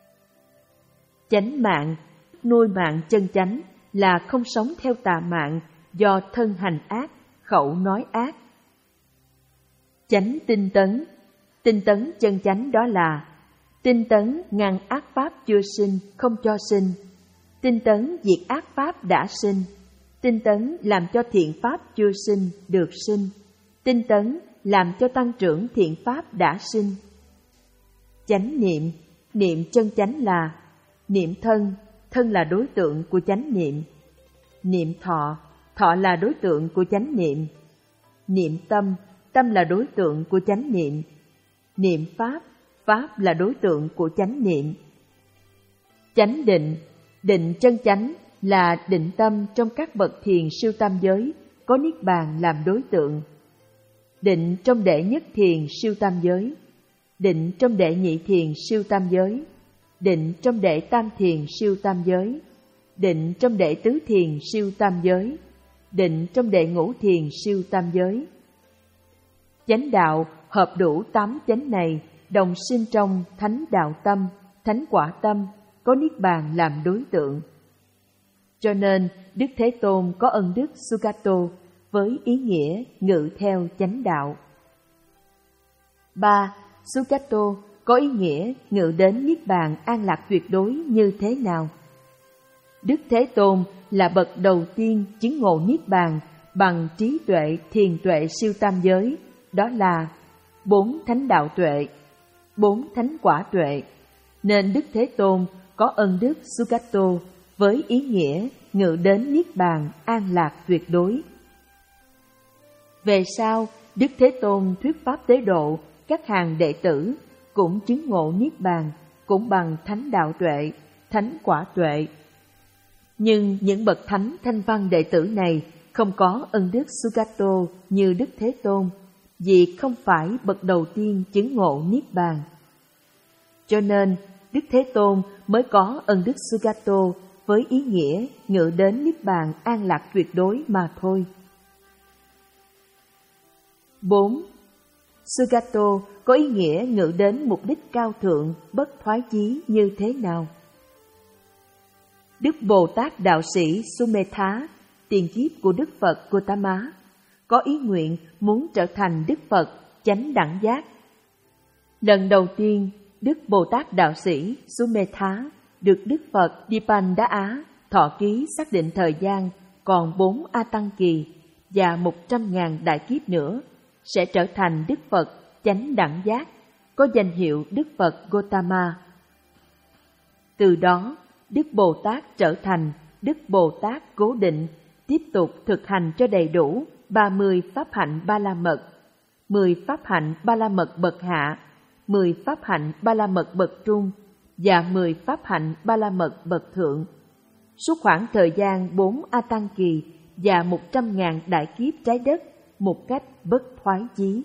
Chánh mạng, nuôi mạng chân chánh là không sống theo tà mạng do thân hành ác, khẩu nói ác. Chánh tinh tấn, tinh tấn chân chánh đó là tinh tấn ngăn ác pháp chưa sinh, không cho sinh, tinh tấn diệt ác pháp đã sinh, tinh tấn làm cho thiện pháp chưa sinh được sinh, tinh tấn làm cho tăng trưởng thiện pháp đã sinh. Chánh niệm, niệm chân chánh là niệm thân, thân là đối tượng của chánh niệm. Niệm thọ, thọ là đối tượng của chánh niệm. Niệm tâm, tâm là đối tượng của chánh niệm. Niệm pháp, pháp là đối tượng của chánh niệm. Chánh định, định chân chánh là định tâm trong các bậc thiền siêu tam giới, có niết bàn làm đối tượng. Định trong đệ nhất thiền siêu tam giới, định trong đệ nhị thiền siêu tam giới, định trong đệ tam thiền siêu tam giới, định trong đệ tứ thiền siêu tam giới, định trong đệ ngũ thiền siêu tam giới. Chánh đạo hợp đủ tám chánh này, đồng sinh trong thánh đạo tâm, thánh quả tâm, có niết bàn làm đối tượng. Cho nên Đức Thế Tôn có ân đức Sugato với ý nghĩa ngự theo chánh đạo. Ba. Sugato có ý nghĩa ngự đến niết bàn an lạc tuyệt đối như thế nào? Đức Thế Tôn là bậc đầu tiên chứng ngộ niết bàn bằng trí tuệ thiền tuệ siêu tam giới, đó là bốn thánh đạo tuệ, bốn thánh quả tuệ, nên Đức Thế Tôn có ân đức Sugato với ý nghĩa ngự đến niết bàn an lạc tuyệt đối. Về sau, Đức Thế Tôn thuyết pháp tế độ các hàng đệ tử cũng chứng ngộ niết bàn cũng bằng thánh đạo tuệ, thánh quả tuệ. Nhưng những bậc thánh thanh văn đệ tử này không có ân đức Sugato như Đức Thế Tôn, vì không phải bậc đầu tiên chứng ngộ niết bàn. Cho nên Đức Thế Tôn mới có ân đức Sugato với ý nghĩa ngự đến niết bàn an lạc tuyệt đối mà thôi. Bốn. Sugato có ý nghĩa ngự đến mục đích cao thượng, bất thoái chí như thế nào? Đức Bồ Tát Đạo Sĩ Sumetha, tiền kiếp của Đức Phật Gotama, có ý nguyện muốn trở thành Đức Phật chánh đẳng giác. Lần đầu tiên, Đức Bồ Tát Đạo Sĩ Sumetha được Đức Phật Dipanda Á thọ ký xác định thời gian còn bốn A Tăng kỳ, và một trăm ngàn đại kiếp nữa sẽ trở thành Đức Phật chánh đẳng giác, có danh hiệu Đức Phật Gotama. Từ đó, Đức Bồ Tát trở thành Đức Bồ Tát cố định, tiếp tục thực hành cho đầy đủ ba mươi pháp hạnh ba la mật, mười pháp hạnh ba la mật bậc hạ, mười pháp hạnh ba la mật bậc trung và mười pháp hạnh ba la mật bậc thượng. Suốt khoảng thời gian bốn A Tăng kỳ và một trăm ngàn đại kiếp trái đất một cách bất thoái chí.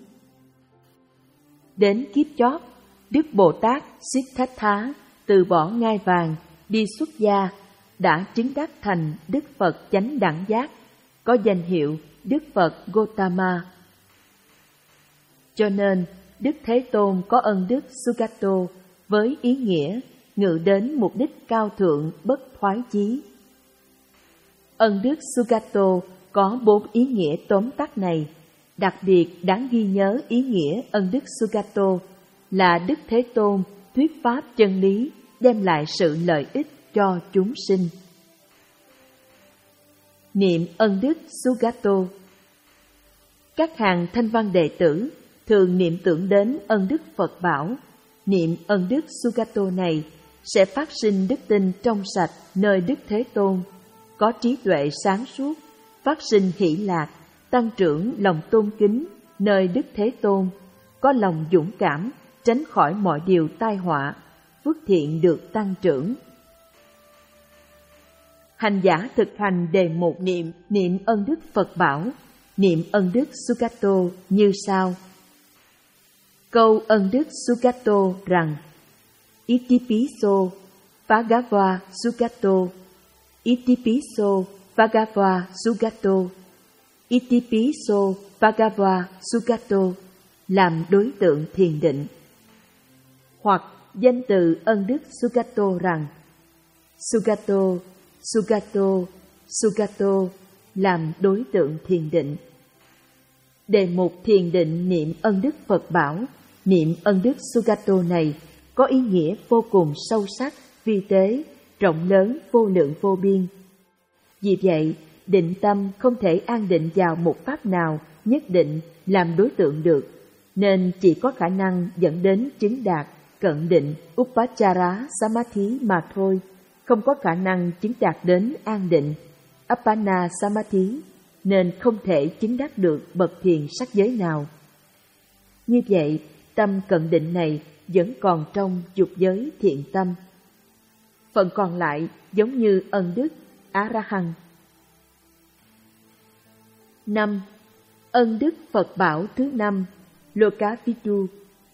Đến kiếp chót, Đức Bồ Tát Siddhartha từ bỏ ngai vàng, đi xuất gia, đã chứng đắc thành Đức Phật chánh đẳng giác, có danh hiệu Đức Phật Gotama. Cho nên, Đức Thế Tôn có ân đức Sugato với ý nghĩa ngự đến mục đích cao thượng bất thoái chí. Ân đức Sugato có bốn ý nghĩa tóm tắt này. Đặc biệt đáng ghi nhớ ý nghĩa ân đức Sugato là Đức Thế Tôn thuyết pháp chân lý, đem lại sự lợi ích cho chúng sinh. Niệm ân đức Sugato. Các hàng thanh văn đệ tử thường niệm tưởng đến ân đức Phật bảo. Niệm ân đức Sugato này sẽ phát sinh đức tin trong sạch nơi Đức Thế Tôn, có trí tuệ sáng suốt, phát sinh hỷ lạc, tăng trưởng lòng tôn kính nơi Đức Thế Tôn, có lòng dũng cảm, tránh khỏi mọi điều tai họa, phước thiện được tăng trưởng. Hành giả thực hành đề mục niệm niệm ân đức Phật bảo, niệm ân đức Sugato như sau. Câu ân đức Sugato rằng: Itipiso Bhagava Sugato, Itipiso Bhagava Sugato, Itipiso Bhagava Sugato làm đối tượng thiền định. Hoặc danh từ ân đức Sugato rằng: Sugato, Sugato, Sugato làm đối tượng thiền định. Đề mục thiền định niệm ân đức Phật bảo, niệm ân đức Sugato này có ý nghĩa vô cùng sâu sắc, vi tế, rộng lớn, vô lượng vô biên. Vì vậy, định tâm không thể an định vào một pháp nào nhất định làm đối tượng được, nên chỉ có khả năng dẫn đến chứng đạt cận định Upachara Samadhi mà thôi, không có khả năng chứng đạt đến an định Appana Samadhi, nên không thể chứng đắc được bậc thiền sắc giới nào. Như vậy, tâm cận định này vẫn còn trong dục giới thiện tâm. Phần còn lại giống như ân đức A-ra-hăng. Năm. Ân đức Phật bảo thứ năm, Lokavidu.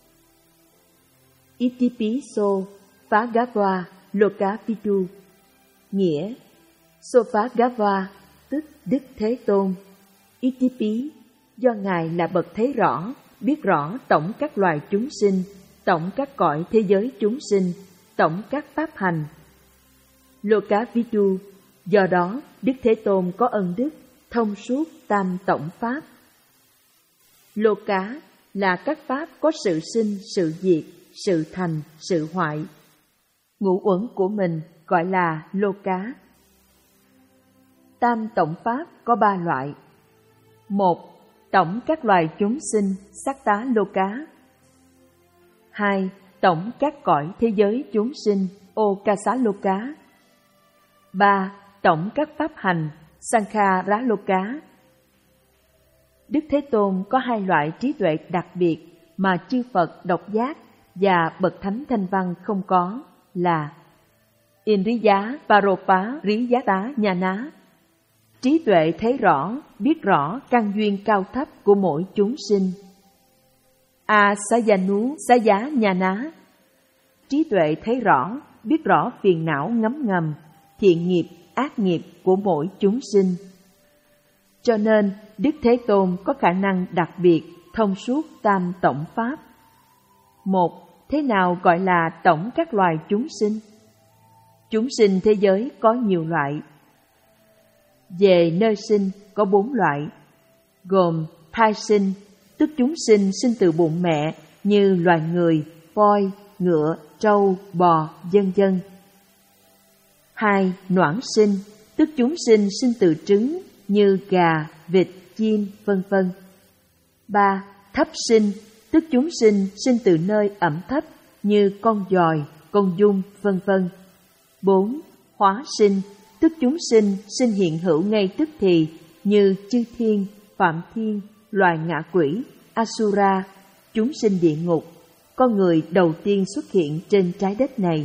Itipiso Bhagava Lokavidu. Nghĩa: Sopagava tức Đức Thế Tôn. Itipi do Ngài là bậc thấy rõ, biết rõ tổng các loài chúng sinh, tổng các cõi thế giới chúng sinh, tổng các pháp hành. Lokavidu do đó Đức Thế Tôn có ân đức thông suốt tam tổng pháp. Loka là các pháp có sự sinh, sự diệt, sự thành, sự hoại. Ngũ uẩn của mình gọi là Loka. Tam tổng pháp có ba loại. Một. Tổng các loài chúng sinh, sắc tá Loka. Hai. Tổng các cõi thế giới chúng sinh, Okasa Loka. Ba. Tổng các pháp hành, Sankhara Loka. Đức Thế Tôn có hai loại trí tuệ đặc biệt mà chư Phật độc giác và bậc thánh thanh văn không có, là Indriya Paropa Riyata Nhana, trí tuệ thấy rõ, biết rõ căn duyên cao thấp của mỗi chúng sinh. Asayanu Saya Nhana, trí tuệ thấy rõ, biết rõ phiền não ngấm ngầm, thiện nghiệp, ác nghiệp của mỗi chúng sinh. Cho nên, Đức Thế Tôn có khả năng đặc biệt thông suốt tam tổng pháp. Một, thế nào gọi là tổng các loài chúng sinh? Chúng sinh thế giới có nhiều loại. Về nơi sinh có bốn loại, gồm thai sinh, tức chúng sinh sinh từ bụng mẹ như loài người, voi, ngựa, trâu, bò, vân vân. Hai, noãn sinh, tức chúng sinh sinh từ trứng như gà, vịt, chim, vân vân. Ba. Thấp sinh, tức chúng sinh sinh từ nơi ẩm thấp như con giòi, con giun, vân vân. Bốn. Hóa sinh, tức chúng sinh sinh hiện hữu ngay tức thì như chư thiên, phạm thiên, loài ngạ quỷ, Asura, chúng sinh địa ngục, con người đầu tiên xuất hiện trên trái đất này.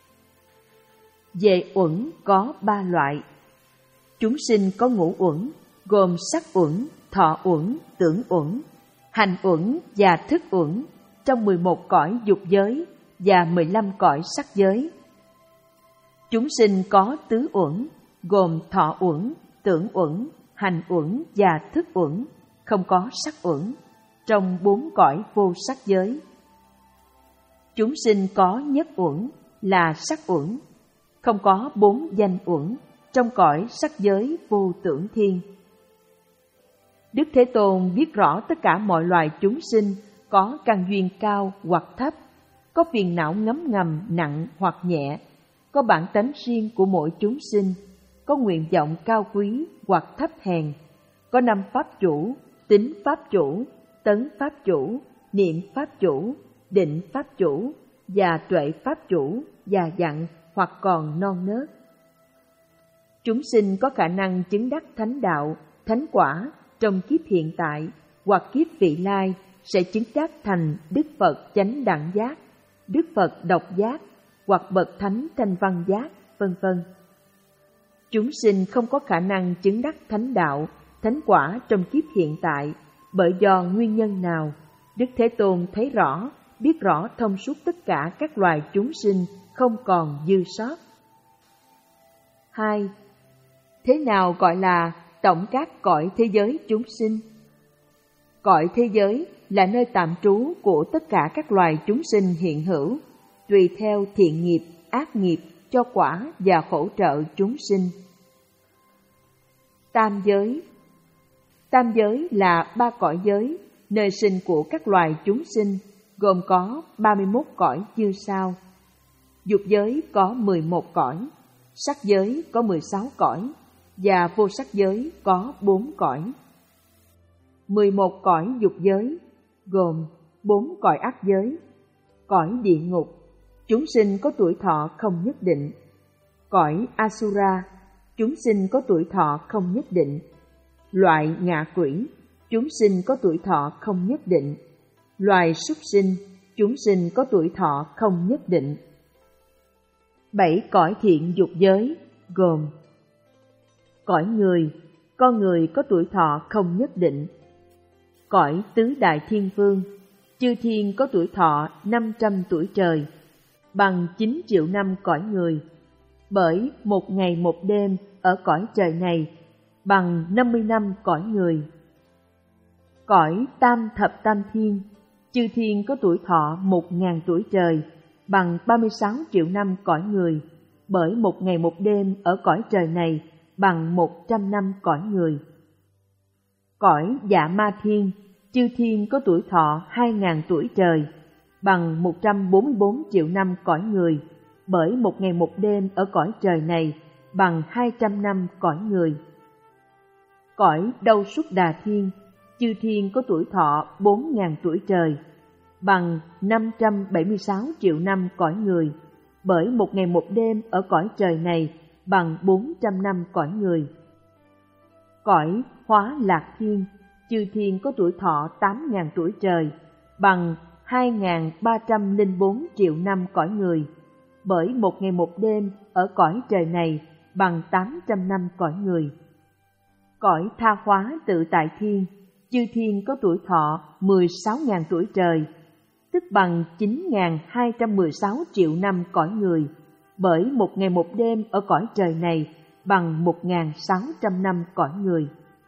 Về uẩn có ba loại. Chúng sinh có ngũ uẩn, gồm sắc uẩn, thọ uẩn, tưởng uẩn, hành uẩn và thức uẩn trong mười một cõi dục giới và mười lăm cõi sắc giới. Chúng sinh có tứ uẩn, gồm thọ uẩn, tưởng uẩn, hành uẩn và thức uẩn, không có sắc uẩn, trong bốn cõi vô sắc giới. Chúng sinh có nhất uẩn là sắc uẩn, không có bốn danh uẩn, trong cõi sắc giới vô tưởng thiên. Đức Thế Tôn biết rõ tất cả mọi loài chúng sinh có căn duyên cao hoặc thấp, có phiền não ngấm ngầm nặng hoặc nhẹ, có bản tánh riêng của mỗi chúng sinh, có nguyện vọng cao quý hoặc thấp hèn, có năm pháp chủ, tính pháp chủ, tấn pháp chủ, niệm pháp chủ, định pháp chủ và tuệ pháp chủ, già dặn hoặc còn non nớt. Chúng sinh có khả năng chứng đắc thánh đạo, thánh quả trong kiếp hiện tại hoặc kiếp vị lai sẽ chứng đắc thành Đức Phật chánh đẳng giác, Đức Phật độc giác hoặc bậc thánh thanh văn giác, vân vân. Chúng sinh không có khả năng chứng đắc thánh đạo, thánh quả trong kiếp hiện tại bởi do nguyên nhân nào, Đức Thế Tôn thấy rõ, biết rõ thông suốt tất cả các loài chúng sinh không còn dư sót. Hai. Thế nào gọi là tổng các cõi thế giới chúng sinh? Cõi thế giới là nơi tạm trú của tất cả các loài chúng sinh hiện hữu, tùy theo thiện nghiệp, ác nghiệp, cho quả và hỗ trợ chúng sinh. Tam giới. Tam giới là ba cõi giới, nơi sinh của các loài chúng sinh, gồm có ba mươi mốt cõi như sau. Dục giới có mười một cõi, sắc giới có mười sáu cõi, và vô sắc giới có bốn cõi. mười một cõi dục giới, gồm bốn cõi ác giới, cõi địa ngục, chúng sinh có tuổi thọ không nhất định, cõi Asura, chúng sinh có tuổi thọ không nhất định, loại ngạ quỷ, chúng sinh có tuổi thọ không nhất định, loài súc sinh, chúng sinh có tuổi thọ không nhất định. Bảy cõi thiện dục giới, gồm cõi người, con người có tuổi thọ không nhất định, cõi tứ đại thiên vương, chư thiên có tuổi thọ năm trăm tuổi trời, bằng chín triệu năm cõi người, bởi một ngày một đêm ở cõi trời này bằng năm mươi năm cõi người. Cõi tam thập tam thiên, chư thiên có tuổi thọ một ngàn tuổi trời, bằng ba mươi sáu triệu năm cõi người, bởi một ngày một đêm ở cõi trời này bằng một trăm năm cõi người. Cõi dạ ma thiên, chư thiên có tuổi thọ hai ngàn tuổi trời, bằng một trăm bốn mươi bốn triệu năm cõi người, bởi một ngày một đêm ở cõi trời này bằng hai trăm năm cõi người. Cõi đâu xuất đà thiên, chư thiên có tuổi thọ bốn ngàn tuổi trời, bằng năm trăm bảy mươi sáu triệu năm cõi người, bởi một ngày một đêm ở cõi trời này bằng bốn trăm năm cõi người. Cõi hóa lạc thiên, chư thiên có tuổi thọ tám ngàn tuổi trời, bằng hai ngàn ba trăm lẻ bốn triệu năm cõi người, bởi một ngày một đêm ở cõi trời này bằng tám trăm năm cõi người. Cõi tha hóa tự tại thiên, chư thiên có tuổi thọ mười sáu ngàn tuổi trời, tức bằng chín nghìn hai trăm mười sáu triệu năm cõi người, bởi một ngày một đêm ở cõi trời này bằng một nghìn sáu trăm năm cõi người.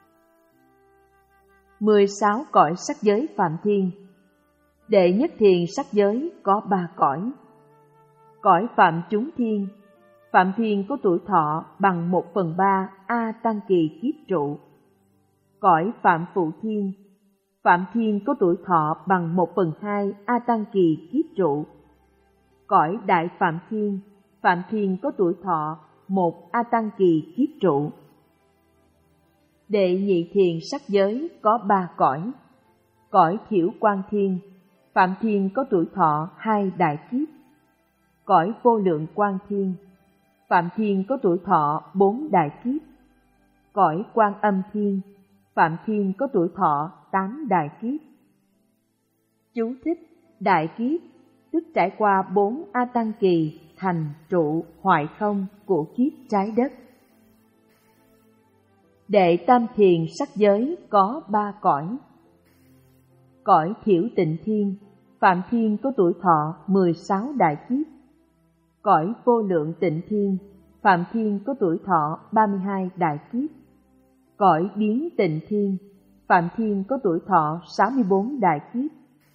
mười sáu cõi sắc giới phạm thiên. Đệ nhất thiền sắc giới có ba cõi. Cõi phạm chúng thiên, phạm thiên có tuổi thọ bằng một phần ba A Tăng Kỳ kiếp trụ. Cõi phạm phụ thiên, phạm thiên có tuổi thọ bằng một phần hai A Tăng Kỳ kiếp trụ. Cõi đại phạm thiên, phạm thiên có tuổi thọ một A Tăng Kỳ kiếp trụ. Đệ nhị thiền sắc giới có ba cõi. Cõi thiểu quan thiên, Phạm Thiên có tuổi thọ hai đại kiếp. Cõi vô lượng quan thiên, Phạm Thiên có tuổi thọ bốn đại kiếp. Cõi Quan Âm Thiên, Phạm Thiên có tuổi thọ tám đại kiếp. Chú thích: đại kiếp tức trải qua bốn a tăng kỳ, thành, trụ, hoại không của kiếp trái đất. Đệ tam thiền sắc giới có ba cõi. Cõi thiểu tịnh thiên, Phạm Thiên có tuổi thọ mười sáu đại kiếp. Cõi vô lượng tịnh thiên, Phạm Thiên có tuổi thọ ba mươi hai đại kiếp. Cõi biến tịnh thiên, Phạm Thiên có tuổi thọ sáu mươi bốn đại kiếp.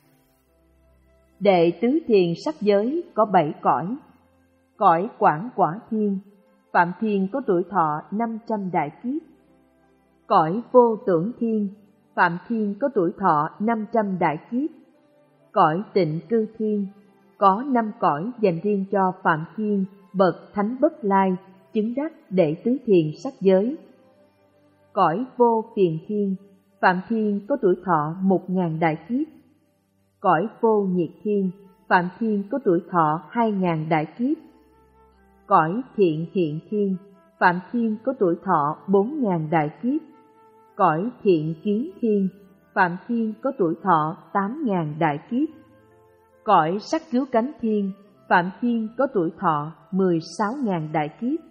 Đệ tứ thiền sắc giới có bảy cõi. Cõi Quảng Quả Thiên, Phạm Thiên có tuổi thọ năm trăm đại kiếp. Cõi Vô Tưởng Thiên, Phạm Thiên có tuổi thọ năm trăm đại kiếp. Cõi Tịnh Cư Thiên, có năm cõi dành riêng cho Phạm Thiên bậc Thánh Bất Lai, chứng đắc đệ tứ thiền sắc giới. Cõi Vô Phiền Thiên, Phạm Thiên có tuổi thọ một ngàn đại kiếp. Cõi Vô Nhiệt Thiên, Phạm Thiên có tuổi thọ hai ngàn đại kiếp. Cõi Thiện Hiện Thiên, Phạm Thiên có tuổi thọ bốn ngàn đại kiếp. Cõi Thiện Kiến Thiên, Phạm Thiên có tuổi thọ tám ngàn đại kiếp. Cõi Sắc Cứu Cánh Thiên, Phạm Thiên có tuổi thọ mười sáu ngàn đại kiếp.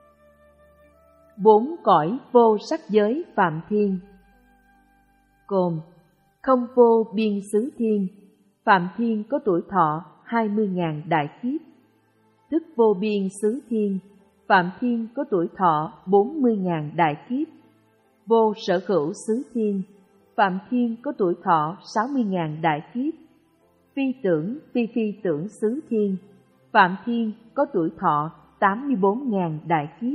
Bốn cõi vô sắc giới Phạm Thiên gồm Không Vô Biên Xứ Thiên, Phạm Thiên có tuổi thọ hai mươi ngàn đại kiếp. Tức Vô Biên Xứ Thiên, Phạm Thiên có tuổi thọ bốn mươi ngàn đại kiếp. Vô Sở Hữu Xứ Thiên, Phạm Thiên có tuổi thọ sáu mươi ngàn đại kiếp. Phi Tưởng Phi Phi Tưởng Xứ Thiên, Phạm Thiên có tuổi thọ tám mươi bốn ngàn đại kiếp.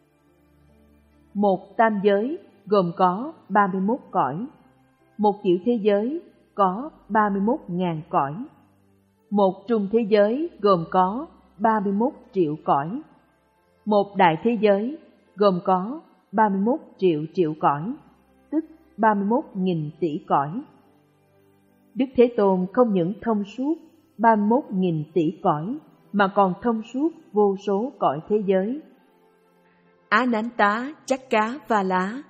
Một tam giới gồm có ba mươi mốt cõi. Một tiểu thế giới có ba mươi mốt ngàn cõi. Một trung thế giới gồm có ba mươi mốt triệu cõi. Một đại thế giới gồm có ba mươi mốt triệu triệu cõi, tức ba mươi mốt nghìn tỷ cõi. Đức Thế Tôn không những thông suốt ba mươi mốt nghìn tỷ cõi, mà còn thông suốt vô số cõi thế giới. Ananta Chakkavala.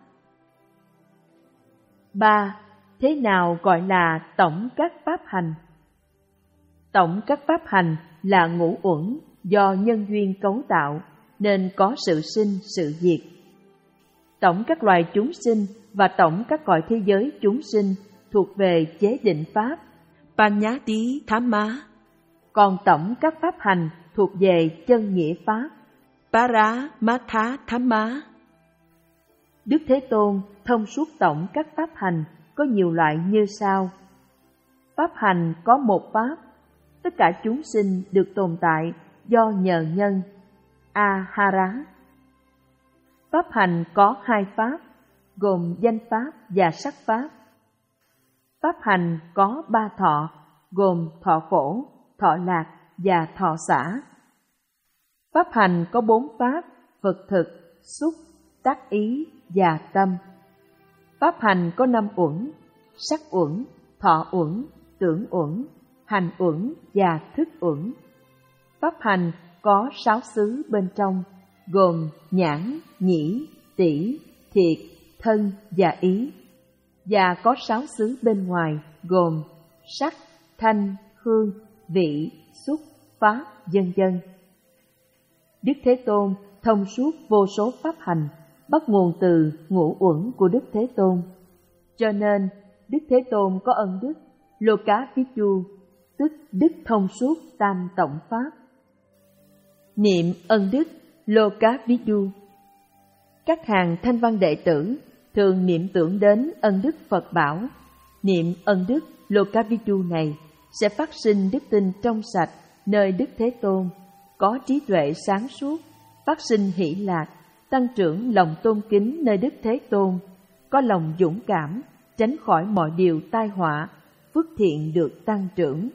Ba. Thế nào gọi là tổng các pháp hành? Tổng các pháp hành là ngũ uẩn do nhân duyên cấu tạo, nên có sự sinh, sự diệt. Tổng các loài chúng sinh và tổng các cõi thế giới chúng sinh thuộc về chế định pháp, Panyati Thamma. Còn tổng các pháp hành thuộc về chân nghĩa pháp, Paramatha Thamma. Đức Thế Tôn thông suốt tổng các pháp hành có nhiều loại như sau. Pháp hành có một pháp, tất cả chúng sinh được tồn tại do nhờ nhân, Ahara. Pháp hành có hai pháp, gồm danh pháp và sắc pháp. Pháp hành có ba thọ, gồm thọ khổ, thọ lạc và thọ xả. Pháp hành có bốn pháp, vật thực, xúc, tác ý và tâm. Pháp hành có năm uẩn, sắc uẩn, thọ uẩn, tưởng uẩn, hành uẩn và thức uẩn. Pháp hành có sáu xứ bên trong, gồm nhãn, nhĩ, tỷ, thiệt, thân và ý. Và có sáu xứ bên ngoài, gồm sắc, thanh, hương, vị, xúc, pháp, vân vân. Đức Thế Tôn thông suốt vô số pháp hành, bắt nguồn từ ngũ uẩn của Đức Thế Tôn. Cho nên, Đức Thế Tôn có ân đức Lokavidu, tức đức thông suốt tam tổng pháp. Niệm ân đức Lokavidu. Các hàng thanh văn đệ tử thường niệm tưởng đến ân đức Phật bảo. Niệm ân đức Lokavidu này sẽ phát sinh đức tin trong sạch nơi Đức Thế Tôn, có trí tuệ sáng suốt, phát sinh hỷ lạc, tăng trưởng lòng tôn kính nơi Đức Thế Tôn, có lòng dũng cảm, tránh khỏi mọi điều tai họa, phước thiện được tăng trưởng.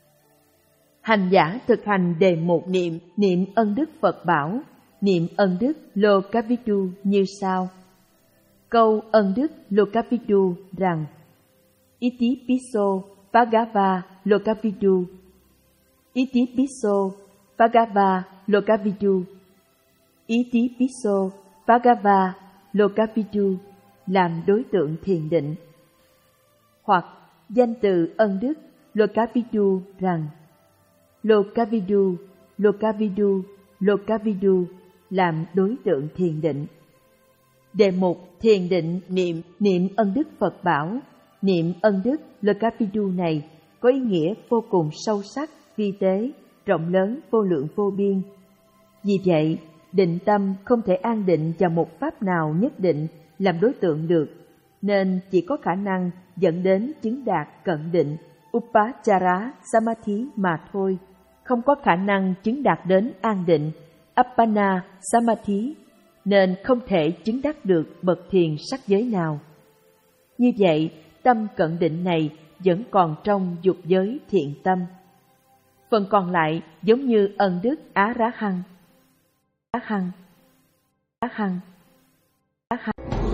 Hành giả thực hành đề mục niệm niệm ân đức Phật bảo, niệm ân đức Lokavidu như sau. câu ân đức Lokavidu rằng Iti piso Bhagava Lokavidu, Iti piso Bhagava Lokavidu, Iti piso Bhagava Lokavidu làm đối tượng thiền định. Hoặc danh từ ân đức Lokavidu rằng Lokavidu, Lokavidu, Lokavidu làm đối tượng thiền định. Đề mục thiền định niệm niệm ân đức Phật bảo, niệm ân đức Lokavidu này có ý nghĩa vô cùng sâu sắc, vi tế, rộng lớn, vô lượng vô biên. Vì vậy, định tâm không thể an định vào một pháp nào nhất định làm đối tượng được, nên chỉ có khả năng dẫn đến chứng đạt cận định Upachara Samadhi mà thôi, không có khả năng chứng đạt đến an định Appana Samadhi, nên không thể chứng đắc được bậc thiền sắc giới nào. Như vậy, tâm cận định này vẫn còn trong dục giới thiện tâm. Phần còn lại giống như ân đức Á Rá Hăng. Á Hăng, Á Hăng, Á Hăng.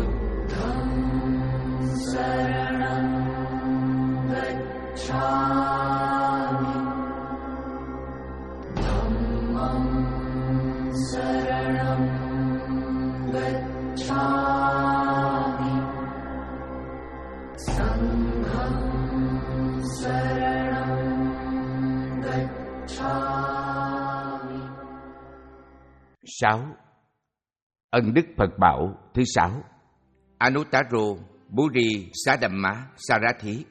Sáu. Ân đức Phật bảo thứ sáu. Anuttaro Buddhi Sadamma Sarathi.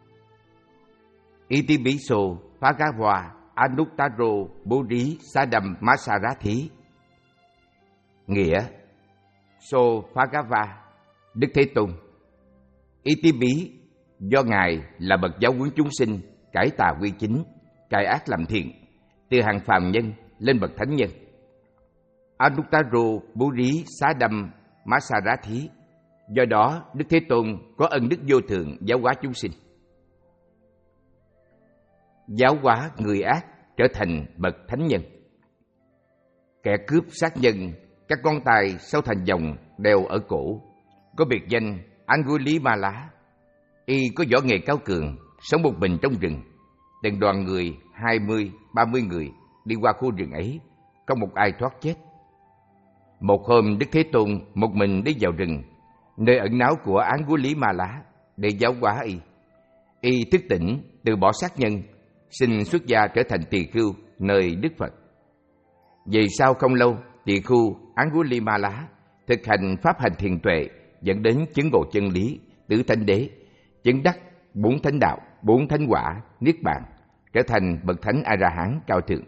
Itipiso Bhagava Anuttaro Buddhi Sadamma Sarathi. Nghĩa: So Bhagava, Đức Thế Tôn. Itipi, do Ngài là bậc giáo huấn chúng sinh cải tà quy chính, cải ác làm thiện, từ hàng phàm nhân lên bậc thánh nhân. Anuttaro Buddhi Sadam Masarathi, do đó Đức Thế Tôn có ân đức vô thượng giáo hóa chúng sinh, giáo hóa người ác trở thành bậc thánh nhân. Kẻ cướp sát nhân, các ngón tay sau thành vòng đeo ở cổ, có biệt danh Angulimala. Y có võ nghệ cao cường, sống một mình trong rừng. Từng đoàn người hai mươi, ba mươi người đi qua khu rừng ấy, không một ai thoát chết. Một hôm, Đức Thế Tôn một mình đi vào rừng, nơi ẩn náu của Angulimala, để giáo hóa y. Y thức tỉnh, từ bỏ sát nhân, xin xuất gia trở thành tỳ khưu nơi Đức Phật. Về sau không lâu, tỳ khưu Angulimala thực hành pháp hành thiền tuệ, dẫn đến chứng ngộ chân lý, tứ thánh đế, chứng đắc bốn thánh đạo, bốn thánh quả, niết bàn, trở thành bậc thánh A La Hán cao thượng.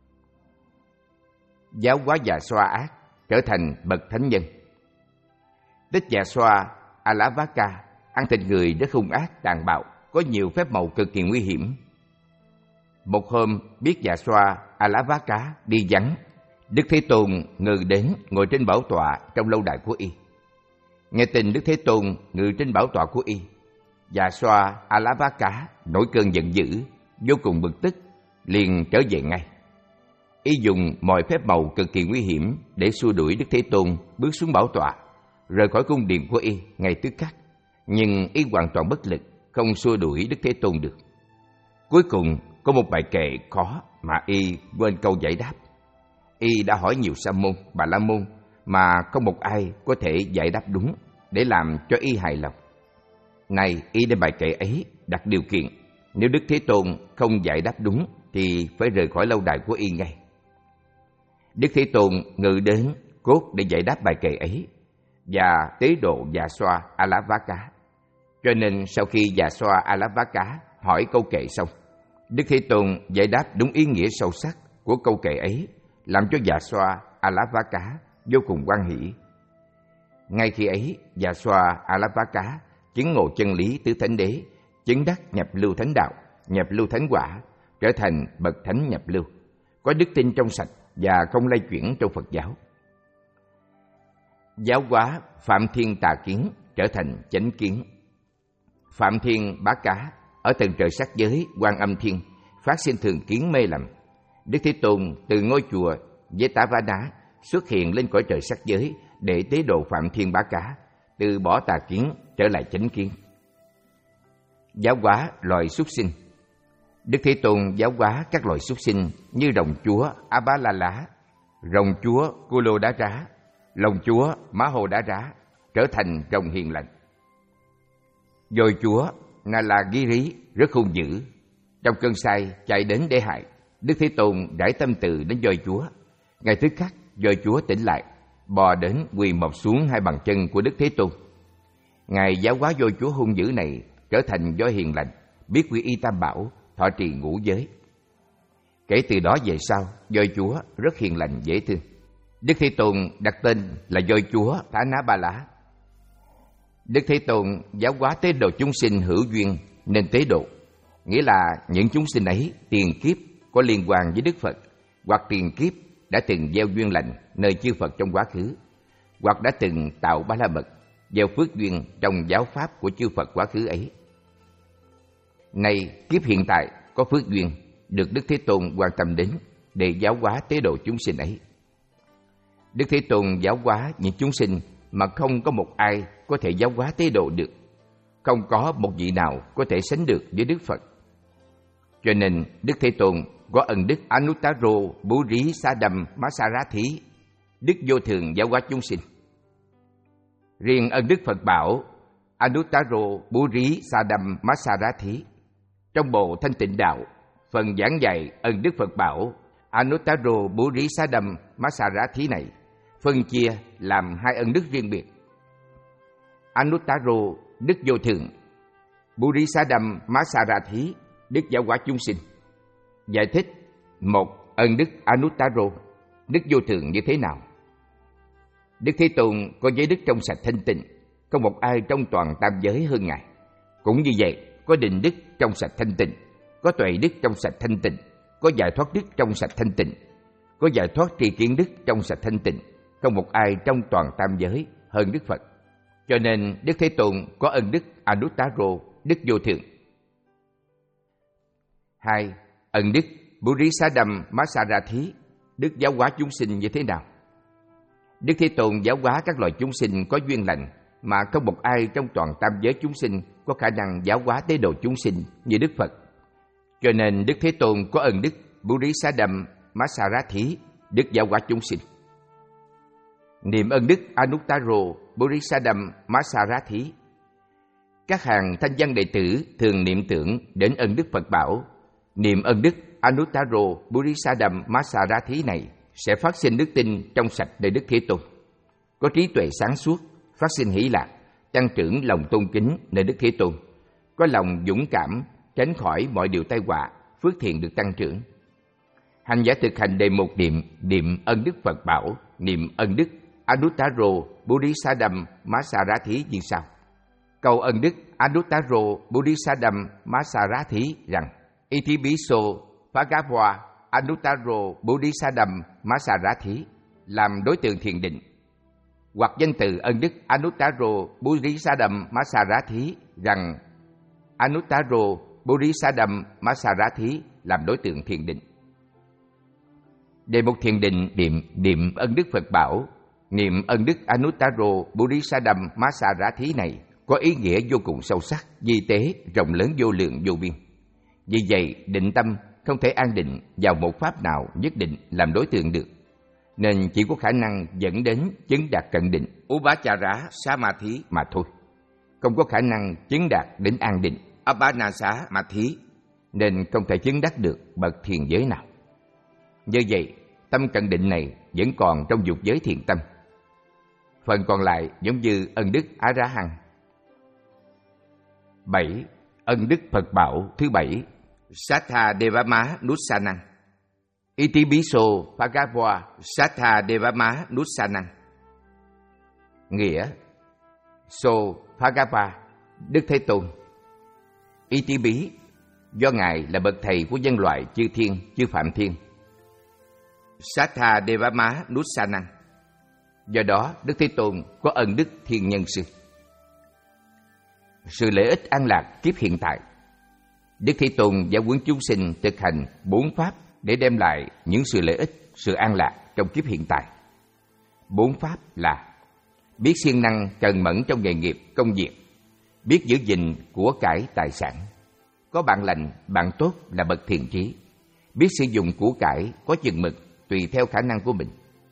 Giáo hóa già xoa ác, trở thành bậc thánh nhân. Tích già xoa Alavaka ăn thịt người rất hung ác, tàn bạo, có nhiều phép màu cực kỳ nguy hiểm. Một hôm, biết già xoa Alavaka đi vắng, Đức Thế Tôn ngự đến ngồi trên bảo tọa trong lâu đài của y. Nghe tin Đức Thế Tôn ngự trên bảo tọa của y, già xoa Alavaka nổi cơn giận dữ, vô cùng bực tức, liền trở về ngay. Y dùng mọi phép màu cực kỳ nguy hiểm để xua đuổi Đức Thế Tôn bước xuống bảo tọa, rời khỏi cung điện của y ngay tức khắc. Nhưng y hoàn toàn bất lực, không xua đuổi Đức Thế Tôn được. Cuối cùng có một bài kệ khó mà y quên câu giải đáp. Y đã hỏi nhiều sa môn, bà la môn mà không một ai có thể giải đáp đúng để làm cho y hài lòng. Này, y đem bài kệ ấy đặt điều kiện, nếu Đức Thế Tôn không giải đáp đúng thì phải rời khỏi lâu đài của y ngay. Đức Thế Tôn ngự đến cốt để giải đáp bài kệ ấy và tế độ già xoa Alavaka. Cho nên sau khi già xoa Alavaka hỏi câu kệ xong, Đức Thế Tôn giải đáp đúng ý nghĩa sâu sắc của câu kệ ấy, làm cho già xoa Alavaka vô cùng hoan hỷ. Ngay khi ấy, già xoa Alavaka chứng ngộ chân lý tứ thánh đế, chứng đắc nhập lưu thánh đạo, nhập lưu thánh quả, trở thành bậc thánh nhập lưu, có đức tin trong sạch và không lay chuyển trong Phật giáo. Giáo hóa Phạm Thiên Tà Kiến trở thành chánh kiến. Phạm Thiên Bá Cá ở tầng trời sắc giới Quan Âm Thiên phát sinh thường kiến mê lầm. Đức Thế Tôn từ ngôi chùa Jetavana xuất hiện lên cõi trời sắc giới để tế độ Phạm Thiên Bá Cá, từ bỏ tà kiến trở lại chánh kiến. Giáo hóa loài súc sinh. Đức Thế Tôn giáo hóa các loài súc sinh như rồng chúa A-ba-la-lá, rồng chúa Cô-lô Đá Rá, rồng chúa Má Hồ Đá Rá trở thành rồng hiền lành. Dồi chúa Na-la-ghi-rí rất hung dữ, trong cơn say chạy đến để hại. Đức Thế Tôn rải tâm từ đến dồi chúa. Ngay tức khắc dồi chúa tỉnh lại, bò đến quỳ mọp xuống hai bàn chân của Đức Thế Tôn. Ngài giáo hóa dồi chúa hung dữ này trở thành voi hiền lành, biết quy y tam bảo, thọ trì ngũ giới. Kể từ đó về sau, voi chúa rất hiền lành dễ thương. Đức Thế Tôn đặt tên là voi chúa Thá Ná Ba Lá. Đức Thế Tôn giáo hóa tế độ chúng sinh hữu duyên nên tế độ, nghĩa là những chúng sinh ấy tiền kiếp có liên quan với Đức Phật, hoặc tiền kiếp đã từng gieo duyên lành nơi chư Phật trong quá khứ, hoặc đã từng tạo ba la mật, gieo phước duyên trong giáo pháp của chư Phật quá khứ ấy. Nay kiếp hiện tại có phước duyên được Đức Thế Tôn quan tâm đến để giáo hóa tế độ chúng sinh ấy. Đức Thế Tôn giáo hóa những chúng sinh mà không có một ai có thể giáo hóa tế độ được, không có một vị nào có thể sánh được với Đức Phật. Cho nên Đức Thế Tôn có ân đức Anuttaro Buri Sadam Masarathi, đức vô thường giáo hóa chúng sinh. Riêng ân đức Phật bảo Anuttaro Buri Sadam Masarathi, trong bộ Thanh Tịnh Đạo, phần giảng dạy ân đức Phật bảo Anuttaro Buri Sadam Masarathi này phân chia làm hai ân đức riêng biệt. Anuttaro đức vô thường, Buri Sadam Masarathi đức giáo hóa chúng sinh. Giải thích: một, ân đức Anuttaro, đức vô thường như thế nào? Đức Thế Tôn có giới đức trong sạch thanh tịnh, không một ai trong toàn tam giới hơn Ngài. Cũng như vậy, có định đức trong sạch thanh tịnh, có tuệ đức trong sạch thanh tịnh, có giải thoát đức trong sạch thanh tịnh, có giải thoát tri kiến đức trong sạch thanh tịnh, không một ai trong toàn tam giới hơn Đức Phật. Cho nên Đức Thế Tôn có ân đức Anuttaro, đức vô thường. Hai, ân đức Burisadam Masarathi, đức giáo hóa chúng sinh như thế nào? Đức Thế Tôn giáo hóa các loài chúng sinh có duyên lành mà không một ai trong toàn tam giới chúng sinh có khả năng giáo hóa tế độ chúng sinh như Đức Phật. Cho nên Đức Thế Tôn có ân đức Burisadam Masarathi, đức giáo hóa chúng sinh. Niệm ân đức Anuttaro Burisadam Masarathi. Các hàng thanh văn đệ tử thường niệm tưởng đến ân đức Phật bảo, niệm ân đức Anuttaro Burisadam Masarathi này sẽ phát sinh đức tin trong sạch nơi Đức Thế Tôn, có trí tuệ sáng suốt, phát sinh hỷ lạc, tăng trưởng lòng tôn kính nơi Đức Thế Tôn, có lòng dũng cảm, tránh khỏi mọi điều tai họa, phước thiện được tăng trưởng. Hành giả thực hành đề một niệm, niệm ân đức Phật bảo, niệm ân đức Anuttaro Burisadam Masarathi như sau. Câu ân đức Anuttaro Burisadam Masarathi rằng: Itipiso Bhagava Anuttaro Burisadam Masarathi làm đối tượng thiền định, hoặc danh từ ân đức Anuttaro Burisadam Masarathi rằng Anuttaro Burisadam Masarathi làm đối tượng thiền định. Đề mục thiền định niệm niệm ân đức Phật bảo, niệm ân đức Anuttaro Burisadam Masarathi này có ý nghĩa vô cùng sâu sắc, vi tế, rộng lớn vô lượng vô biên. Vì vậy, định tâm không thể an định vào một pháp nào nhất định làm đối tượng được, nên chỉ có khả năng dẫn đến chứng đạt cận định Upachara Samadhi mà thôi, không có khả năng chứng đạt đến an định Apanasamadhi, nên không thể chứng đắc được bậc thiền giới nào. Như vậy, tâm cận định này vẫn còn trong dục giới thiền tâm. Phần còn lại giống như ân đức A-ra-hằng. Bảy. Ân đức Phật bảo thứ bảy, Sattha Devama Nussanang. Itipiso Bhagava Sattha Devama Nussanang. Nghĩa: So Bhagava, Đức Thế Tôn. Itipi, do Ngài là bậc thầy của nhân loại chư thiên, chư phạm thiên. Sattha Devama Nussanang, do đó Đức Thế Tôn có ân đức thiên nhân sư. Sự lợi ích an lạc kiếp hiện tại. Đức Thế Tôn giáo huấn chúng sinh thực hành bốn pháp để đem lại những sự lợi ích, sự an lạc trong kiếp hiện tại. Bốn pháp là: biết siêng năng cần mẫn trong nghề nghiệp, công việc, biết giữ gìn của cải tài sản, có bạn lành, bạn tốt là bậc thiện trí, biết sử dụng của cải có chừng mực tùy theo khả năng của mình.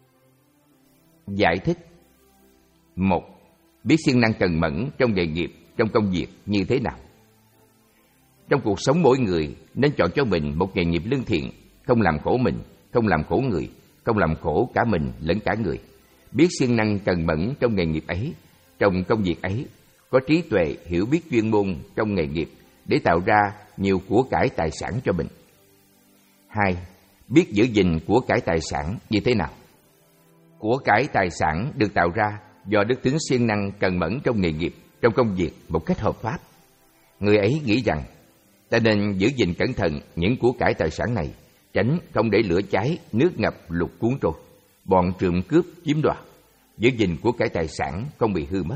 Giải thích. Một, biết siêng năng cần mẫn trong nghề nghiệp, trong công việc như thế nào? Trong cuộc sống mỗi người nên chọn cho mình một nghề nghiệp lương thiện, không làm khổ mình, không làm khổ người, không làm khổ cả mình lẫn cả người. Biết siêng năng cần mẫn trong nghề nghiệp ấy, trong công việc ấy, có trí tuệ hiểu biết chuyên môn trong nghề nghiệp để tạo ra nhiều của cải tài sản cho mình. Hai, biết giữ gìn của cải tài sản như thế nào? Của cải tài sản được tạo ra do đức tính siêng năng cần mẫn trong nghề nghiệp, trong công việc một cách hợp pháp. Người ấy nghĩ rằng ta nên giữ gìn cẩn thận những của cải tài sản này, tránh không để lửa cháy, nước ngập, lụt cuốn trôi, bọn trộm cướp chiếm đoạt, giữ gìn của cải tài sản không bị hư mất.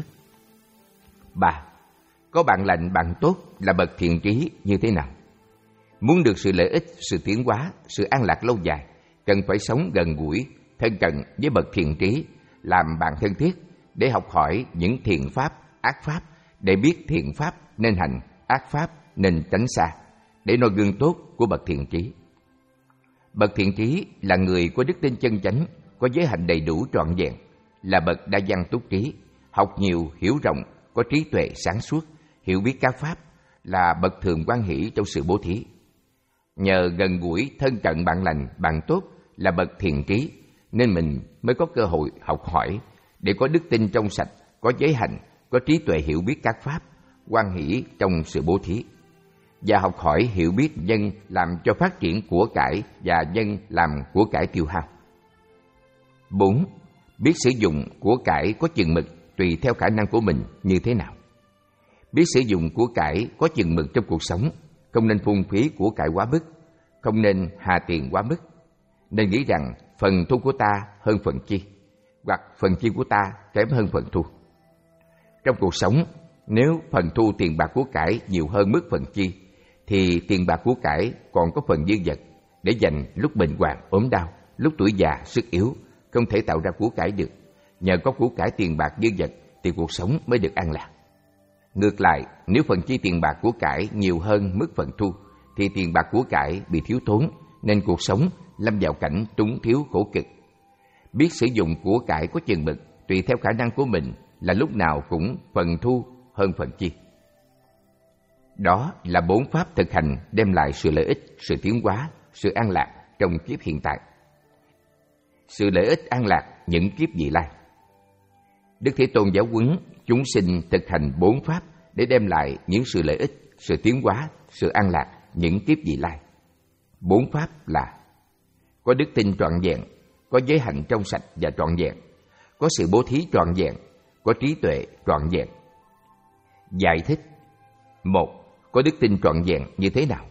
Ba, có bạn lành, bạn tốt là bậc thiện trí như thế nào? Muốn được sự lợi ích, sự tiến hóa, sự an lạc lâu dài, cần phải sống gần gũi, thân cận với bậc thiện trí, làm bạn thân thiết để học hỏi những thiện pháp, ác pháp, để biết thiện pháp nên hành, ác pháp nên tránh xa, để noi gương tốt của bậc thiện trí. Bậc thiện trí là người có đức tin chân chánh, có giới hạnh đầy đủ trọn vẹn, là bậc đa văn túc trí, học nhiều, hiểu rộng, có trí tuệ sáng suốt, hiểu biết các pháp, là bậc thường hoan hỷ trong sự bố thí. Nhờ gần gũi, thân cận bạn lành, bạn tốt là bậc thiện trí, nên mình mới có cơ hội học hỏi, để có đức tin trong sạch, có giới hạnh, có trí tuệ hiểu biết các pháp, hoan hỷ trong sự bố thí, và học hỏi hiểu biết nhân làm cho phát triển của cải và nhân làm của cải tiêu hao. Bốn, biết sử dụng của cải có chừng mực tùy theo khả năng của mình như thế nào? Biết sử dụng của cải có chừng mực trong cuộc sống, không nên phung phí của cải quá mức, không nên hà tiền quá mức, nên nghĩ rằng phần thu của ta hơn phần chi, hoặc phần chi của ta kém hơn phần thu. Trong cuộc sống, nếu phần thu tiền bạc của cải nhiều hơn mức phần chi, thì tiền bạc của cải còn có phần dư dật để dành lúc bệnh hoạn, ốm đau, lúc tuổi già, sức yếu, không thể tạo ra của cải được. Nhờ có của cải tiền bạc dư dật thì cuộc sống mới được an lạc. Ngược lại, nếu phần chi tiền bạc của cải nhiều hơn mức phần thu, thì tiền bạc của cải bị thiếu thốn, nên cuộc sống lâm vào cảnh túng thiếu khổ cực. Biết sử dụng của cải có chừng mực tùy theo khả năng của mình là lúc nào cũng phần thu hơn phần chi. Đó là bốn pháp thực hành đem lại sự lợi ích, sự tiến hóa, sự an lạc trong kiếp hiện tại, sự lợi ích an lạc những kiếp vị lai. Đức Thế Tôn giáo huấn chúng sinh thực hành bốn pháp để đem lại những sự lợi ích, sự tiến hóa, sự an lạc những kiếp vị lai. Bốn pháp là: có đức tin trọn vẹn, có giới hạnh trong sạch và trọn vẹn, có sự bố thí trọn vẹn, có trí tuệ trọn vẹn. Giải thích. Một, có đức tin trọn vẹn như thế nào?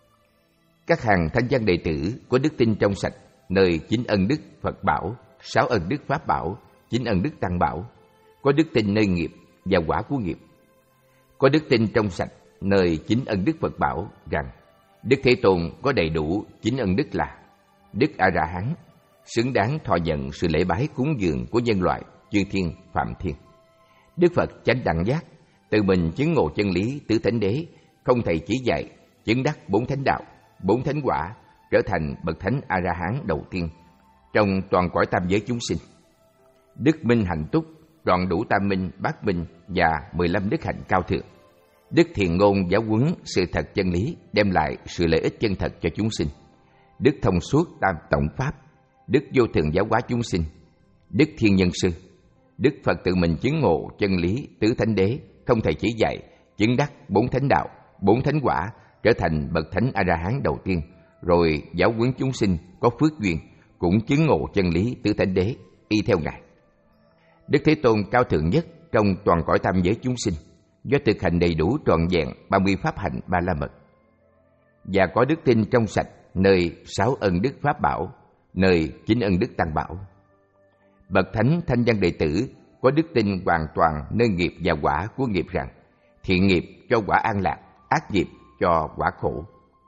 Các hàng thanh văn đệ tử có đức tin trong sạch nơi chín ân đức Phật bảo, sáu ân đức Pháp bảo, chín ân đức Tăng bảo, có đức tin nơi nghiệp và quả của nghiệp. Có đức tin trong sạch nơi chín ân đức Phật bảo rằng Đức Thế Tôn có đầy đủ chín ân đức là Đức A-la-hán, xứng đáng thọ nhận sự lễ bái cúng dường của nhân loại, chư thiên, phạm thiên. Đức Phật chánh đẳng giác, tự mình chứng ngộ chân lý tứ thánh đế, không thầy chỉ dạy, chứng đắc bốn thánh đạo, bốn thánh quả, trở thành bậc thánh A-la-hán đầu tiên trong toàn cõi tam giới chúng sinh. Đức minh hạnh túc, trọn đủ tam minh, bát minh và mười lăm đức hạnh cao thượng. Đức thiện ngôn giáo huấn sự thật chân lý, đem lại sự lợi ích chân thật cho chúng sinh. Đức thông suốt tam tổng pháp, đức vô thường giáo hóa chúng sinh. Đức thiên nhân sư, Đức Phật tự mình chứng ngộ chân lý tứ thánh đế, không thầy chỉ dạy, chứng đắc bốn thánh đạo, bốn thánh quả, trở thành bậc thánh A-la-hán đầu tiên, rồi giáo huấn chúng sinh có phước duyên cũng chứng ngộ chân lý tứ thánh đế y theo ngài. Đức Thế Tôn cao thượng nhất trong toàn cõi tam giới chúng sinh, do thực hành đầy đủ trọn vẹn ba mươi pháp hạnh ba la mật, và có đức tin trong sạch nơi sáu ân đức Pháp bảo, nơi chín ân đức Tăng bảo. Bậc thánh thanh văn đệ tử có đức tin hoàn toàn nơi nghiệp và quả của nghiệp rằng thiện nghiệp cho quả an lạc, ác nghiệp cho quả khổ.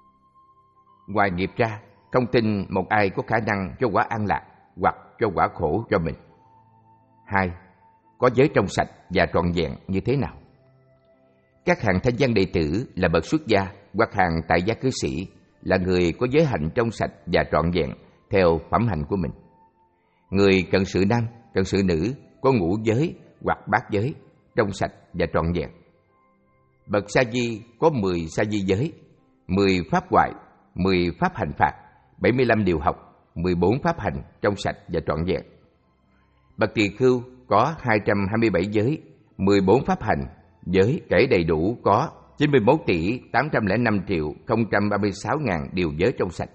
Ngoài nghiệp ra, không tin một ai có khả năng cho quả an lạc hoặc cho quả khổ cho mình. Hai, có giới trong sạch và trọn vẹn như thế nào? Các hàng thanh văn đệ tử là bậc xuất gia hoặc hàng tại gia cư sĩ là người có giới hạnh trong sạch và trọn vẹn theo phẩm hạnh của mình. Người cận sự nam, cận sự nữ có ngũ giới hoặc bát giới trong sạch và trọn vẹn. Bậc sa di có mười sa di giới, mười pháp ngoại, mười pháp hành phạt, bảy mươi lăm điều học, mười bốn pháp hành trong sạch và trọn vẹn. Bậc tỳ khưu có hai trăm hai mươi bảy giới, mười bốn pháp hành, giới kể đầy đủ có chín mươi mốt tỷ tám trăm lẻ năm triệu không trăm ba mươi sáu ngàn điều giới trong sạch.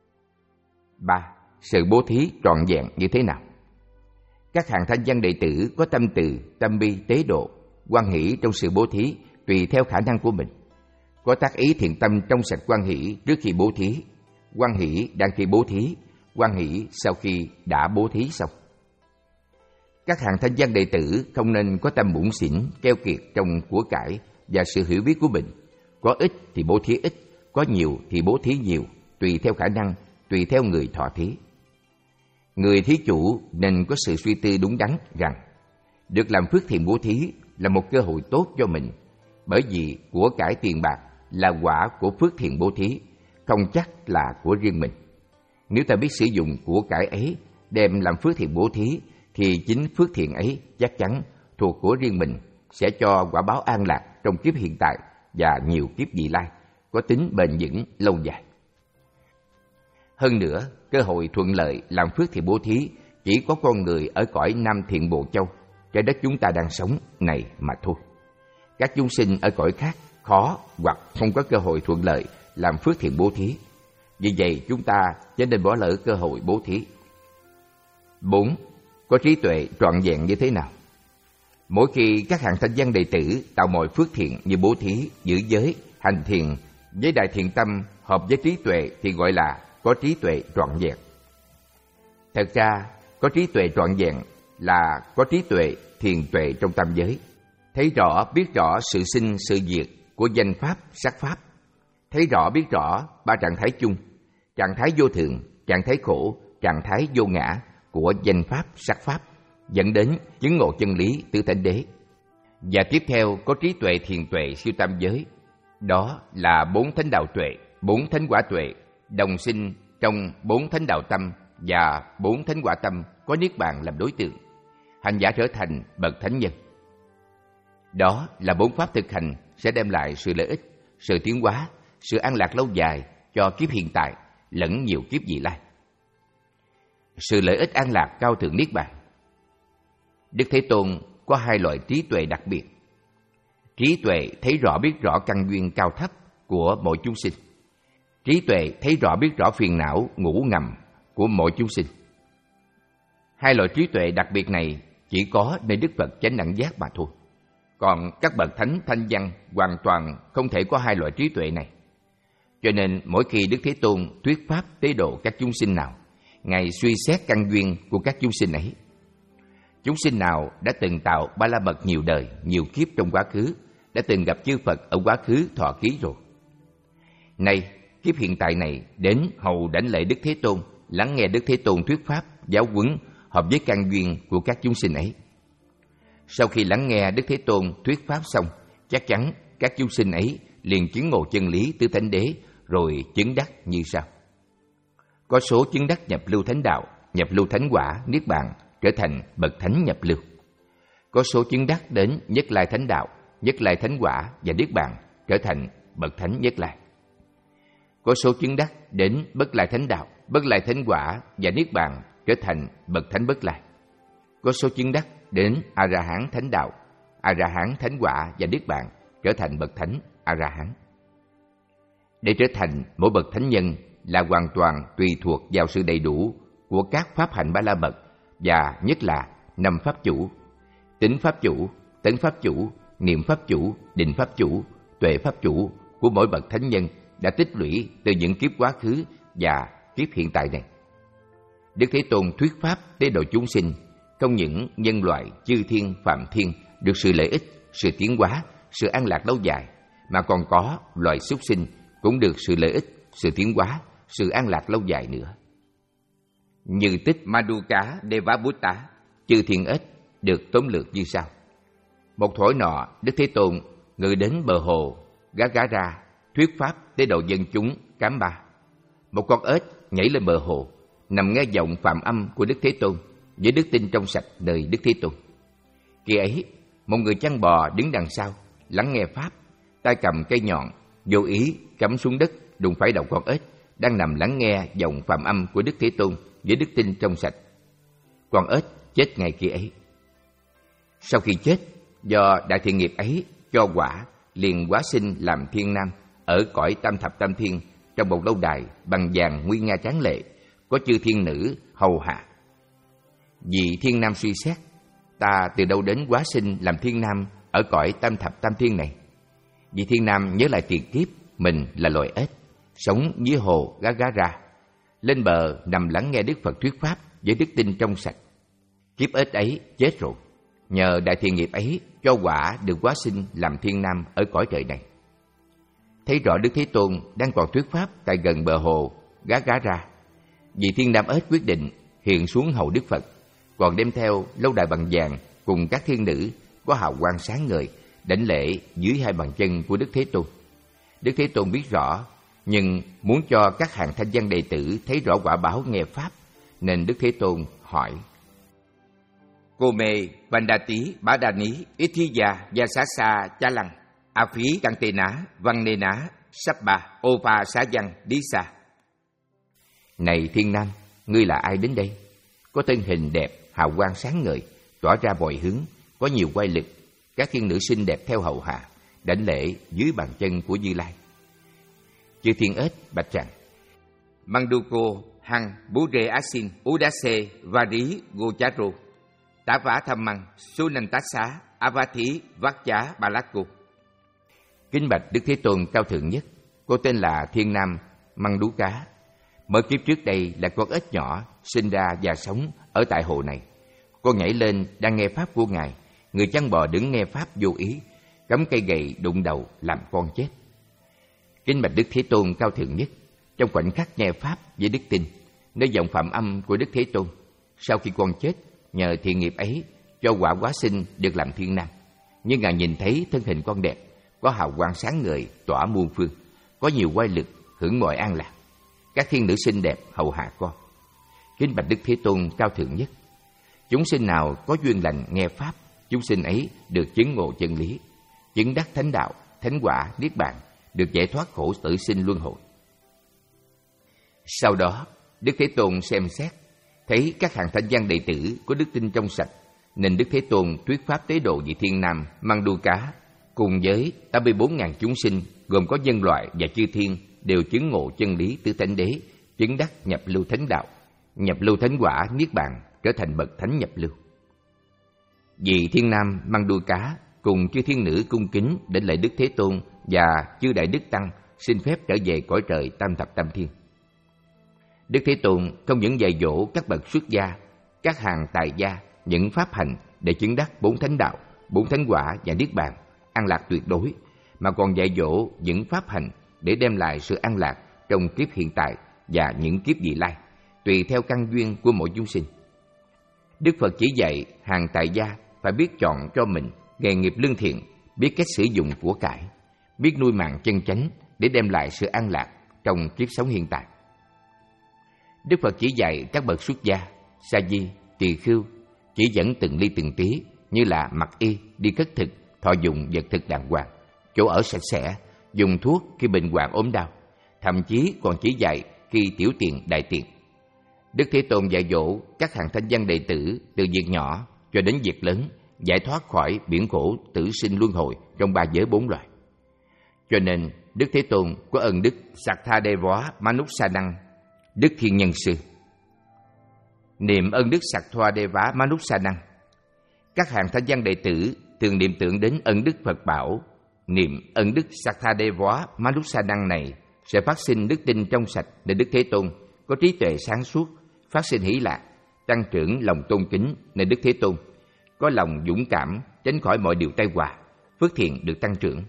ba. Sự bố thí trọn vẹn như thế nào? Các hàng thanh văn đệ tử có tâm từ, tâm bi, tế độ, hoan hỷ trong sự bố thí tùy theo khả năng của mình. Có tác ý thiện tâm trong sạch hoan hỷ trước khi bố thí, hoan hỷ đang khi bố thí, hoan hỷ sau khi đã bố thí xong. Các hàng thanh văn đệ tử không nên có tâm bủn xỉn, keo kiệt trong của cải và sự hiểu biết của mình. Có ít thì bố thí ít, có nhiều thì bố thí nhiều, tùy theo khả năng, tùy theo người thọ thí. Người thí chủ nên có sự suy tư đúng đắn rằng được làm phước thiện bố thí là một cơ hội tốt cho mình, bởi vì của cải tiền bạc là quả của phước thiện bố thí, không chắc là của riêng mình. Nếu ta biết sử dụng của cải ấy đem làm phước thiện bố thí, thì chính phước thiện ấy chắc chắn thuộc của riêng mình sẽ cho quả báo an lạc trong kiếp hiện tại và nhiều kiếp vị lai, có tính bền vững lâu dài. Hơn nữa, cơ hội thuận lợi làm phước thiện bố thí chỉ có con người ở cõi Nam Thiện Bộ Châu, trái đất chúng ta đang sống này mà thôi. Các chúng sinh ở cõi khác khó hoặc không có cơ hội thuận lợi làm phước thiện bố thí. Vì vậy chúng ta chớ nên bỏ lỡ cơ hội bố thí. bốn. Có trí tuệ trọn vẹn như thế nào? Mỗi khi các hàng thanh văn đệ tử tạo mọi phước thiện như bố thí, giữ giới, hành thiền với đại thiện tâm hợp với trí tuệ thì gọi là có trí tuệ trọn vẹn. Thật ra, có trí tuệ trọn vẹn là có trí tuệ thiền tuệ trong tam giới, thấy rõ biết rõ sự sinh sự diệt của danh pháp, sắc pháp, thấy rõ biết rõ ba trạng thái chung, trạng thái vô thường, trạng thái khổ, trạng thái vô ngã của danh pháp, sắc pháp, dẫn đến chứng ngộ chân lý tứ thánh đế. Và tiếp theo có trí tuệ thiền tuệ siêu tam giới, đó là bốn thánh đạo tuệ, bốn thánh quả tuệ, đồng sinh trong bốn thánh đạo tâm và bốn thánh quả tâm có niết bàn làm đối tượng, hành giả trở thành bậc thánh nhân. Đó là bốn pháp thực hành sẽ đem lại sự lợi ích, sự tiến hóa, sự an lạc lâu dài cho kiếp hiện tại lẫn nhiều kiếp vị lai. Sự lợi ích an lạc cao thượng niết bàn. Đức Thế Tôn có hai loại trí tuệ đặc biệt. Trí tuệ thấy rõ biết rõ căn duyên cao thấp của mỗi chúng sinh. Trí tuệ thấy rõ biết rõ phiền não ngủ ngầm của mỗi chúng sinh. Hai loại trí tuệ đặc biệt này chỉ có nơi Đức Phật chánh đẳng giác mà thôi. Còn các bậc thánh thanh văn hoàn toàn không thể có hai loại trí tuệ này. Cho nên mỗi khi Đức Thế Tôn thuyết pháp tế độ các chúng sinh nào, Ngài suy xét căn duyên của các chúng sinh ấy. Chúng sinh nào đã từng tạo ba la mật nhiều đời, nhiều kiếp trong quá khứ, đã từng gặp chư Phật ở quá khứ thọ ký rồi. Nay, kiếp hiện tại này đến hầu đảnh lễ Đức Thế Tôn, lắng nghe Đức Thế Tôn thuyết pháp, giáo huấn hợp với căn duyên của các chúng sinh ấy. Sau khi lắng nghe Đức Thế Tôn thuyết pháp xong, chắc chắn các chúng sinh ấy liền chứng ngộ chân lý tứ thánh đế rồi chứng đắc như sau. Có số chứng đắc nhập lưu thánh đạo, nhập lưu thánh quả, niết bàn, trở thành bậc thánh nhập lưu. Có số chứng đắc đến nhất lai thánh đạo, nhất lai thánh quả và niết bàn, trở thành bậc thánh nhất lai. Có số chứng đắc đến bất lai thánh đạo, bất lai thánh quả và niết bàn, trở thành bậc thánh bất lai. Có số chứng đắc đến a la hán thánh đạo, a la hán thánh quả và niết bàn, trở thành bậc thánh a la hán. Để trở thành mỗi bậc thánh nhân là hoàn toàn tùy thuộc vào sự đầy đủ của các pháp hạnh ba la mật và nhất là năm pháp chủ: tính pháp chủ, tấn pháp chủ, niệm pháp chủ, định pháp chủ, tuệ pháp chủ của mỗi bậc thánh nhân đã tích lũy từ những kiếp quá khứ và kiếp hiện tại này. Đức Thế Tôn thuyết pháp tế độ chúng sinh, không những nhân loại, chư thiên, phạm thiên được sự lợi ích, sự tiến hóa, sự an lạc lâu dài, mà còn có loài súc sinh cũng được sự lợi ích, sự tiến hóa, sự an lạc lâu dài nữa. Như tích Madhuka Devabutta, chư thiên ếch, được tóm lược như sau. Một thuở nọ, Đức Thế Tôn ngự đến bờ hồ Gagara thuyết pháp tế độ dân chúng Cám Ba. Một con ếch nhảy lên bờ hồ, nằm nghe giọng phạm âm của Đức Thế Tôn với đức tin trong sạch nơi Đức Thế Tôn. Khi ấy, một người chăn bò đứng đằng sau lắng nghe pháp, tay cầm cây nhọn, vô ý cắm xuống đất đụng phải đầu con ếch đang nằm lắng nghe giọng phạm âm của Đức Thế Tôn với đức tin trong sạch. Con ếch chết ngay khi ấy. Sau khi chết, do đại thiện nghiệp ấy cho quả, liền hóa sinh làm thiên nam ở cõi tam thập tam thiên trong một lâu đài bằng vàng nguy nga tráng lệ, có chư thiên nữ hầu hạ. Vì thiên nam suy xét, ta từ đâu đến hóa sinh làm thiên nam ở cõi tam thập tam thiên này? Vì thiên nam nhớ lại tiền kiếp mình là loài ếch, sống dưới hồ Gagara, lên bờ nằm lắng nghe Đức Phật thuyết pháp với đức tin trong sạch. Kiếp ếch ấy chết rồi, nhờ đại thiện nghiệp ấy cho quả được hóa sinh làm thiên nam ở cõi trời này. Thấy rõ Đức Thế Tôn đang còn thuyết pháp tại gần bờ hồ Gagara, vì thiên nam ếch quyết định hiện xuống hầu Đức Phật, còn đem theo lâu đài bằng vàng cùng các thiên nữ có hào quang sáng ngời đảnh lễ dưới hai bàn chân của Đức Thế Tôn. Đức Thế Tôn biết rõ, nhưng muốn cho các hàng thanh văn đệ tử thấy rõ quả báo nghe pháp, nên Đức Thế Tôn hỏi: Cô mê Vandati Badani Ithya Yasasa Chalang A Phí Căng Tê Ná Văn Nê Ná Sắp Ba Ova Xá Văn Đi Sa. Này thiên nam, ngươi là ai đến đây? Có thân hình đẹp, hào quang sáng ngời, tỏa ra mọi hướng, có nhiều quay lực. Các thiên nữ xinh đẹp theo hầu hạ, đảnh lễ dưới bàn chân của Như Lai. Chư thiên ếch bạch rằng: Manduko Hằng Bú Rê Asin Udase Vari Gocharo Tá Vá Tham Măng Sunantasa Avathi Vakcha Balako. Kính bạch Đức Thế Tôn cao thượng nhất, cô tên là Thiên Nam Măng Đú Cá. Mới kiếp trước đây là con ếch nhỏ sinh ra và sống ở tại hồ này. Con nhảy lên đang nghe pháp của ngài. Người chăn bò đứng nghe pháp vô ý, cắm cây gậy đụng đầu làm con chết. Kính bạch Đức Thế Tôn cao thượng nhất, trong khoảnh khắc nghe pháp với đức tin nơi giọng phạm âm của Đức Thế Tôn, sau khi con chết, nhờ thiện nghiệp ấy cho quả hóa sinh được làm thiên nam. Nhưng ngài nhìn thấy thân hình con đẹp, có hào quang sáng ngời tỏa muôn phương, có nhiều quay lực hưởng mọi an lạc. Các thiên nữ xinh đẹp hầu hạ con. Kính bạch Đức Thế Tôn cao thượng nhất, chúng sinh nào có duyên lành nghe pháp, chúng sinh ấy được chứng ngộ chân lý, chứng đắc thánh đạo, thánh quả, niết bàn, được giải thoát khổ tử sinh luân hồi. Sau đó, Đức Thế Tôn xem xét, thấy các hàng thanh văn đệ tử có đức tin trong sạch, nên Đức Thế Tôn thuyết pháp tế độ vị thiên nam Manduka cùng với tám mươi bốn nghìn chúng sinh gồm có nhân loại và chư thiên đều chứng ngộ chân lý tứ thánh đế, chứng đắc nhập lưu thánh đạo, nhập lưu thánh quả, niết bàn, trở thành bậc thánh nhập lưu. Vị thiên nam Manduka cùng chư thiên nữ cung kính đến lễ Đức Thế Tôn và chư đại đức tăng xin phép trở về cõi trời tam thập tam thiên. Đức Thế Tôn không những dạy dỗ các bậc xuất gia, các hàng tài gia những pháp hành để chứng đắc bốn thánh đạo, bốn thánh quả và niết bàn, an lạc tuyệt đối, mà còn dạy dỗ những pháp hành để đem lại sự an lạc trong kiếp hiện tại và những kiếp vị lai, tùy theo căn duyên của mỗi chúng sinh. Đức Phật chỉ dạy hàng tài gia phải biết chọn cho mình nghề nghiệp lương thiện, biết cách sử dụng của cải, biết nuôi mạng chân chánh để đem lại sự an lạc trong kiếp sống hiện tại. Đức Phật chỉ dạy các bậc xuất gia, sa di, tỳ khưu, chỉ dẫn từng ly từng tí như là mặc y, đi cất thực, thọ dụng vật thực đàng hoàng, chỗ ở sạch sẽ, dùng thuốc khi bệnh hoạn ốm đau, thậm chí còn chỉ dạy khi tiểu tiện đại tiện. Đức Thế Tôn dạy dỗ các hàng thanh văn đệ tử từ việc nhỏ cho đến việc lớn, giải thoát khỏi biển khổ tử sinh luân hồi trong ba giới bốn loài. Cho nên Đức Thế Tôn có ân đức Sattha-đê-vá Manussanang, Đức Thiên Nhân Sư. Niệm ân đức Sattha-đê-vá Manussanang, các hàng thanh văn đệ tử thường niệm tưởng đến ân đức Phật bảo. Niệm ân đức Sattha-đê-vá Manussanang này sẽ phát sinh đức tin trong sạch để Đức Thế Tôn có trí tuệ sáng suốt, phát sinh hỷ lạc, tăng trưởng lòng tôn kính nên Đức Thế Tôn có lòng dũng cảm, tránh khỏi mọi điều tai họa, phước thiện được tăng trưởng.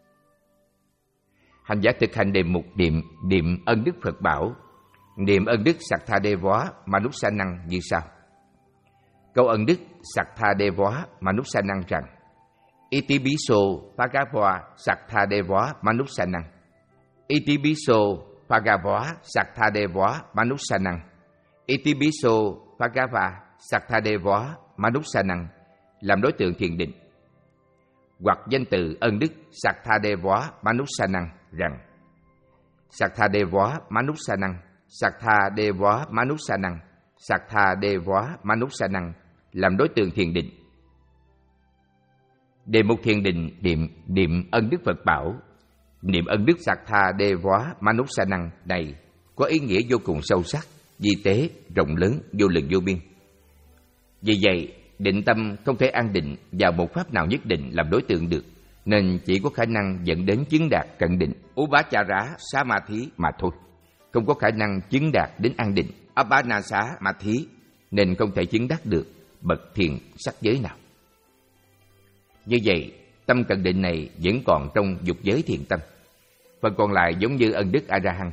Hành giả thực hành đề mục niệm niệm ân đức Phật bảo, niệm ân đức Sattha-đê-vá Manussanang như sau. câu ân đức Sattha-devoa Manussanang rằng Itipiso Bhagava Sattha-devoa Manussanang. Itipiso Bhagava Sattha-devoa Manussanang. Itipiso Bhagava Sattha-devoa Manussanang làm đối tượng thiền định. Hoặc danh từ ân đức Sattha-devoa Manussanang rằng Sattha-devoa Manussanang, Sattha-devoa Manussanang, Sattha-devoa Manussanang làm đối tượng thiền định. Đề mục thiền định niệm niệm ân đức Phật bảo, niệm ân đức Sattha-devoa Manussanang này có ý nghĩa vô cùng sâu sắc, vi tế, rộng lớn, vô lượng vô biên. Vì vậy, định tâm không thể an định vào một pháp nào nhất định làm đối tượng được, nên chỉ có khả năng dẫn đến chứng đạt cận định Upachara Samadhi mà thôi, không có khả năng chứng đạt đến an định Appannasamadhi, nên không thể chứng đắc được bậc thiền sắc giới nào. Như vậy, tâm cận định này vẫn còn trong dục giới thiền tâm, phần còn lại giống như ân đức A-ra-hăng.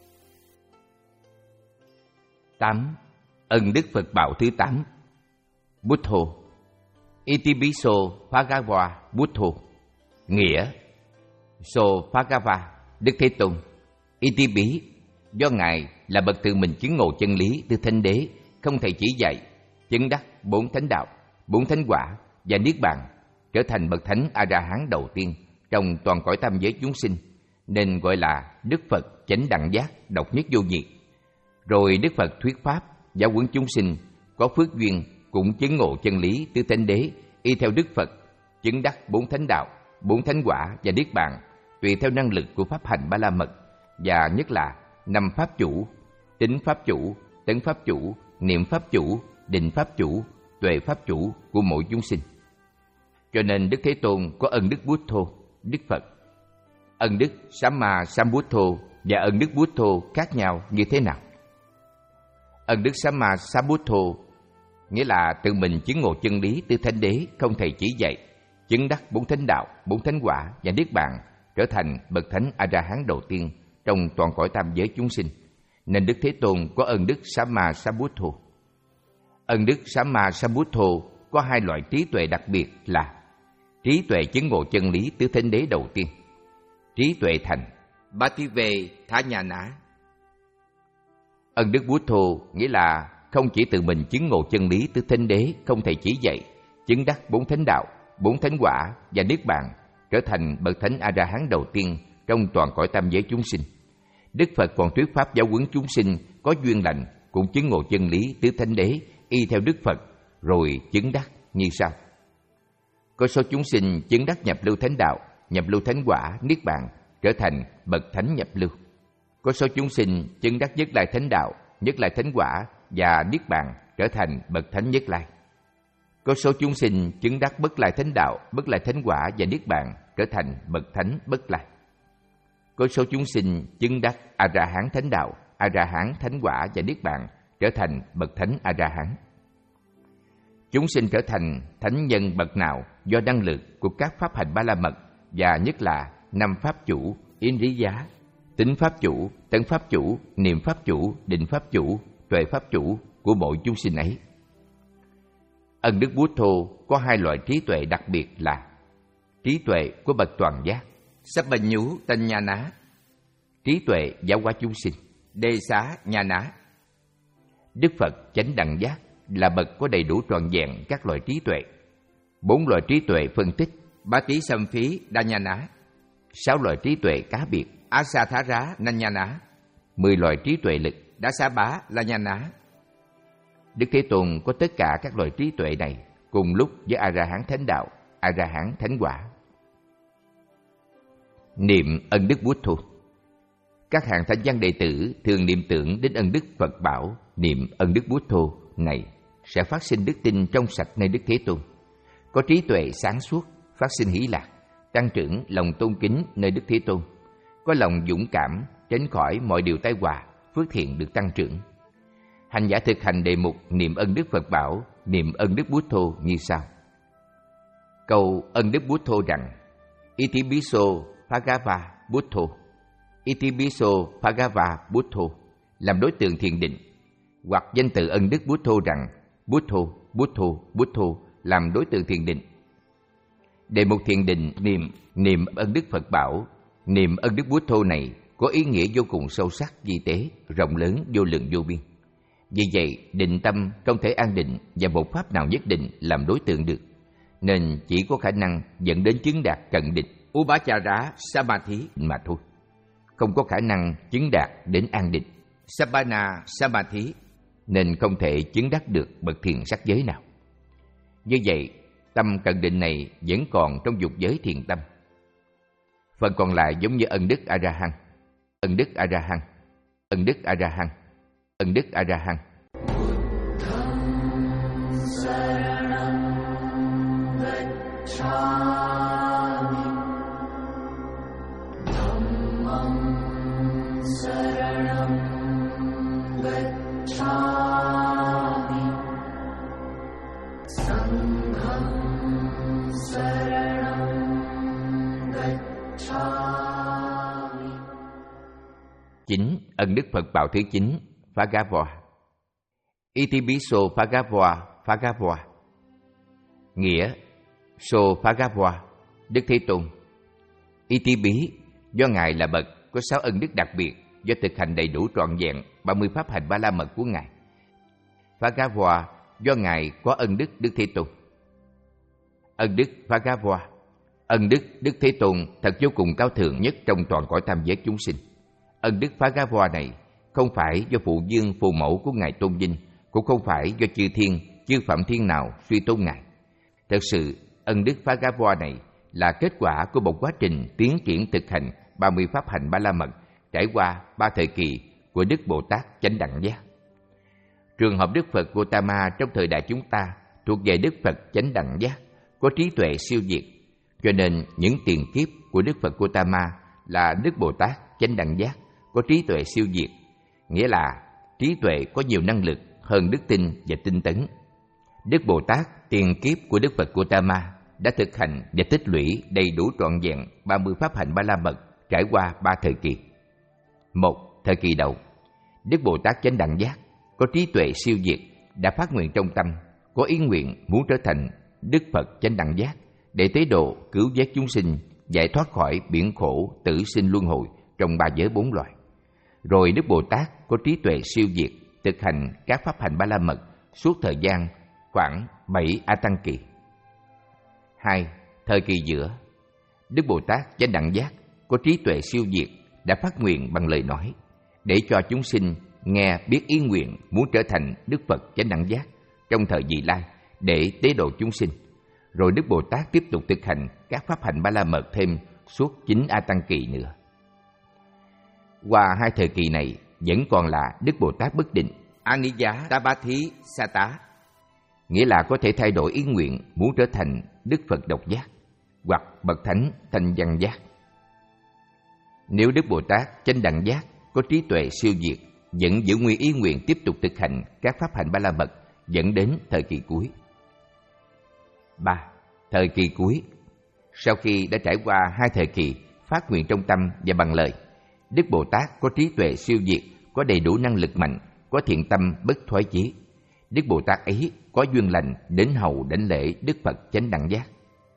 tám. Ân đức Phật bảo thứ tám. Buddho. Itipiso Bhagava Buddho. Nghĩa: So Bhagava, Đức Thế Tôn. Itipi, do Ngài là bậc tự mình chứng ngộ chân lý từ Thánh Đế, không thể chỉ dạy, chứng đắc bốn thánh đạo, bốn thánh quả và niết bàn, trở thành bậc thánh A-ra-hán đầu tiên trong toàn cõi tam giới chúng sinh, nên gọi là Đức Phật chánh đẳng giác, độc nhất vô nhị. Rồi Đức Phật thuyết pháp, giáo huấn chúng sinh có phước duyên cũng chứng ngộ chân lý từ Thánh Đế, y theo Đức Phật chứng đắc bốn thánh đạo, bốn thánh quả và niết bàn, tùy theo năng lực của pháp hành ba la mật, và nhất là năm pháp chủ: tính pháp chủ, tấn pháp chủ, niệm pháp chủ, định pháp chủ, tuệ pháp chủ của mỗi chúng sinh. Cho nên Đức Thế Tôn có ân đức Buddho, Đức Phật. Ân đức Samma Sambuddho và ân đức Buddho khác nhau như thế nào? Ân đức Samma Sambuddho nghĩa là tự mình chứng ngộ chân lý từ Thánh Đế, không thầy chỉ dạy, chứng đắc bốn thánh đạo, bốn thánh quả và niết bàn, trở thành bậc thánh A-ra-hán đầu tiên trong toàn cõi tam giới chúng sinh, nên Đức Thế Tôn có ân đức Samma Sambuddho. Ân đức Samma Sambuddho có hai loại trí tuệ đặc biệt là trí tuệ chứng ngộ chân lý từ Thánh Đế đầu tiên, trí tuệ thành Bhattivedhanyana. Ân đức Buddho nghĩa là không chỉ tự mình chứng ngộ chân lý từ Thánh Đế, không thầy chỉ dạy, chứng đắc bốn thánh đạo, bốn thánh quả và niết bàn, trở thành bậc thánh A-ra-hán đầu tiên trong toàn cõi tam giới chúng sinh. Đức Phật còn thuyết pháp giáo huấn chúng sinh có duyên lành cũng chứng ngộ chân lý từ Thánh Đế, y theo Đức Phật, rồi chứng đắc như sau. Có số chúng sinh chứng đắc nhập lưu thánh đạo, nhập lưu thánh quả, niết bàn, trở thành bậc thánh nhập lưu. Có số chúng sinh chứng đắc nhất lai thánh đạo, nhất lai thánh quả và niết bàn, trở thành bậc thánh nhất lai. Có số chúng sinh chứng đắc bất lai thánh đạo, bất lai thánh quả và niết bàn, trở thành bậc thánh bất lai. Có số chúng sinh chứng đắc A-ra-hán thánh đạo, A-ra-hán thánh quả và niết bàn, trở thành bậc thánh A-ra-hán. Chúng sinh trở thành thánh nhân bậc nào do năng lực của các pháp hành ba la mật, và nhất là năm pháp chủ, yến lý giá, tính pháp chủ, tấn pháp chủ, niệm pháp chủ, định pháp chủ, tuệ pháp chủ của mỗi chúng sinh ấy. Ân đức Buddho có hai loại trí tuệ đặc biệt là trí tuệ của bậc toàn giác, Sabbanyú Tanyana, trí tuệ giáo hóa chúng sinh, Đề xá Nhana. Đức Phật chánh đẳng giác là bậc có đầy đủ trọn vẹn các loại trí tuệ. Bốn loại trí tuệ phân tích, Bati Samphí Danyana, sáu loại trí tuệ cá biệt, Asathara Nanyana, mười loại trí tuệ lực, Dasabá Lanyana. Đức Thế Tôn có tất cả các loại trí tuệ này cùng lúc với A-ra-hán thánh đạo, A-ra-hán thánh quả. Niệm ân đức Buddho. Các hàng thánh văn đệ tử thường niệm tưởng đến ân đức Phật bảo, niệm ân đức Buddho này sẽ phát sinh đức tin trong sạch nơi Đức Thế Tôn, có trí tuệ sáng suốt, phát sinh hỷ lạc, tăng trưởng lòng tôn kính nơi Đức Thế Tôn, có lòng dũng cảm, tránh khỏi mọi điều tai họa, phước thiện được tăng trưởng. Hành giả thực hành đề mục niệm ân đức Phật bảo, niệm ân đức Buddho như sau. Câu ân đức Buddho rằng Itipiso Bhagava Buddho, Itipiso Bhagava Buddho làm đối tượng thiền định, hoặc danh từ ân đức Buddho rằng Buddho bút thô, bút thô làm đối tượng thiền định. Đề mục thiền định niệm niệm ân đức Phật bảo, niệm ân đức bút thô này có ý nghĩa vô cùng sâu sắc, vi tế, rộng lớn, vô lượng vô biên. Vì vậy, định tâm không thể an định và một pháp nào nhất định làm đối tượng được, nên chỉ có khả năng dẫn đến chứng đạt cận định, Upachara Samadhi mà thôi. Không có khả năng chứng đạt đến an định, Sabbana Samadhi, nên không thể chứng đắc được bậc thiền sắc giới nào. Như vậy, tâm cận định này vẫn còn trong dục giới thiền tâm. Phần còn lại giống như ân đức A-ra-hăng, ân đức A-ra-hăng, ân đức A-ra-hăng, ân đức A-ra-hăng. Chính ân đức Phật bảo thứ chín, Bhagava. Itipiso Bhagava, Bhagava. Nghĩa: So Bhagava, Đức Thế Tôn. Itipi, do Ngài là bậc có sáu ân đức đặc biệt, do thực hành đầy đủ trọn vẹn ba mươi pháp hành ba la mật của Ngài. Bhagava, do Ngài có ân đức Đức Thế Tôn. Ân đức Bhagava, ân đức Đức Thế Tôn thật vô cùng cao thượng nhất trong toàn cõi tam giới chúng sinh. Ân đức Bhagava này không phải do phụ dương phù mẫu của Ngài tôn vinh, cũng không phải do chư thiên, chư phạm thiên nào suy tôn Ngài. Thật sự, ân đức Bhagava này là kết quả của một quá trình tiến triển thực hành ba mươi pháp hành ba la mật, trải qua ba thời kỳ của Đức Bồ Tát Chánh Đẳng Giác. Trường hợp Đức Phật Gautama trong thời đại chúng ta thuộc về Đức Phật Chánh Đẳng Giác, có trí tuệ siêu việt, cho nên những tiền kiếp của Đức Phật Gautama là Đức Bồ Tát Chánh Đẳng Giác, có trí tuệ siêu việt, nghĩa là trí tuệ có nhiều năng lực hơn đức tin và tinh tấn. Đức Bồ Tát tiền kiếp của Đức Phật Gautama đã thực hành và tích lũy đầy đủ trọn vẹn ba mươi pháp hành ba la mật, trải qua ba thời kỳ. Một, thời kỳ đầu, Đức Bồ Tát Chánh Đẳng Giác có trí tuệ siêu việt, đã phát nguyện trong tâm, có ý nguyện muốn trở thành Đức Phật Chánh Đẳng Giác để tế độ cứu vớt chúng sinh, giải thoát khỏi biển khổ tử sinh luân hồi trong ba giới bốn loài. Rồi Đức Bồ Tát có trí tuệ siêu việt, thực hành các pháp hành ba la mật suốt thời gian khoảng bảy A Tăng kỳ. Hai, thời kỳ giữa, Đức Bồ Tát Chánh Đẳng Giác có trí tuệ siêu việt, đã phát nguyện bằng lời nói để cho chúng sinh nghe biết ý nguyện muốn trở thành Đức Phật Chánh Đẳng Giác trong thời vị lai để tế độ chúng sinh. Rồi Đức Bồ Tát tiếp tục thực hành các pháp hành ba la mật thêm suốt chín A Tăng kỳ nữa. Qua hai thời kỳ này vẫn còn là Đức Bồ Tát bất định, Aniya Tabathi Sata, nghĩa là có thể thay đổi ý nguyện muốn trở thành Đức Phật độc giác hoặc bậc thánh thanh văn giác. Nếu Đức Bồ Tát Chánh Đẳng Giác có trí tuệ siêu việt, vẫn giữ nguyên ý nguyện tiếp tục thực hành các pháp hành ba la mật dẫn đến thời kỳ cuối. Ba, thời kỳ cuối, sau khi đã trải qua hai thời kỳ phát nguyện trong tâm và bằng lời, Đức Bồ Tát có trí tuệ siêu việt, có đầy đủ năng lực mạnh, có thiện tâm bất thoái chí. Đức Bồ Tát ấy có duyên lành đến hầu đảnh lễ Đức Phật Chánh Đẳng Giác.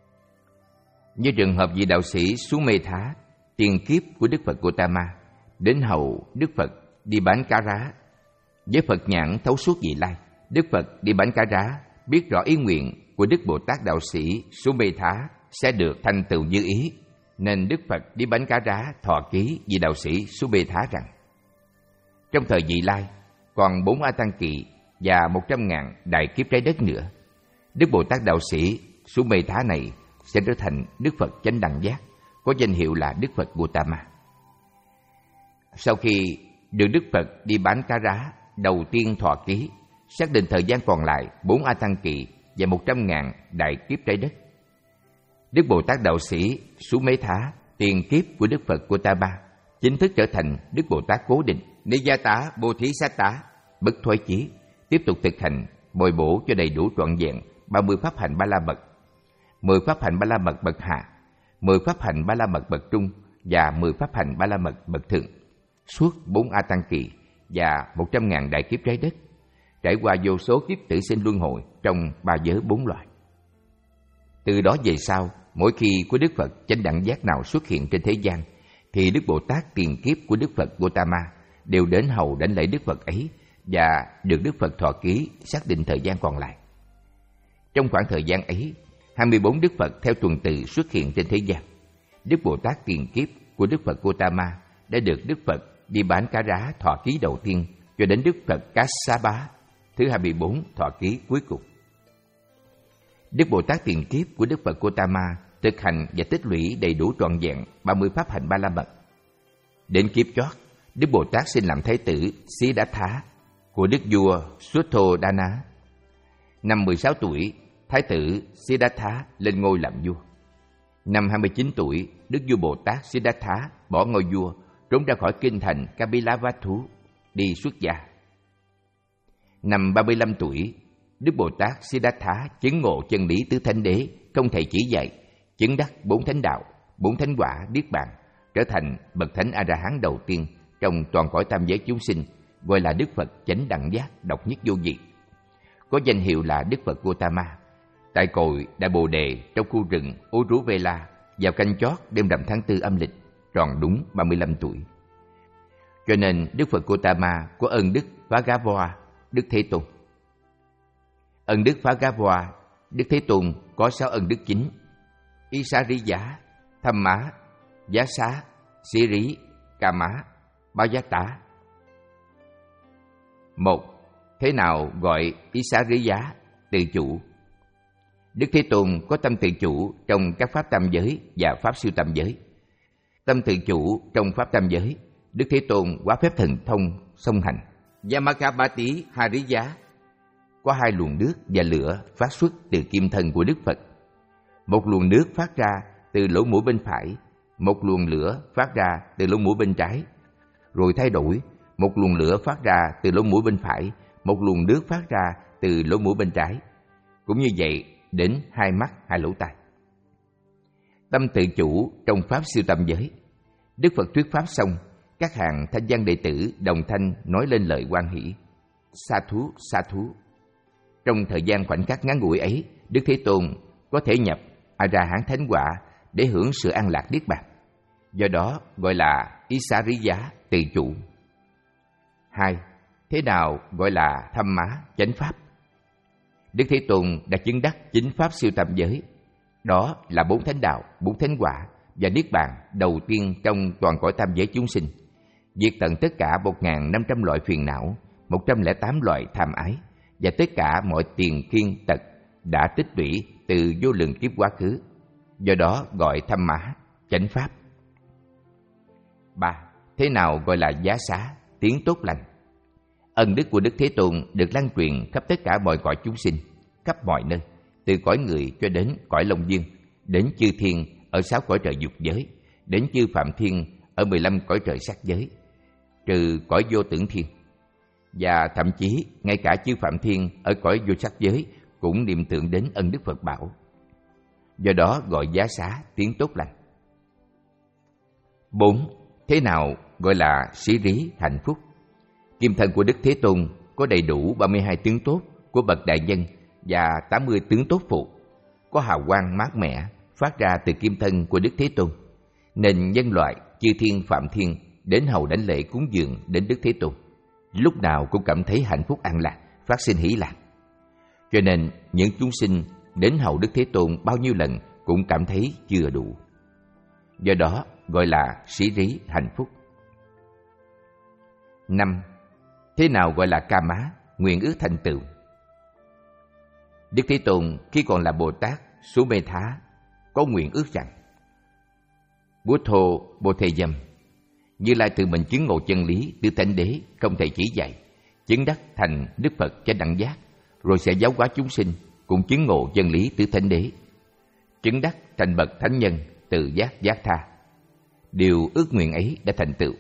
Như trường hợp vị đạo sĩ Sumedha, tiền kiếp của Đức Phật Gautama, đến hầu Đức Phật đi bán cá rá. Với Phật nhãn thấu suốt vị lai, Đức Phật đi bán cá rá biết rõ ý nguyện của Đức Bồ Tát đạo sĩ Sumedha sẽ được thành tựu như ý, nên Đức Phật đi bánh cá rá thọ ký vị đạo sĩ Sumedha rằng: trong thời vị lai còn bốn A Tăng kỳ và một trăm ngàn đại kiếp trái đất nữa, Đức Bồ Tát đạo sĩ Sumedha này sẽ trở thành Đức Phật Chánh Đẳng Giác, có danh hiệu là Đức Phật Gautama. Sau khi được Đức Phật đi bán cá rá đầu tiên thọ ký, xác định thời gian còn lại bốn A Tăng kỳ và một trăm ngàn đại kiếp trái đất, Đức Bồ Tát đạo sĩ Sumedha, tiền kiếp của Đức Phật Gautama, chính thức trở thành Đức Bồ Tát cố định, Niyata Bodhisatta, bất thoái chí, tiếp tục thực hành bồi bổ cho đầy đủ trọn vẹn ba mươi pháp hành ba la mật, mười pháp hành ba la mật bậc hạ, mười pháp hành ba la mật bậc trung và mười pháp hành ba la mật bậc thượng suốt bốn A Tăng kỳ và một trăm ngàn đại kiếp trái đất. trải qua vô số kiếp tử sinh luân hồi trong ba giới bốn loài. Từ đó về sau, mỗi khi có Đức Phật chánh đẳng giác nào xuất hiện trên thế gian, thì Đức Bồ Tát tiền kiếp của Đức Phật Gotama đều đến hầu đảnh lễ Đức Phật ấy và được Đức Phật thọ ký xác định thời gian còn lại. Trong khoảng thời gian ấy, hai mươi bốn Đức Phật theo tuần tự xuất hiện trên thế gian. Đức Bồ Tát tiền kiếp của Đức Phật Gotama đã được Đức Phật đi bán cá rá thọ ký đầu tiên cho đến Đức Phật Kassapa thứ hai mươi bốn thọ ký cuối cùng. Đức Bồ Tát tiền kiếp của Đức Phật Gotama thực hành và tích lũy đầy đủ trọn vẹn ba mươi pháp hành ba la mật. Đến kiếp chót, Đức Bồ Tát xin làm thái tử Siddhartha của Đức vua Sutthodana. Năm mười sáu tuổi, thái tử Siddhartha lên ngôi làm vua. Năm hai mươi chín tuổi, Đức vua Bồ Tát Siddhartha bỏ ngôi vua, trốn ra khỏi kinh thành Kapilavatthu, đi xuất gia. Năm ba mươi lăm tuổi, Đức Bồ Tát Siddhartha chứng ngộ chân lý tứ thánh đế không thể chỉ dạy, chứng đắc bốn thánh đạo, bốn thánh quả niết bàn, trở thành bậc thánh A La Hán đầu tiên trong toàn cõi tam giới chúng sinh, gọi là Đức Phật chánh đẳng giác độc nhất vô nhị. Có danh hiệu là Đức Phật Gotama, tại cội Đại Bồ Đề trong khu rừng Uruvela vào canh chót đêm rằm tháng tư âm lịch, tròn đúng ba mươi lăm tuổi. Cho nên Đức Phật Gotama có ơn Đức Bhagava, Đức Thế Tôn. Ân Đức Bhagava, Đức Thế Tôn có sáu ân đức chính: Isariya, Thamma, Giá Xá, Siri, Kama, Bajata. Một. Thế nào gọi Isariya, tự chủ? Đức Thế Tôn có tâm tự chủ trong các pháp tam giới và pháp siêu tam giới. Tâm tự chủ trong pháp tam giới, Đức Thế Tôn quá phép thần thông song hành. Yamakabati Hariya, có hai luồng nước và lửa phát xuất từ kim thân của Đức Phật. Một luồng nước phát ra từ lỗ mũi bên phải, một luồng lửa phát ra từ lỗ mũi bên trái, rồi thay đổi, một luồng lửa phát ra từ lỗ mũi bên phải, một luồng nước phát ra từ lỗ mũi bên trái. Cũng như vậy đến hai mắt, hai lỗ tai. Tâm tự chủ trong pháp siêu tâm giới. Đức Phật thuyết pháp xong, các hàng thanh văn đệ tử đồng thanh nói lên lời hoan hỷ: Sa thú, sa thú. Trong thời gian khoảnh khắc ngắn ngủi ấy, Đức Thế Tôn có thể nhập A La Hán thánh quả để hưởng sự an lạc niết bàn. Do đó gọi là Isariya, tự chủ. Hai. Thế nào gọi là Thamma, chánh pháp? Đức Thế Tôn đã chứng đắc chính pháp siêu tam giới. Đó là bốn thánh đạo, bốn thánh quả và niết bàn đầu tiên trong toàn cõi tam giới chúng sinh, diệt tận tất cả một nghìn năm trăm loại phiền não, một trăm lẻ tám loại tham ái và tất cả mọi tiền kiên tật đã tích lũy từ vô lượng kiếp quá khứ. Do đó gọi Thamma, chánh pháp. Ba. Thế nào gọi là giá xá, tiếng tốt lành? Ân đức của Đức Thế Tôn được lan truyền khắp tất cả mọi cõi chúng sinh, khắp mọi nơi, từ cõi người cho đến cõi Long Dương, đến chư thiên ở sáu cõi trời dục giới, đến chư phạm thiên ở mười lăm cõi trời sắc giới, trừ cõi vô tưởng thiên. Và thậm chí ngay cả chư phạm thiên ở cõi vô sắc giới cũng niệm tưởng đến ân đức Phật bảo. Do đó gọi giá xá, tiếng tốt lành. Bốn. Thế nào gọi là sĩ rí, hạnh phúc? Kim thân của Đức Thế Tôn có đầy đủ ba mươi hai tướng tốt của bậc đại nhân và tám mươi tướng tốt phụ, có hào quang mát mẻ phát ra từ kim thân của Đức Thế Tôn, nên nhân loại, chư thiên phạm thiên đến hầu đảnh lễ cúng dường đến Đức Thế Tôn, lúc nào cũng cảm thấy hạnh phúc an lạc, phát sinh hỷ lạc. Cho nên những chúng sinh đến hầu Đức Thế Tôn bao nhiêu lần cũng cảm thấy chưa đủ. Do đó gọi là sĩ rí, hạnh phúc. Năm. Thế nào gọi là ca má, nguyện ước thành tựu? Đức Thế Tôn khi còn là Bồ Tát Sumedha có nguyện ước rằng: Buddho Bodhayam, Như Lai tự mình chứng ngộ chân lý tứ thánh đế không thể chỉ dạy, chứng đắc thành Đức Phật chánh đẳng giác, rồi sẽ giáo hóa chúng sinh cũng chứng ngộ chân lý tứ thánh đế, chứng đắc thành bậc thánh nhân tự giác giác tha. Điều ước nguyện ấy đã thành tựu.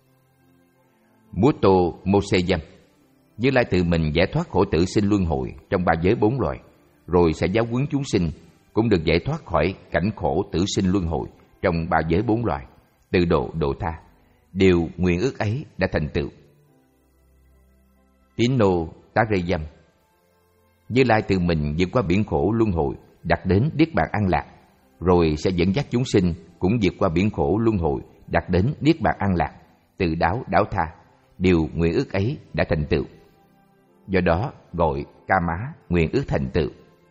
Muto Moseyam, Như Lai tự mình giải thoát khổ tử sinh luân hồi trong ba giới bốn loài, rồi sẽ giáo huấn chúng sinh cũng được giải thoát khỏi cảnh khổ tử sinh luân hồi trong ba giới bốn loài, tự độ độ tha. Điều nguyện ước ấy đã thành tựu. Tín nô Tá Rê Dâm. Như Lai tự mình vượt qua biển khổ luân hồi, đạt đến Niết Bàn An Lạc, rồi sẽ dẫn dắt chúng sinh cũng vượt qua biển khổ luân hồi, đạt đến Niết Bàn An Lạc, từ đáo đáo tha. Điều nguyện ước ấy đã thành tựu. Do đó gọi ca má, nguyện ước thành tựu.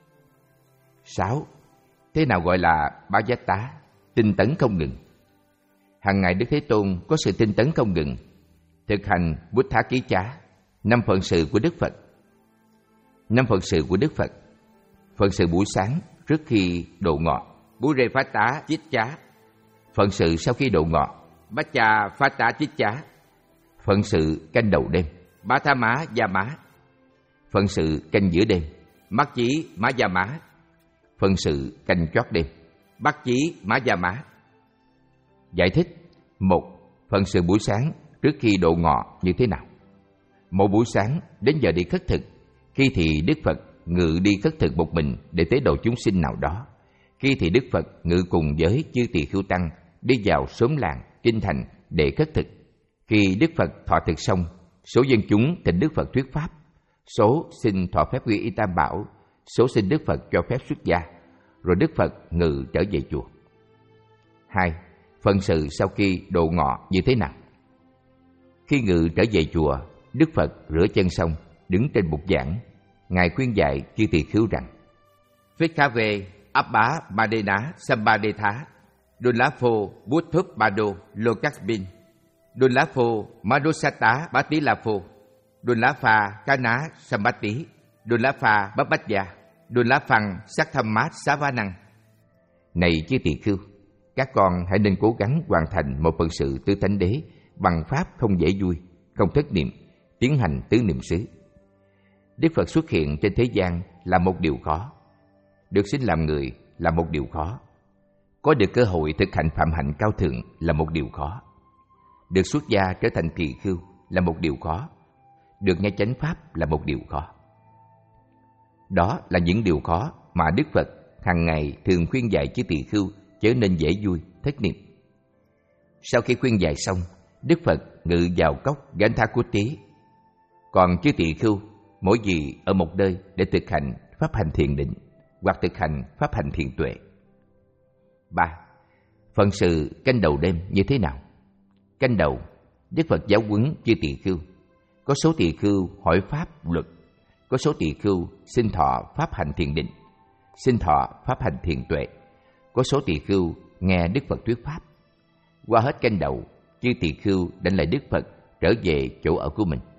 Sáu. Thế nào gọi là bá giác tá, tinh tấn không ngừng? Hằng ngày Đức Thế Tôn có sự tinh tấn không ngừng, thực hành Bút Thá Ký Chá, năm phận sự của Đức Phật. Năm phận sự của Đức Phật. Phận sự buổi sáng trước khi độ ngọ, Bú Rê Phá Tá Chít Chá. Phận sự sau khi độ ngọ, Bát Cha Phá Tá Chít Chá. Phận sự canh đầu đêm, Bá Tha Má Gia Má. Phận sự canh giữa đêm, Mắc Chí Má Gia Má. Phận sự canh chót đêm, Bắt Chí Má Gia Má. Giải thích. Một. Phận sự buổi sáng trước khi độ ngọ như thế nào? Mỗi buổi sáng đến giờ đi khất thực, khi thì Đức Phật ngự đi khất thực một mình để tế độ chúng sinh nào đó, khi thì Đức Phật ngự cùng với chư tỳ khưu tăng đi vào xóm làng, kinh thành để khất thực. Khi Đức Phật thọ thực xong, số dân chúng thỉnh Đức Phật thuyết pháp, số xin thọ phép quy y Tam Bảo, số xin Đức Phật cho phép xuất gia, rồi Đức Phật ngự trở về chùa. Hai. Phận sự sau khi độ ngọ như thế nào? Khi ngự trở về chùa, Đức Phật rửa chân xong, đứng trên bục giảng, Ngài khuyên dạy chư tỳ khưu rằng: Phết khá về áp bá ba đê ná sam ba đê thá, đôn lá phô bút thúc ba đô lô các bin, đôn lá phô ma đô sa tá bá tí la phô, đôn lá pha cá ná sam bát tí, đôn lá pha bắp bách gia, đôn lá phăng sắc thâm mát xá vá năng. Này chư tỳ khưu, các con hãy nên cố gắng hoàn thành một phận sự tư thánh đế bằng pháp không dễ vui, không thất niệm, tiến hành tứ niệm xứ. Đức Phật xuất hiện trên thế gian là một điều khó, được sinh làm người là một điều khó, có được cơ hội thực hành phạm hạnh cao thượng là một điều khó, được xuất gia trở thành tỳ khưu là một điều khó, được nghe chánh pháp là một điều khó. Đó là những điều khó mà Đức Phật hàng ngày thường khuyên dạy chư tỳ khưu trở nên dễ vui, thất niệm. Sau khi khuyên dạy xong, Đức Phật ngự vào cốc Gánh-tha Cú Tí. Còn chư tỳ khưu mỗi vị ở một nơi để thực hành pháp hành thiền định hoặc thực hành pháp hành thiền tuệ. Ba. Phận sự canh đầu đêm như thế nào? Canh đầu, Đức Phật giáo huấn chư tỳ khưu. Có số tỳ khưu hỏi pháp luật, có số tỳ khưu xin thọ pháp hành thiền định, xin thọ pháp hành thiền tuệ, có số tỳ khưu nghe Đức Phật thuyết pháp. Qua hết canh đầu, chư tỳ khưu đảnh lễ Đức Phật trở về chỗ ở của mình.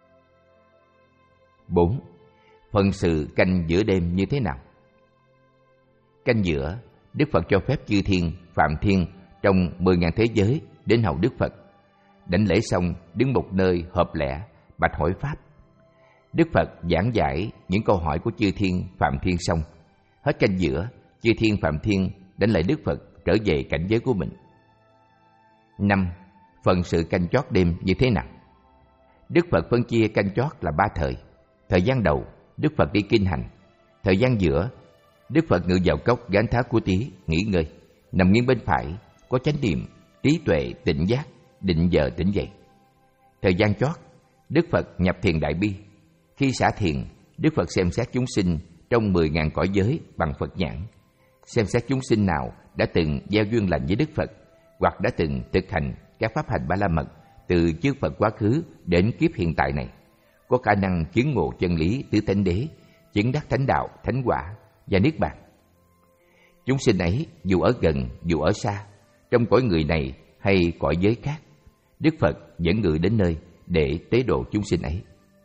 Bốn. Phận sự canh giữa đêm như thế nào? Canh giữa, Đức Phật cho phép chư thiên, phạm thiên trong mười ngàn thế giới đến hầu Đức Phật. Đảnh lễ xong, đứng một nơi hợp lẽ, bạch hỏi pháp. Đức Phật giảng giải những câu hỏi của chư thiên, phạm thiên xong. Hết canh giữa, chư thiên, phạm thiên đảnh lễ Đức Phật trở về cảnh giới của mình. Năm. Phận sự canh chót đêm như thế nào? Đức Phật phân chia canh chót là ba thời. Thời gian đầu, Đức Phật đi kinh hành. Thời gian giữa, Đức Phật ngự vào cốc Gánh-tha Cú Tí nghỉ ngơi, nằm nghiêng bên phải, có chánh niệm, trí tuệ, tỉnh giác, định giờ tỉnh dậy. Thời gian chót, Đức Phật nhập thiền đại bi. Khi xả thiền, Đức Phật xem xét chúng sinh trong mười ngàn cõi giới bằng Phật nhãn, xem xét chúng sinh nào đã từng gieo duyên lành với Đức Phật hoặc đã từng thực hành các pháp hành Ba La Mật từ chư Phật quá khứ đến kiếp hiện tại này, có khả năng chứng ngộ chân lý tứ thánh đế, chứng đắc thánh đạo, thánh quả và niết bàn. Chúng sinh ấy dù ở gần, dù ở xa, trong cõi người này hay cõi giới khác, Đức Phật vẫn ngự đến nơi để tế độ chúng sinh ấy.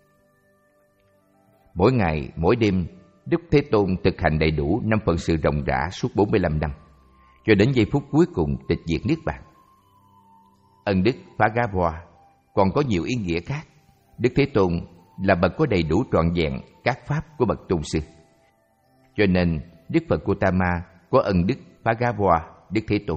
Mỗi ngày, mỗi đêm, Đức Thế Tôn thực hành đầy đủ năm phận sự rộng rã suốt bốn mươi lăm năm, cho đến giây phút cuối cùng tịch diệt niết bàn. Ân đức Phá Gá Boa còn có nhiều ý nghĩa khác. Đức Thế Tôn là bậc có đầy đủ trọn vẹn các pháp của bậc tôn sư, cho nên Đức Phật Gautama có ân đức Phá Gá Boa Đức Thế Tôn.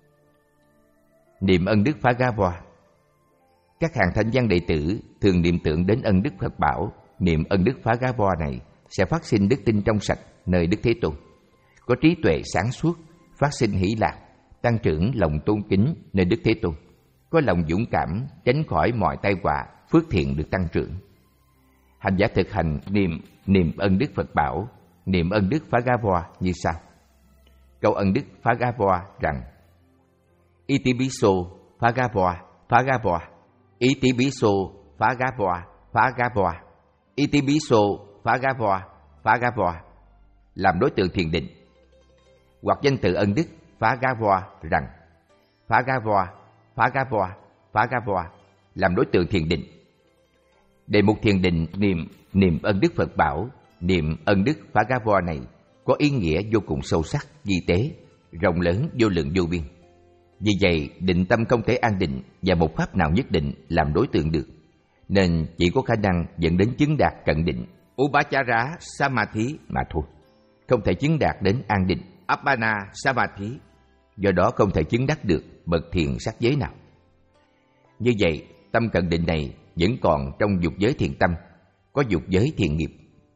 Niệm ân đức Phá Gá Boa. Các hàng thánh văn đệ tử thường niệm tưởng đến ân đức Phật bảo, niệm ân đức Phá Gá Boa này sẽ phát sinh đức tin trong sạch nơi Đức Thế Tôn, có trí tuệ sáng suốt, phát sinh hỷ lạc, tăng trưởng lòng tôn kính nơi Đức Thế Tôn, có lòng dũng cảm tránh khỏi mọi tai họa, phước thiện được tăng trưởng. Hành giả thực hành niệm niệm ân đức Phật bảo, niệm ân đức Phá Gá Voa như sau. Câu ân đức Phá Gá Voa rằng: Itipiso Phá Gá Voa, Phá Gá Voa, Itipiso Phá Gá Voa, Phá Gá Voa, Itipiso Phá Gá Voa, Phá Gá Voa, làm đối tượng thiền định. Hoặc danh từ ân đức Phá Gá Voa rằng: Phá Gá Voa, Phá Gá Voa, Phá Gá Voa, làm đối tượng thiền định. Đề mục thiền định niệm niệm ân đức Phật bảo, niệm ân đức Phá Gá Voa này có ý nghĩa vô cùng sâu sắc, vi tế, rộng lớn, vô lượng vô biên. Vì vậy, định tâm không thể an định và một pháp nào nhất định làm đối tượng được, nên chỉ có khả năng dẫn đến chứng đạt cận định, Upachara Samadhi mà thôi, không thể chứng đạt đến an định, Appana Samadhi, do đó không thể chứng đắc được bậc thiền sắc giới nào. Như vậy, tâm cận định này vẫn còn trong dục giới thiền tâm, có dục giới thiền nghiệp.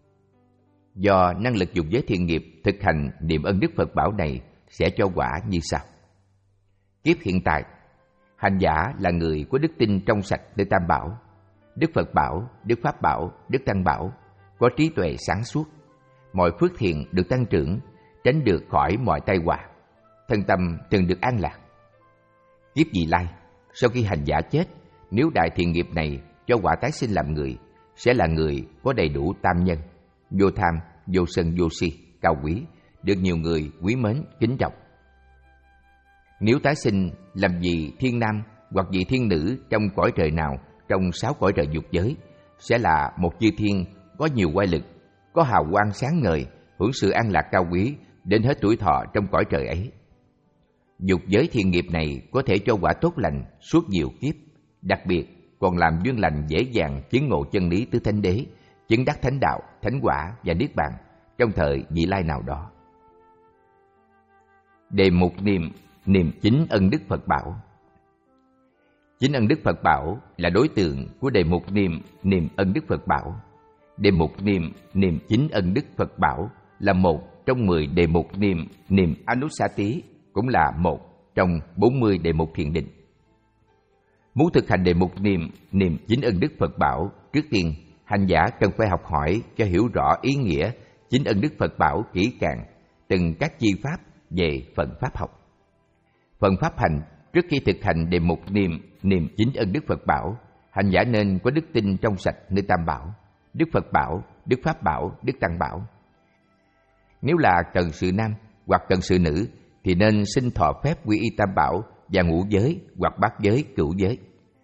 Do năng lực dục giới thiền nghiệp, thực hành niệm ân đức Phật bảo này sẽ cho quả như sau. Kiếp hiện tại, hành giả là người có đức tin trong sạch nơi Tam Bảo, Đức Phật bảo, Đức Pháp bảo, Đức Tăng bảo, có trí tuệ sáng suốt, mọi phước thiện được tăng trưởng, tránh được khỏi mọi tai họa, thân tâm thường được an lạc. Kiếp vị lai, sau khi hành giả chết, nếu đại thiện nghiệp này cho quả tái sinh làm người, sẽ là người có đầy đủ tam nhân, vô tham, vô sân, vô si, cao quý, được nhiều người quý mến, kính trọng. Nếu tái sinh làm vị thiên nam hoặc vị thiên nữ trong cõi trời nào trong sáu cõi trời dục giới, sẽ là một chư thiên có nhiều oai lực, có hào quang sáng ngời, hưởng sự an lạc cao quý đến hết tuổi thọ trong cõi trời ấy. Dục giới thiện nghiệp này có thể cho quả tốt lành suốt nhiều kiếp, đặc biệt còn làm duyên lành dễ dàng chứng ngộ chân lý tứ thánh đế, chứng đắc thánh đạo, thánh quả và niết bàn trong thời vị lai nào đó. Đề mục niệm niệm chính ân đức Phật bảo. Chính ân đức Phật bảo là đối tượng của đề mục niệm niệm ân đức Phật bảo. Đề mục niệm niệm chính ân đức Phật bảo là một trong mười đề mục niệm niệm Anusati, cũng là một trong bốn mươi đề mục thiền định. Muốn thực hành đề mục niệm niệm chính ân đức Phật bảo, trước tiên hành giả cần phải học hỏi cho hiểu rõ ý nghĩa chính ân đức Phật bảo kỹ càng từng các chi pháp về phần pháp học. Phần pháp hành, trước khi thực hành đề mục niệm niệm chính ân đức Phật bảo, hành giả nên có đức tin trong sạch nơi Tam Bảo, Đức Phật bảo, Đức Pháp bảo, Đức Tăng bảo. Nếu là cận sự nam hoặc cận sự nữ thì nên xin thọ phép quy y Tam Bảo và ngũ giới hoặc bát giới, cửu giới.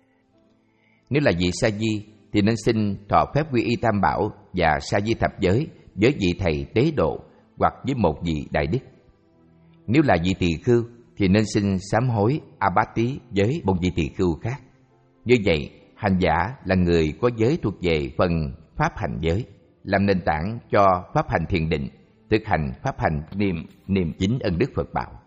Nếu là vị sa di thì nên xin thọ phép quy y Tam Bảo và sa di thập giới với vị thầy tế độ hoặc với một vị đại đức. Nếu là vị tỳ khưu thì nên xin sám hối Abati với một vị tỳ khưu khác. Như vậy, hành giả là người có giới thuộc về phần pháp hành giới, làm nền tảng cho pháp hành thiền định, thực hành pháp hành niệm niệm chính ân đức Phật bảo.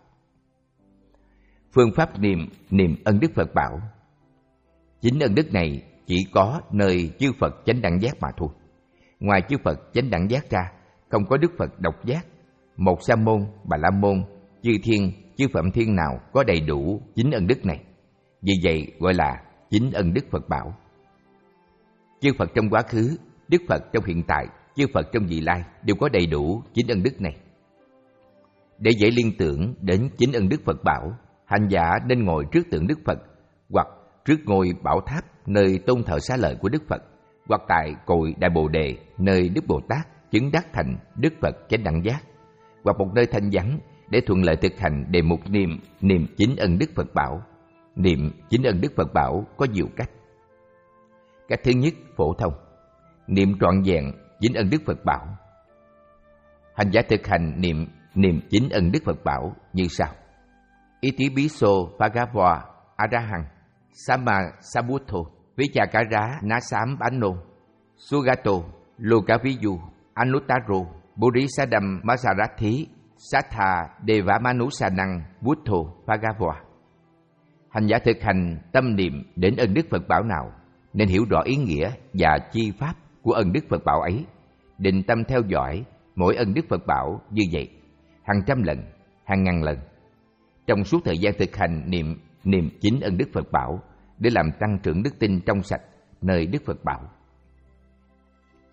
Phương pháp niệm niệm ân đức Phật bảo. Chính ân đức này chỉ có nơi chư Phật chánh đẳng giác mà thôi. Ngoài chư Phật chánh đẳng giác ra, không có Đức Phật độc giác, một sa môn, bà la môn, chư thiên, chư phạm thiên nào có đầy đủ chính ân đức này. Vì vậy gọi là chính ân đức Phật bảo. Chư Phật trong quá khứ, Đức Phật trong hiện tại, chư Phật trong vị lai đều có đầy đủ chính ân đức này. Để dễ liên tưởng đến chính ân đức Phật bảo, hành giả nên ngồi trước tượng Đức Phật hoặc trước ngôi bảo tháp nơi tôn thờ xá lợi của Đức Phật, hoặc tại cội Đại Bồ Đề nơi Đức Bồ Tát chứng đắc thành Đức Phật chánh đẳng giác, hoặc một nơi thanh vắng để thuận lợi thực hành đề mục niệm niệm chính ân đức Phật bảo. Niệm chính ân đức Phật bảo có nhiều cách. Cách thứ nhất phổ thông, niệm trọn vẹn chính ân đức Phật bảo. Hành giả thực hành niệm niệm chính ân đức Phật bảo như sau: Itipiso Bhagava Arahang Sama Sambuddho Vichakara Nasam Banno Sugato Lokaviyu Anuttaro Bodhisattva Masarathi Sattha Devamanusanang Buddho Bhagava. Hành giả thực hành tâm niệm đến ân đức Phật bảo nào nên hiểu rõ ý nghĩa và chi pháp của ân đức Phật bảo ấy, định tâm theo dõi mỗi ân đức Phật bảo như vậy hàng trăm lần, hàng ngàn lần trong suốt thời gian thực hành niệm niệm chính ân đức Phật bảo, để làm tăng trưởng đức tin trong sạch nơi đức Phật bảo.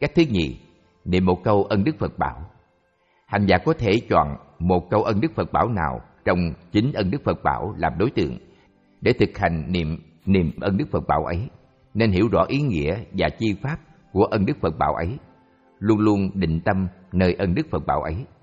Cách thứ nhì, niệm một câu ân đức Phật bảo. Hành giả có thể chọn một câu ân đức Phật bảo nào trong chín ân đức Phật bảo làm đối tượng để thực hành niệm niệm ân đức Phật bảo ấy, nên hiểu rõ ý nghĩa và chi pháp của ân đức Phật bảo ấy, luôn luôn định tâm nơi ân đức Phật bảo ấy.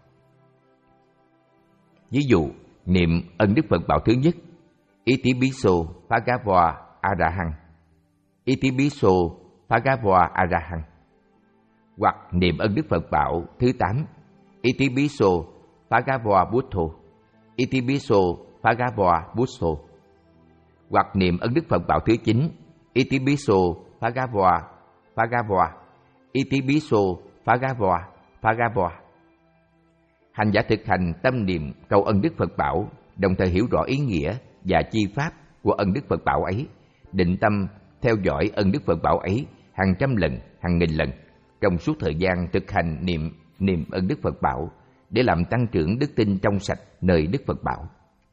Ví dụ, niệm ân đức Phật bảo thứ nhất, Itipiso Bhagava Arahant, Itipiso Bhagava Arahant. Hoặc niệm ân đức Phật bảo thứ tám, Itipiso Bhagava Buddho, Itipiso Bhagava Buddho. Hoặc niệm ân đức Phật bảo thứ chín, Itipiso Bhagava Bhagava, Itipiso Bhagava Bhagava. Hành giả thực hành tâm niệm câu ân đức Phật bảo, đồng thời hiểu rõ ý nghĩa và chi pháp của ân đức Phật bảo ấy, định tâm theo dõi ân đức Phật bảo ấy hàng trăm lần, hàng nghìn lần trong suốt thời gian thực hành niệm niệm ân đức Phật bảo để làm tăng trưởng đức tin trong sạch nơi đức Phật bảo.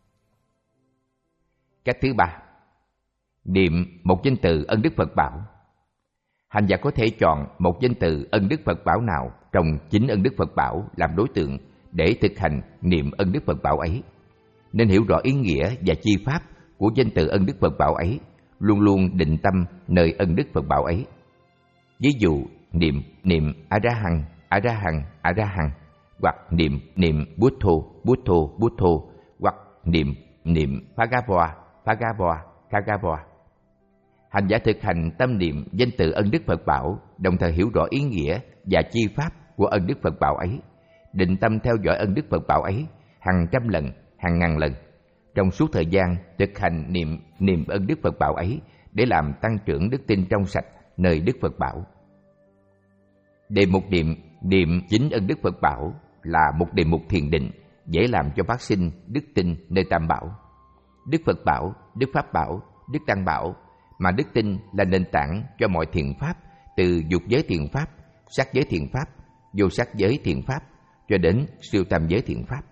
Cách thứ ba, niệm một danh từ ân đức Phật bảo. Hành giả có thể chọn một danh từ ân đức Phật bảo nào trong chín ân đức Phật bảo làm đối tượng để thực hành niệm ân đức Phật bảo ấy, nên hiểu rõ ý nghĩa và chi pháp của danh từ ân đức Phật bảo ấy, luôn luôn định tâm nơi ân đức Phật bảo ấy. Ví dụ, niệm niệm Arahant Arahant Arahant, hoặc niệm niệm Buddho Buddho Buddho, hoặc niệm niệm Bhagava Bhagava Bhagava. Hành giả thực hành tâm niệm danh từ ân đức Phật bảo, đồng thời hiểu rõ ý nghĩa và chi pháp của ân đức Phật bảo ấy, định tâm theo dõi ân đức Phật bảo ấy hàng trăm lần, hàng ngàn lần trong suốt thời gian thực hành niệm niệm ân đức Phật bảo ấy để làm tăng trưởng đức tin trong sạch nơi đức Phật bảo. Đề mục niệm niệm chính ân đức Phật bảo là một đề mục thiền định dễ làm cho phát sinh đức tin nơi Tam Bảo. Đức Phật bảo, Đức Pháp bảo, Đức Tăng bảo, mà đức tin là nền tảng cho mọi thiện pháp, từ dục giới thiện pháp, sắc giới thiện pháp, vô sắc giới thiện pháp cho đến siêu tam giới thiện pháp.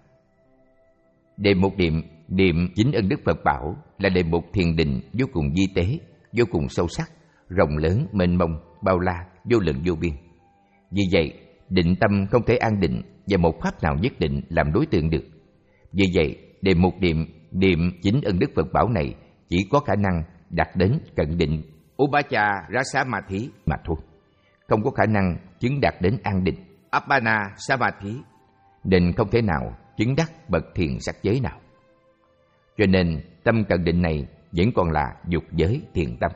Đề mục niệm niệm chính ân đức Phật bảo là đề mục thiền định vô cùng vi tế, vô cùng sâu sắc, rộng lớn, mênh mông, bao la, vô lượng vô biên. Vì vậy, định tâm không thể an định và một pháp nào nhất định làm đối tượng được. Vì vậy, đề mục niệm niệm chính ân đức Phật bảo này chỉ có khả năng đạt đến cận định Upacha Rasamadhi mà thôi, không có khả năng chứng đạt đến an định Appana Samadhi, nên không thể nào chứng đắc bậc thiền sắc giới nào. Cho nên tâm cận định này vẫn còn là dục giới thiền tâm.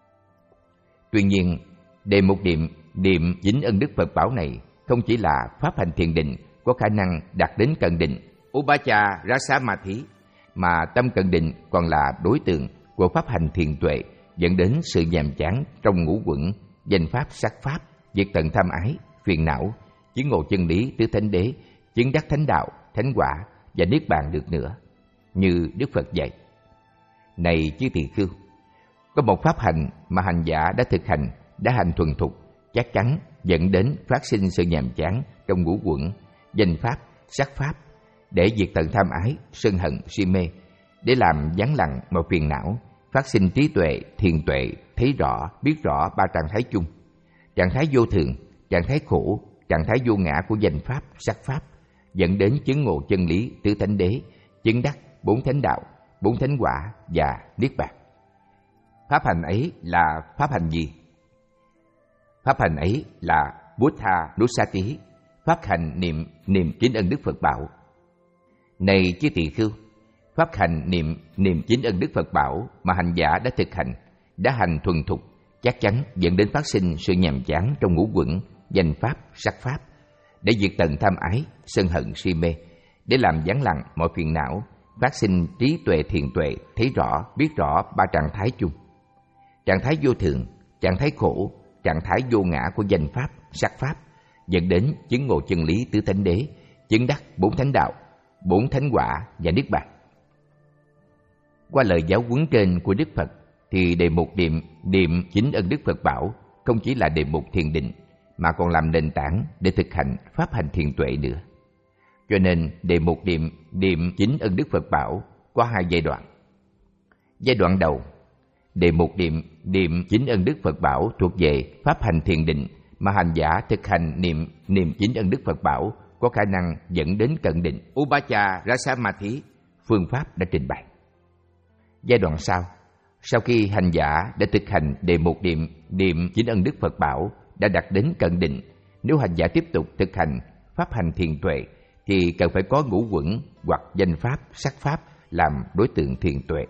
Tuy nhiên, đề mục niệm niệm chính ân đức Phật bảo này không chỉ là pháp hành thiền định có khả năng đạt đến cận định Upacha Rasamadhi, mà tâm cận định còn là đối tượng của pháp hành thiền tuệ, dẫn đến sự nhàm chán trong ngũ quẩn, danh pháp, sắc pháp, diệt tận tham ái, phiền não, chứng ngộ chân lý tứ thánh đế, chứng đắc thánh đạo, thánh quả và niết bàn được nữa, như Đức Phật dạy. Này chư tỳ khưu, có một pháp hành mà hành giả đã thực hành, đã hành thuần thục, chắc chắn dẫn đến phát sinh sự nhàm chán trong ngũ quẩn, danh pháp, sắc pháp, để diệt tận tham ái, sân hận, si mê, để làm vắng lặng mọi phiền não, phát sinh trí tuệ, thiền tuệ, thấy rõ, biết rõ ba trạng thái chung: trạng thái vô thường, trạng thái khổ, trạng thái vô ngã của danh pháp, sắc pháp, dẫn đến chứng ngộ chân lý tứ thánh đế, chứng đắc bốn thánh đạo, bốn thánh quả và niết bàn. Pháp hành ấy là pháp hành gì? Pháp hành ấy là Buddha Nusati, pháp hành niệm niệm chính ân đức Phật bảo. Này chư tỳ khưu, pháp hành niệm niệm chính ân đức Phật bảo mà hành giả đã thực hành, đã hành thuần thục, chắc chắn dẫn đến phát sinh sự nhàm chán trong ngũ quẩn, danh pháp, sắc pháp, để diệt tận tham ái, sân hận, si mê, để làm vắng lặng mọi phiền não, phát sinh trí tuệ, thiền tuệ, thấy rõ, biết rõ ba trạng thái chung: trạng thái vô thường, trạng thái khổ, trạng thái vô ngã của danh pháp, sắc pháp, dẫn đến chứng ngộ chân lý tứ thánh đế, chứng đắc bốn thánh đạo, bốn thánh quả và niết bàn. Qua lời giáo huấn trên của Đức Phật, thì đề mục niệm niệm chính ân đức Phật bảo không chỉ là đề mục thiền định, mà còn làm nền tảng để thực hành pháp hành thiền tuệ nữa. Cho nên đề mục niệm niệm chính ân đức Phật bảo có hai giai đoạn. Giai đoạn đầu, đề mục niệm niệm chính ân đức Phật bảo thuộc về pháp hành thiền định mà hành giả thực hành niệm niệm chính ân đức Phật bảo có khả năng dẫn đến cận định Upacha Rasamadhi, phương pháp đã trình bày. Giai đoạn sau, sau khi hành giả đã thực hành đề mục niệm niệm chính ân đức Phật bảo đã đạt đến cận định, nếu hành giả tiếp tục thực hành pháp hành thiền tuệ thì cần phải có ngũ quẩn hoặc danh pháp, sắc pháp làm đối tượng thiền tuệ.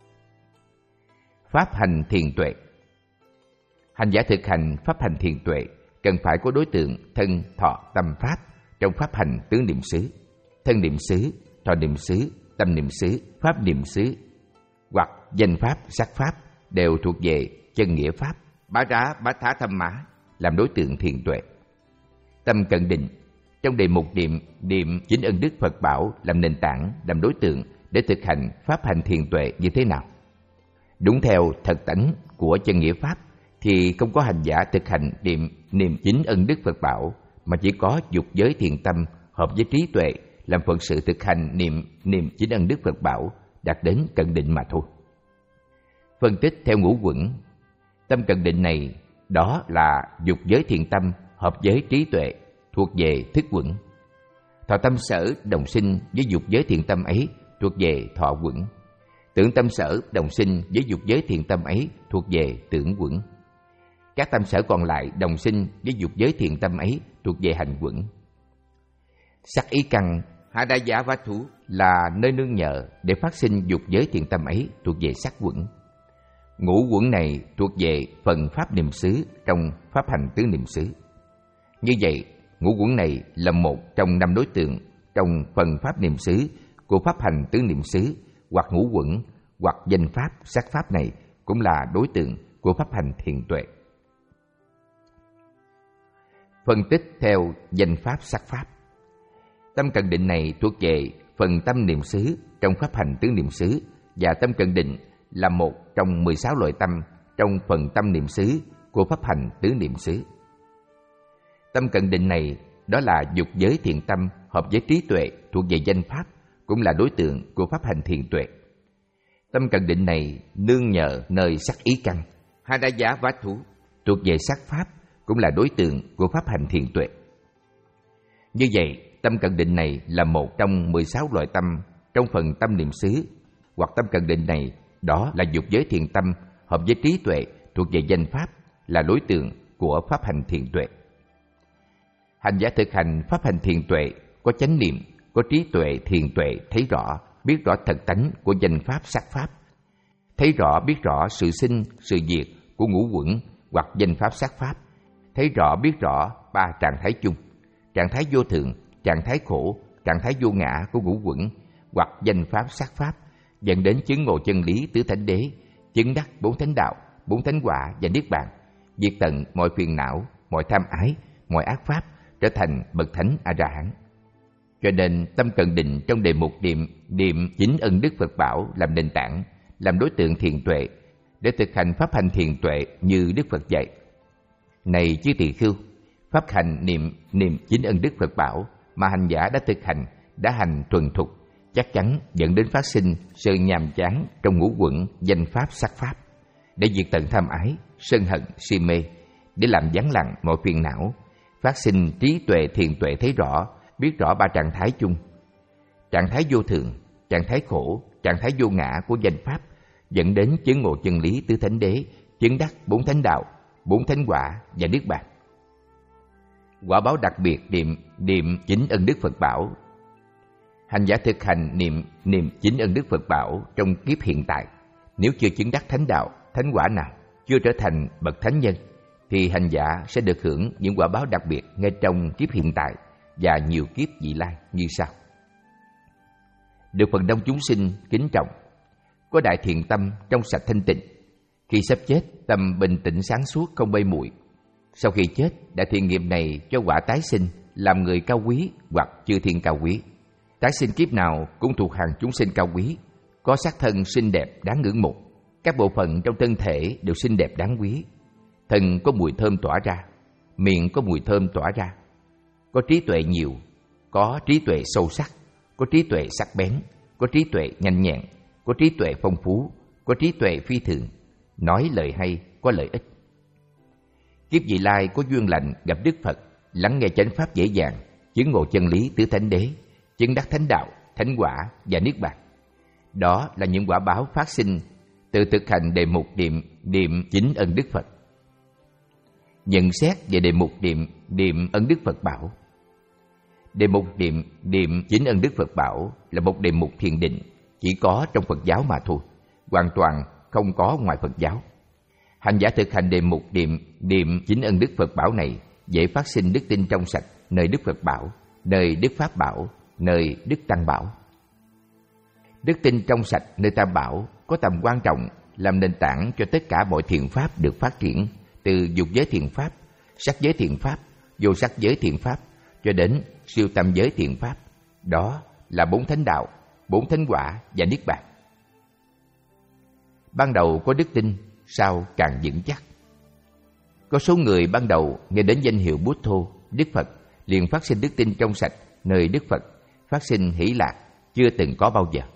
Pháp hành thiền tuệ. Hành giả thực hành pháp hành thiền tuệ cần phải có đối tượng thân, thọ, tâm pháp trong pháp hành tứ niệm xứ. Thân niệm xứ, thọ niệm xứ, tâm niệm xứ, pháp niệm xứ hoặc danh pháp, sắc pháp đều thuộc về chân nghĩa pháp bá rá bá thá thâm mã làm đối tượng thiền tuệ. Tâm cận định trong đề mục niệm niệm chính ân đức Phật bảo làm nền tảng, làm đối tượng để thực hành pháp hành thiền tuệ như thế nào? Đúng theo thật tánh của chân nghĩa pháp thì không có hành giả thực hành niệm niệm chính ân đức Phật bảo, mà chỉ có dục giới thiền tâm hợp với trí tuệ làm phận sự thực hành niệm niệm chính ân đức Phật bảo đạt đến cận định mà thôi. Phân tích theo ngũ quẩn, tâm cận định này đó là dục giới thiền tâm hợp với trí tuệ thuộc về thức quẩn. Thọ tâm sở đồng sinh với dục giới thiền tâm ấy thuộc về thọ quẩn. Tưởng tâm sở đồng sinh với dục giới thiền tâm ấy thuộc về tưởng quẩn. Các tâm sở còn lại đồng sinh với dục giới thiền tâm ấy thuộc về hành quẩn. Sắc ý căn Hada Giả Vá Thú là nơi nương nhờ để phát sinh dục giới thiền tâm ấy thuộc về sắc quẩn. Ngũ quẩn này thuộc về phần pháp niệm xứ trong pháp hành tứ niệm xứ. Như vậy, ngũ quẩn này là một trong năm đối tượng trong phần pháp niệm xứ của pháp hành tứ niệm xứ, hoặc ngũ quẩn hoặc danh pháp, sắc pháp này cũng là đối tượng của pháp hành thiền tuệ. Phân tích theo danh pháp, sắc pháp. Tâm cận định này thuộc về phần tâm niệm xứ trong pháp hành tứ niệm xứ, và tâm cận định là một trong mười sáu loại tâm trong phần tâm niệm xứ của pháp hành tứ niệm xứ. Tâm cận định này đó là dục giới thiền tâm hợp với trí tuệ thuộc về danh pháp, cũng là đối tượng của pháp hành thiền tuệ. Tâm cận định này nương nhờ nơi sắc ý căn Hada Giả Vá Thú thuộc về sắc pháp, cũng là đối tượng của pháp hành thiền tuệ. Như vậy, tâm cận định này là một trong mười sáu loại tâm trong phần tâm niệm xứ, hoặc tâm cận định này đó là dục giới thiền tâm hợp với trí tuệ thuộc về danh pháp, là đối tượng của pháp hành thiền tuệ. Hành giả thực hành pháp hành thiền tuệ có chánh niệm, có trí tuệ thiền tuệ, thấy rõ, biết rõ thật tánh của danh pháp, sắc pháp, thấy rõ biết rõ sự sinh, sự diệt của ngũ quẩn hoặc danh pháp, sắc pháp, thấy rõ biết rõ ba trạng thái chung: trạng thái vô thường, trạng thái khổ, trạng thái vô ngã của ngũ quẩn hoặc danh pháp, sắc pháp, dẫn đến chứng ngộ chân lý tứ thánh đế, chứng đắc bốn thánh đạo, bốn thánh quả và niết bàn, diệt tận mọi phiền não, mọi tham ái, mọi ác pháp, trở thành bậc thánh A La Hán. Cho nên tâm cận định trong đề mục niệm niệm chính ân đức Phật bảo làm nền tảng, làm đối tượng thiền tuệ để thực hành pháp hành thiền tuệ như Đức Phật dạy. Này chư tỳ khưu, pháp hành niệm niệm chính ân đức Phật bảo mà hành giả đã thực hành, đã hành thuần thục, chắc chắn dẫn đến phát sinh sự nhàm chán trong ngũ quẩn danh pháp, sắc pháp, để diệt tận tham ái, sân hận, si mê, để làm vắng lặng mọi phiền não, phát sinh trí tuệ thiền tuệ, thấy rõ, biết rõ ba trạng thái chung: trạng thái vô thường, trạng thái khổ, trạng thái vô ngã của danh pháp, dẫn đến chứng ngộ chân lý tứ thánh đế, chứng đắc bốn thánh đạo, bốn thánh quả và niết bàn. Quả báo đặc biệt niệm niệm chính ân đức Phật bảo. Hành giả thực hành niệm niệm chính ân đức Phật bảo trong kiếp hiện tại, nếu chưa chứng đắc thánh đạo, thánh quả nào, chưa trở thành bậc thánh nhân, thì hành giả sẽ được hưởng những quả báo đặc biệt ngay trong kiếp hiện tại và nhiều kiếp vị lai như sau. Được phần đông chúng sinh kính trọng, có đại thiện tâm trong sạch thanh tịnh, khi sắp chết tâm bình tĩnh sáng suốt không mê muội. Sau khi chết, đại thiện nghiệp này cho quả tái sinh làm người cao quý hoặc chư thiên cao quý. Tái sinh kiếp nào cũng thuộc hàng chúng sinh cao quý, có sắc thân xinh đẹp đáng ngưỡng mộ, các bộ phận trong thân thể đều xinh đẹp đáng quý. Thân có mùi thơm tỏa ra, miệng có mùi thơm tỏa ra, có trí tuệ nhiều, có trí tuệ sâu sắc, có trí tuệ sắc bén, có trí tuệ nhanh nhẹn, có trí tuệ phong phú, có trí tuệ phi thường, nói lời hay, có lợi ích. kiếp vị lai có duyên lành gặp Đức Phật, lắng nghe chánh pháp dễ dàng, chứng ngộ chân lý tứ thánh đế, chứng đắc thánh đạo, thánh quả và niết bàn. Đó là những quả báo phát sinh từ thực hành đề mục niệm niệm chính ân Đức Phật. Nhận xét về đề mục niệm niệm ân Đức Phật bảo. Đề mục niệm niệm chính ân Đức Phật bảo là một đề mục thiền định, chỉ có trong Phật giáo mà thôi, hoàn toàn không có ngoài Phật giáo. Hành giả thực hành đề mục niệm niệm chính ân Đức Phật bảo này dễ phát sinh đức tin trong sạch nơi Đức Phật bảo, nơi Đức Pháp bảo, nơi Đức Tăng bảo. Đức tin trong sạch nơi Tam bảo có tầm quan trọng, làm nền tảng cho tất cả mọi thiện pháp được phát triển, từ dục giới thiện pháp, sắc giới thiện pháp, vô sắc giới thiện pháp cho đến siêu tâm giới thiện pháp. Đó là bốn thánh đạo, bốn thánh quả và niết bàn. Ban đầu có đức tin, sau càng vững chắc. Có số người ban đầu nghe đến danh hiệu Bút Thô, Đức Phật, liền phát sinh đức tin trong sạch nơi Đức Phật, phát sinh hỷ lạc chưa từng có bao giờ.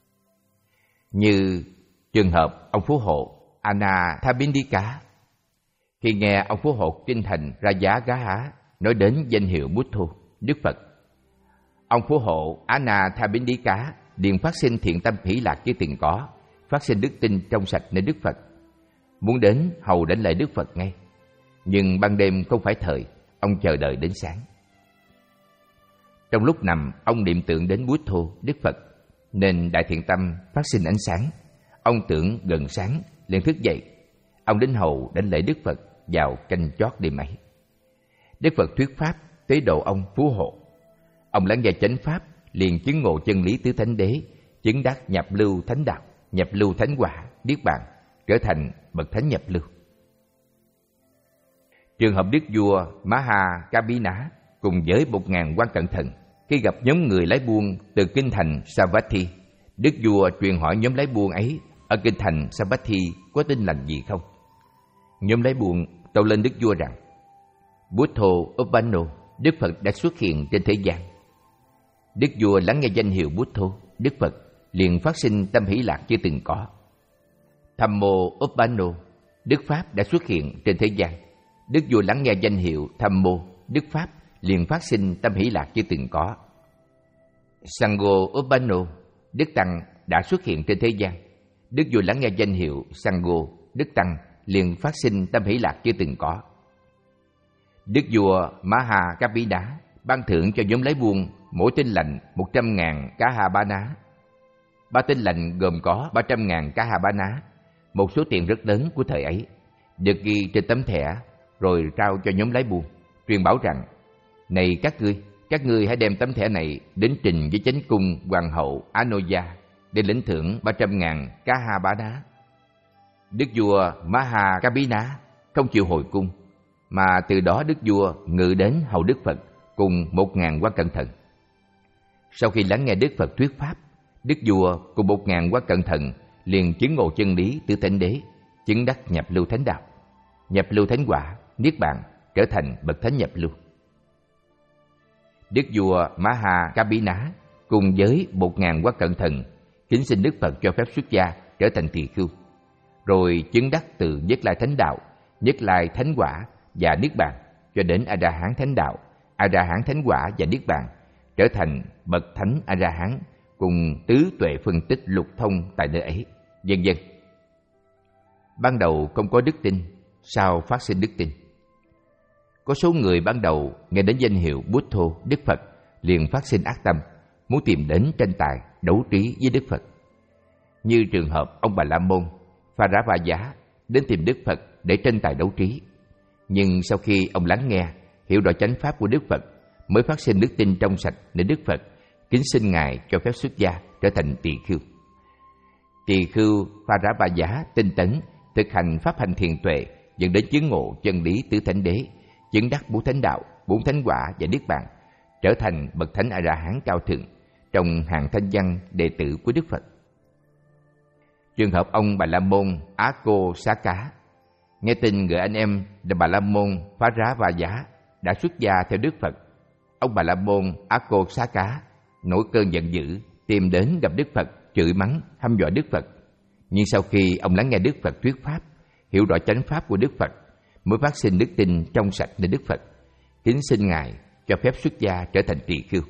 Như trường hợp ông Phú Hộ Anathapindika. Khi nghe ông Phú Hộ kinh thành Rajagaha nói đến danh hiệu Bút Thô, Đức Phật, ông Phú Hộ Anathapindika liền phát sinh thiện tâm hỷ lạc chưa từng có, phát sinh đức tin trong sạch nơi Đức Phật, muốn đến hầu đến lễ Đức Phật ngay. Nhưng ban đêm không phải thời, ông chờ đợi đến sáng. Trong lúc nằm, ông niệm tưởng đến Bút Thô, Đức Phật, nên đại thiện tâm phát sinh ánh sáng. Ông tưởng gần sáng, liền thức dậy. Ông đến hầu đến lễ Đức Phật vào canh chót đêm ấy. Đức Phật thuyết pháp tế độ ông Phú Hộ. Ông lắng nghe chánh pháp, liền chứng ngộ chân lý tứ thánh đế, chứng đắc nhập lưu thánh đạo, nhập lưu thánh quả, niết bàn, trở thành bậc thánh nhập lưu. Trường hợp đức vua Mahakabina cùng với một ngàn quan cận thần, khi gặp nhóm người lái buôn từ kinh thành Savatthi, đức vua truyền hỏi nhóm lái buôn ấy ở kinh thành Savatthi có tin lành gì không. Nhóm lái buôn tâu lên đức vua rằng: Buddha Uppano, Đức Phật đã xuất hiện trên thế gian. Đức vua lắng nghe danh hiệu Buddha, Đức Phật, liền phát sinh tâm hỷ lạc chưa từng có. Thammo Uppano, Đức Pháp đã xuất hiện trên thế gian. Đức vua lắng nghe danh hiệu Thammo, Đức Pháp, liền phát sinh tâm hỷ lạc chưa từng có. Sangho Uppano, Đức Tăng đã xuất hiện trên thế gian. Đức vua lắng nghe danh hiệu Sangho, Đức Tăng, liền phát sinh tâm hỷ lạc chưa từng có. Đức vua Mahakabina ban thưởng cho nhóm lái buôn mỗi tin lành một trăm ngàn cá hà ba ná. Ba tin lành gồm có ba trăm ngàn cá hà ba ná, một số tiền rất lớn của thời ấy, được ghi trên tấm thẻ rồi trao cho nhóm lái buôn, truyền bảo rằng: Này các ngươi, các ngươi hãy đem tấm thẻ này đến trình với chánh cung hoàng hậu Anoya để lĩnh thưởng ba trăm ngàn cá hà ba ná. Đức vua Mahakabina không chịu hồi cung, mà từ đó đức vua ngự đến hầu Đức Phật cùng một ngàn quan cận thần. Sau khi lắng nghe Đức Phật thuyết pháp, đức vua cùng một ngàn quan cận thần liền chứng ngộ chân lý tứ thánh đế, chứng đắc nhập lưu thánh đạo, nhập lưu thánh quả, niết bàn, trở thành bậc thánh nhập lưu. Đức vua Mahakabina cùng với một ngàn quan cận thần kính xin Đức Phật cho phép xuất gia trở thành tỳ khưu, rồi chứng đắc từ nhất lai thánh đạo, nhất lai thánh quả và niết bàn cho đến A La Hán thánh đạo, A La Hán thánh quả và niết bàn, trở thành bậc thánh A La Hán cùng tứ tuệ phân tích lục thông tại nơi ấy, vân vân. Ban đầu không có đức tin, sau phát sinh đức tin. Có số người ban đầu nghe đến danh hiệu Buddha, Đức Phật, liền phát sinh ác tâm, muốn tìm đến tranh tài, đấu trí với Đức Phật. Như trường hợp ông Bà La Môn Pharavajá đến tìm Đức Phật để tranh tài đấu trí. Nhưng sau khi ông lắng nghe, hiểu rõ chánh pháp của Đức Phật, mới phát sinh đức tin trong sạch để Đức Phật kính xin Ngài cho phép xuất gia trở thành tỳ khưu. Tỳ khưu Pharavajá tinh tấn, thực hành pháp hành thiền tuệ, dẫn đến chứng ngộ chân lý tứ thánh đế, chứng đắc bốn thánh đạo, bốn thánh quả và niết bàn, trở thành bậc thánh A La Hán cao thượng trong hàng thanh văn đệ tử của Đức Phật. Trường hợp ông Bà La Môn Akosaka nghe tin người anh em là Bà La Môn Pharavajá đã xuất gia theo Đức Phật. Ông Bà La Môn Akosaka nổi cơn giận dữ, tìm đến gặp Đức Phật, chửi mắng, hăm dọa Đức Phật. Nhưng sau khi ông lắng nghe Đức Phật thuyết pháp, hiểu rõ chánh pháp của Đức Phật, mới phát sinh đức tin trong sạch nơi Đức Phật, kính xin Ngài cho phép xuất gia trở thành tỳ khưu.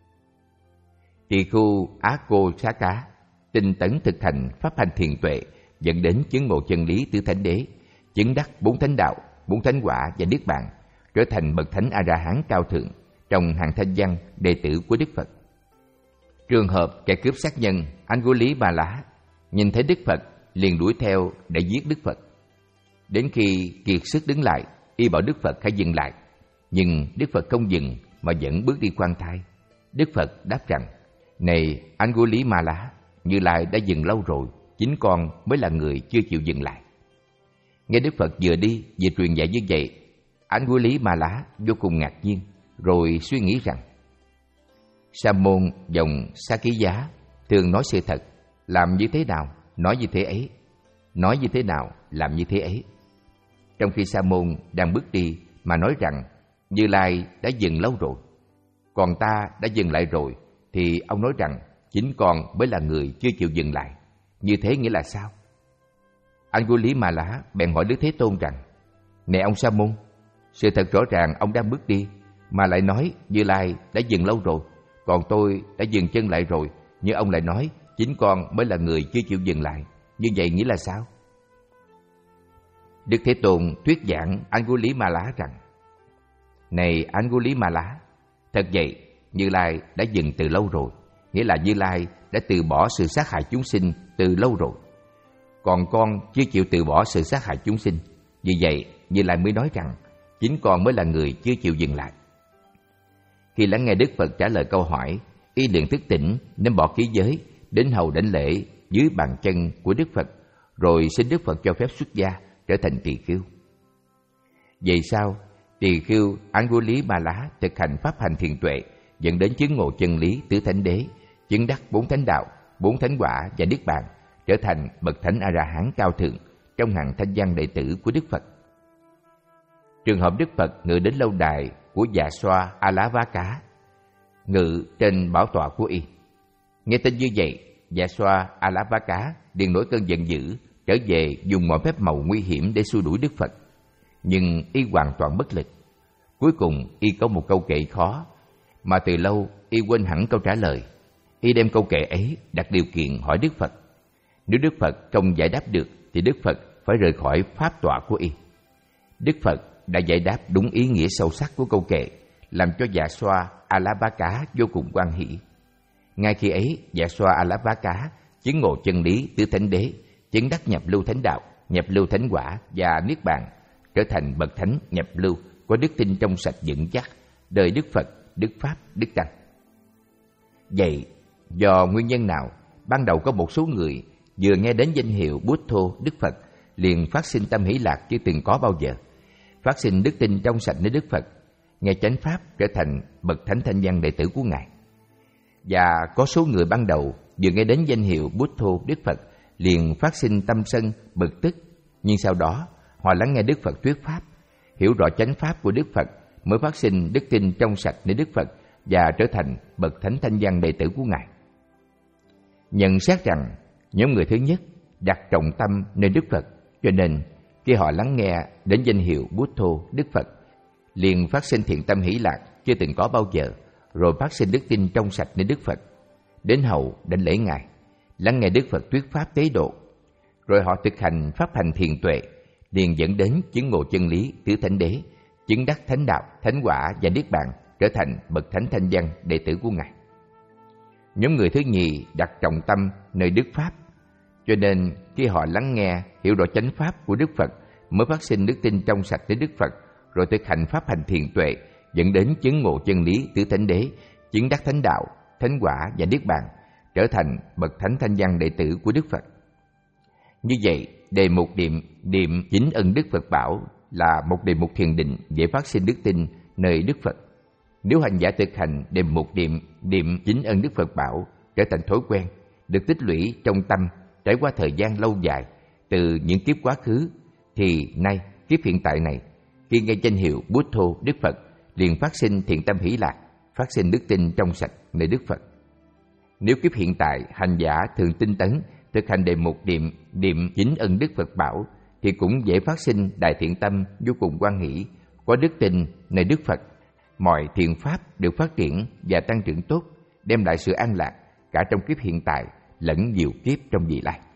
Tỳ khưu Á Cô Xá Cá tinh tấn thực hành pháp hành thiền tuệ, dẫn đến chứng ngộ chân lý tứ thánh đế, chứng đắc bốn thánh đạo, bốn thánh quả và niết bàn, trở thành bậc thánh A La Hán cao thượng trong hàng thanh văn đệ tử của Đức Phật. Trường hợp kẻ cướp sát nhân Angulimala nhìn thấy Đức Phật liền đuổi theo để giết Đức Phật. Đến khi kiệt sức đứng lại, y bảo Đức Phật hãy dừng lại, nhưng Đức Phật không dừng mà vẫn bước đi khoan thai. Đức Phật đáp rằng: Này Angulimala, Như Lai đã dừng lâu rồi, chính con mới là người chưa chịu dừng lại. Nghe Đức Phật vừa đi vừa truyền dạy như vậy, Angulimala vô cùng ngạc nhiên, rồi suy nghĩ rằng: Sa môn dòng Sa Ký Giá thường nói sự thật, làm như thế nào nói như thế ấy, nói như thế nào làm như thế ấy. Trong khi Sa môn đang bước đi mà nói rằng Như Lai đã dừng lâu rồi, còn ta đã dừng lại rồi, thì ông nói rằng chính con mới là người chưa chịu dừng lại. Như thế nghĩa là sao? Angulimala bèn hỏi Đức Thế Tôn rằng: Này ông Sa môn, sự thật rõ ràng ông đang bước đi mà lại nói Như Lai đã dừng lâu rồi, còn tôi đã dừng chân lại rồi, nhưng ông lại nói chính con mới là người chưa chịu dừng lại. Như vậy nghĩa là sao? Đức Thế Tôn thuyết giảng Angulimala rằng: Này Angulimala, thật vậy, Như Lai đã dừng từ lâu rồi, nghĩa là Như Lai đã từ bỏ sự sát hại chúng sinh từ lâu rồi. Còn con chưa chịu từ bỏ sự sát hại chúng sinh, vì vậy Như Lai mới nói rằng chính con mới là người chưa chịu dừng lại. Khi lắng nghe Đức Phật trả lời câu hỏi, y liền thức tỉnh nên bỏ ký giới, đến hầu đảnh lễ dưới bàn chân của Đức Phật, rồi xin Đức Phật cho phép xuất gia trở thành tỳ khưu. Vậy sao tỳ khưu Angulimala thực hành pháp hành thiền tuệ, dẫn đến chứng ngộ chân lý tứ thánh đế, chứng đắc bốn thánh đạo, bốn thánh quả và niết bàn, trở thành bậc thánh A La Hán cao thượng trong hàng thanh văn đệ tử của Đức Phật. Trường hợp Đức Phật ngự đến lâu đài của Dạ Xoa A Lá Vá Cá, ngự trên bảo tọa của y. Nghe tin như vậy, Dạ Xoa A Lá Vá Cá liền nổi cơn giận dữ, trở về dùng mọi phép màu nguy hiểm để xua đuổi Đức Phật. Nhưng y hoàn toàn bất lực. Cuối cùng y có một câu kệ khó mà từ lâu y quên hẳn câu trả lời. Y đem câu kệ ấy đặt điều kiện hỏi Đức Phật. Nếu Đức Phật không giải đáp được thì Đức Phật phải rời khỏi pháp tọa của y. Đức Phật đã giải đáp đúng ý nghĩa sâu sắc của câu kệ, làm cho Dạ Xoa A Lá Vá Cá vô cùng hoan hỷ. Ngay khi ấy, Dạ Xoa A Lá Vá Cá chứng ngộ chân lý tứ thánh đế, chứng đắc nhập lưu thánh đạo, nhập lưu thánh quả và niết bàn, trở thành bậc thánh nhập lưu có đức tin trong sạch vững chắc, đời Đức Phật, Đức Pháp, Đức Tăng. Vậy do nguyên nhân nào, ban đầu có một số người vừa nghe đến danh hiệu Buddha Đức Phật liền phát sinh tâm hỷ lạc chưa từng có bao giờ, phát sinh đức tin trong sạch nơi Đức Phật, nghe chánh pháp trở thành bậc thánh thanh văn đệ tử của Ngài. Và có số người ban đầu vừa nghe đến danh hiệu Buddha Đức Phật liền phát sinh tâm sân, bực tức, nhưng sau đó họ lắng nghe Đức Phật thuyết pháp, hiểu rõ chánh pháp của Đức Phật, mới phát sinh đức tin trong sạch nơi Đức Phật và trở thành bậc thánh thanh văn đệ tử của Ngài. Nhận xét rằng nhóm người thứ nhất đặt trọng tâm nơi Đức Phật, cho nên khi họ lắng nghe đến danh hiệu Buddha Đức Phật liền phát sinh thiện tâm hỷ lạc chưa từng có bao giờ, rồi phát sinh đức tin trong sạch nơi Đức Phật, đến hầu đảnh lễ Ngài, lắng nghe Đức Phật thuyết pháp tế độ, rồi họ thực hành pháp hành thiền tuệ, liền dẫn đến chứng ngộ chân lý tứ thánh đế, chứng đắc thánh đạo, thánh quả và niết bàn, trở thành bậc thánh thanh văn đệ tử của Ngài. Nhóm người thứ nhì đặt trọng tâm nơi Đức Pháp, cho nên khi họ lắng nghe hiểu rõ chánh pháp của Đức Phật mới phát sinh đức tin trong sạch tới Đức Phật, rồi thực hành pháp hành thiền tuệ, dẫn đến chứng ngộ chân lý tứ thánh đế, chứng đắc thánh đạo, thánh quả và niết bàn, trở thành bậc thánh thanh văn đệ tử của Đức Phật. Như vậy, đề mục niệm niệm chính ân Đức Phật bảo là một đề mục thiền định dễ phát sinh đức tin nơi Đức Phật. Nếu hành giả thực hành đề mục niệm niệm chính ân Đức Phật bảo trở thành thói quen, được tích lũy trong tâm trải qua thời gian lâu dài từ những kiếp quá khứ, thì nay kiếp hiện tại này, khi nghe danh hiệu Buddha Đức Phật liền phát sinh thiện tâm hỷ lạc, phát sinh đức tin trong sạch nơi Đức Phật. Nếu kiếp hiện tại hành giả thường tinh tấn thực hành đề mục niệm niệm chính ân Đức Phật bảo, thì cũng dễ phát sinh đại thiện tâm vô cùng hoan hỷ, có đức tin nơi Đức Phật. Mọi thiện pháp được phát triển và tăng trưởng tốt, đem lại sự an lạc cả trong kiếp hiện tại lẫn nhiều kiếp trong vị lai.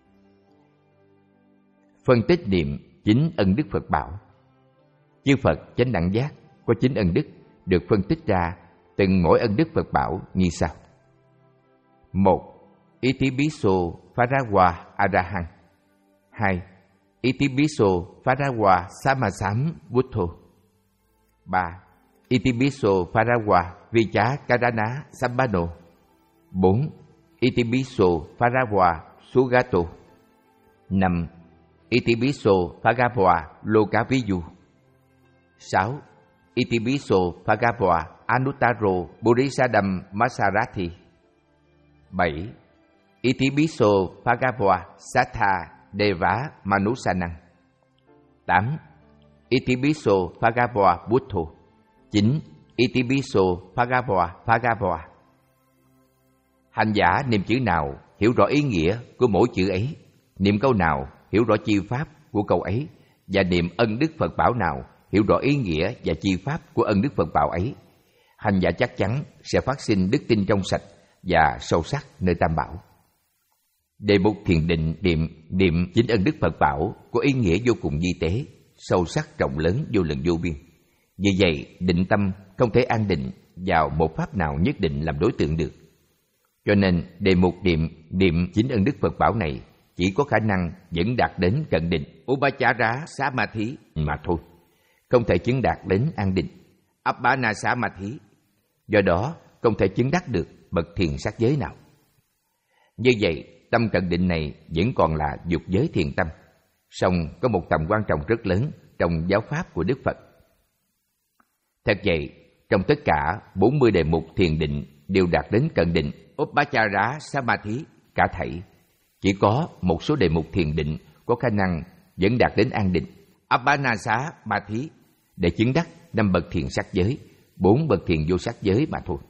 Phân tích niệm chín ân đức Phật bảo. Chư Phật chánh đẳng giác có chín ân đức được phân tích ra từng mỗi ân đức Phật bảo như sau. Một. Itipiso Pharawa Arahant. Hai. Itipiso Pharawa Samasam Buddho. Ba. Itipiso Pharawa Vichakarana Sabbano. Bốn. Itipiso Pharawa Sugato. Năm. Itipiso Pharawa Lokaviyu. Sáu. Itipiso Pharawa Anuttaro Bodhisadam Masarathi. Bảy. Itipiso Pharawa Sattha Deva Manusanang. Tám. Itipiso Pharawa Buddho. Chín. Itipiso Pharawa Pharawa. Hành giả niệm chữ nào hiểu rõ ý nghĩa của mỗi chữ ấy, niệm câu nào hiểu rõ chi pháp của câu ấy, và niệm ân đức Phật bảo nào hiểu rõ ý nghĩa và chi pháp của ân đức Phật bảo ấy, hành giả chắc chắn sẽ phát sinh đức tin trong sạch và sâu sắc nơi Tam Bảo. Đề mục thiền định niệm niệm chính ân đức Phật bảo có ý nghĩa vô cùng vi tế, sâu sắc rộng lớn vô lượng vô biên. Vì vậy, định tâm không thể an định vào một pháp nào nhất định làm đối tượng được. Cho nên, đề mục niệm niệm chính ân đức Phật bảo này chỉ có khả năng dẫn đạt đến cận định Upachara Samadhi mà thôi, không thể chứng đạt đến an định Appana Samadhi. Do đó, không thể chứng đắc được bậc thiền sát giới nào. Như vậy, tâm cận định này vẫn còn là dục giới thiền tâm, song có một tầm quan trọng rất lớn trong giáo pháp của Đức Phật. Thật vậy, trong tất cả bốn mươi đề mục thiền định đều đạt đến cận định Upachara Samadhi cả thảy. Chỉ có một số đề mục thiền định có khả năng dẫn đạt đến an định Appana Samadhi để chứng đắc năm bậc thiền sát giới, bốn bậc thiền vô sát giới mà thôi.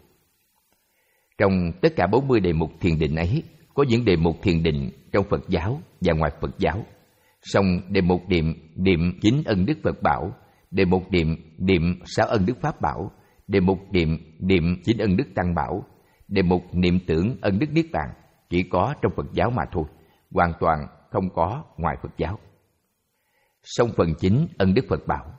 Trong tất cả bốn mươi đề mục thiền định ấy, có những đề mục thiền định trong Phật giáo và ngoài Phật giáo. Song đề mục niệm niệm chính ân đức Phật bảo, đề mục niệm niệm sáu ân đức Pháp bảo, đề mục niệm niệm chính ân đức Tăng bảo, đề mục niệm tưởng ân đức Niết Bàn chỉ có trong Phật giáo mà thôi, hoàn toàn không có ngoài Phật giáo. Song phần chính ân đức Phật bảo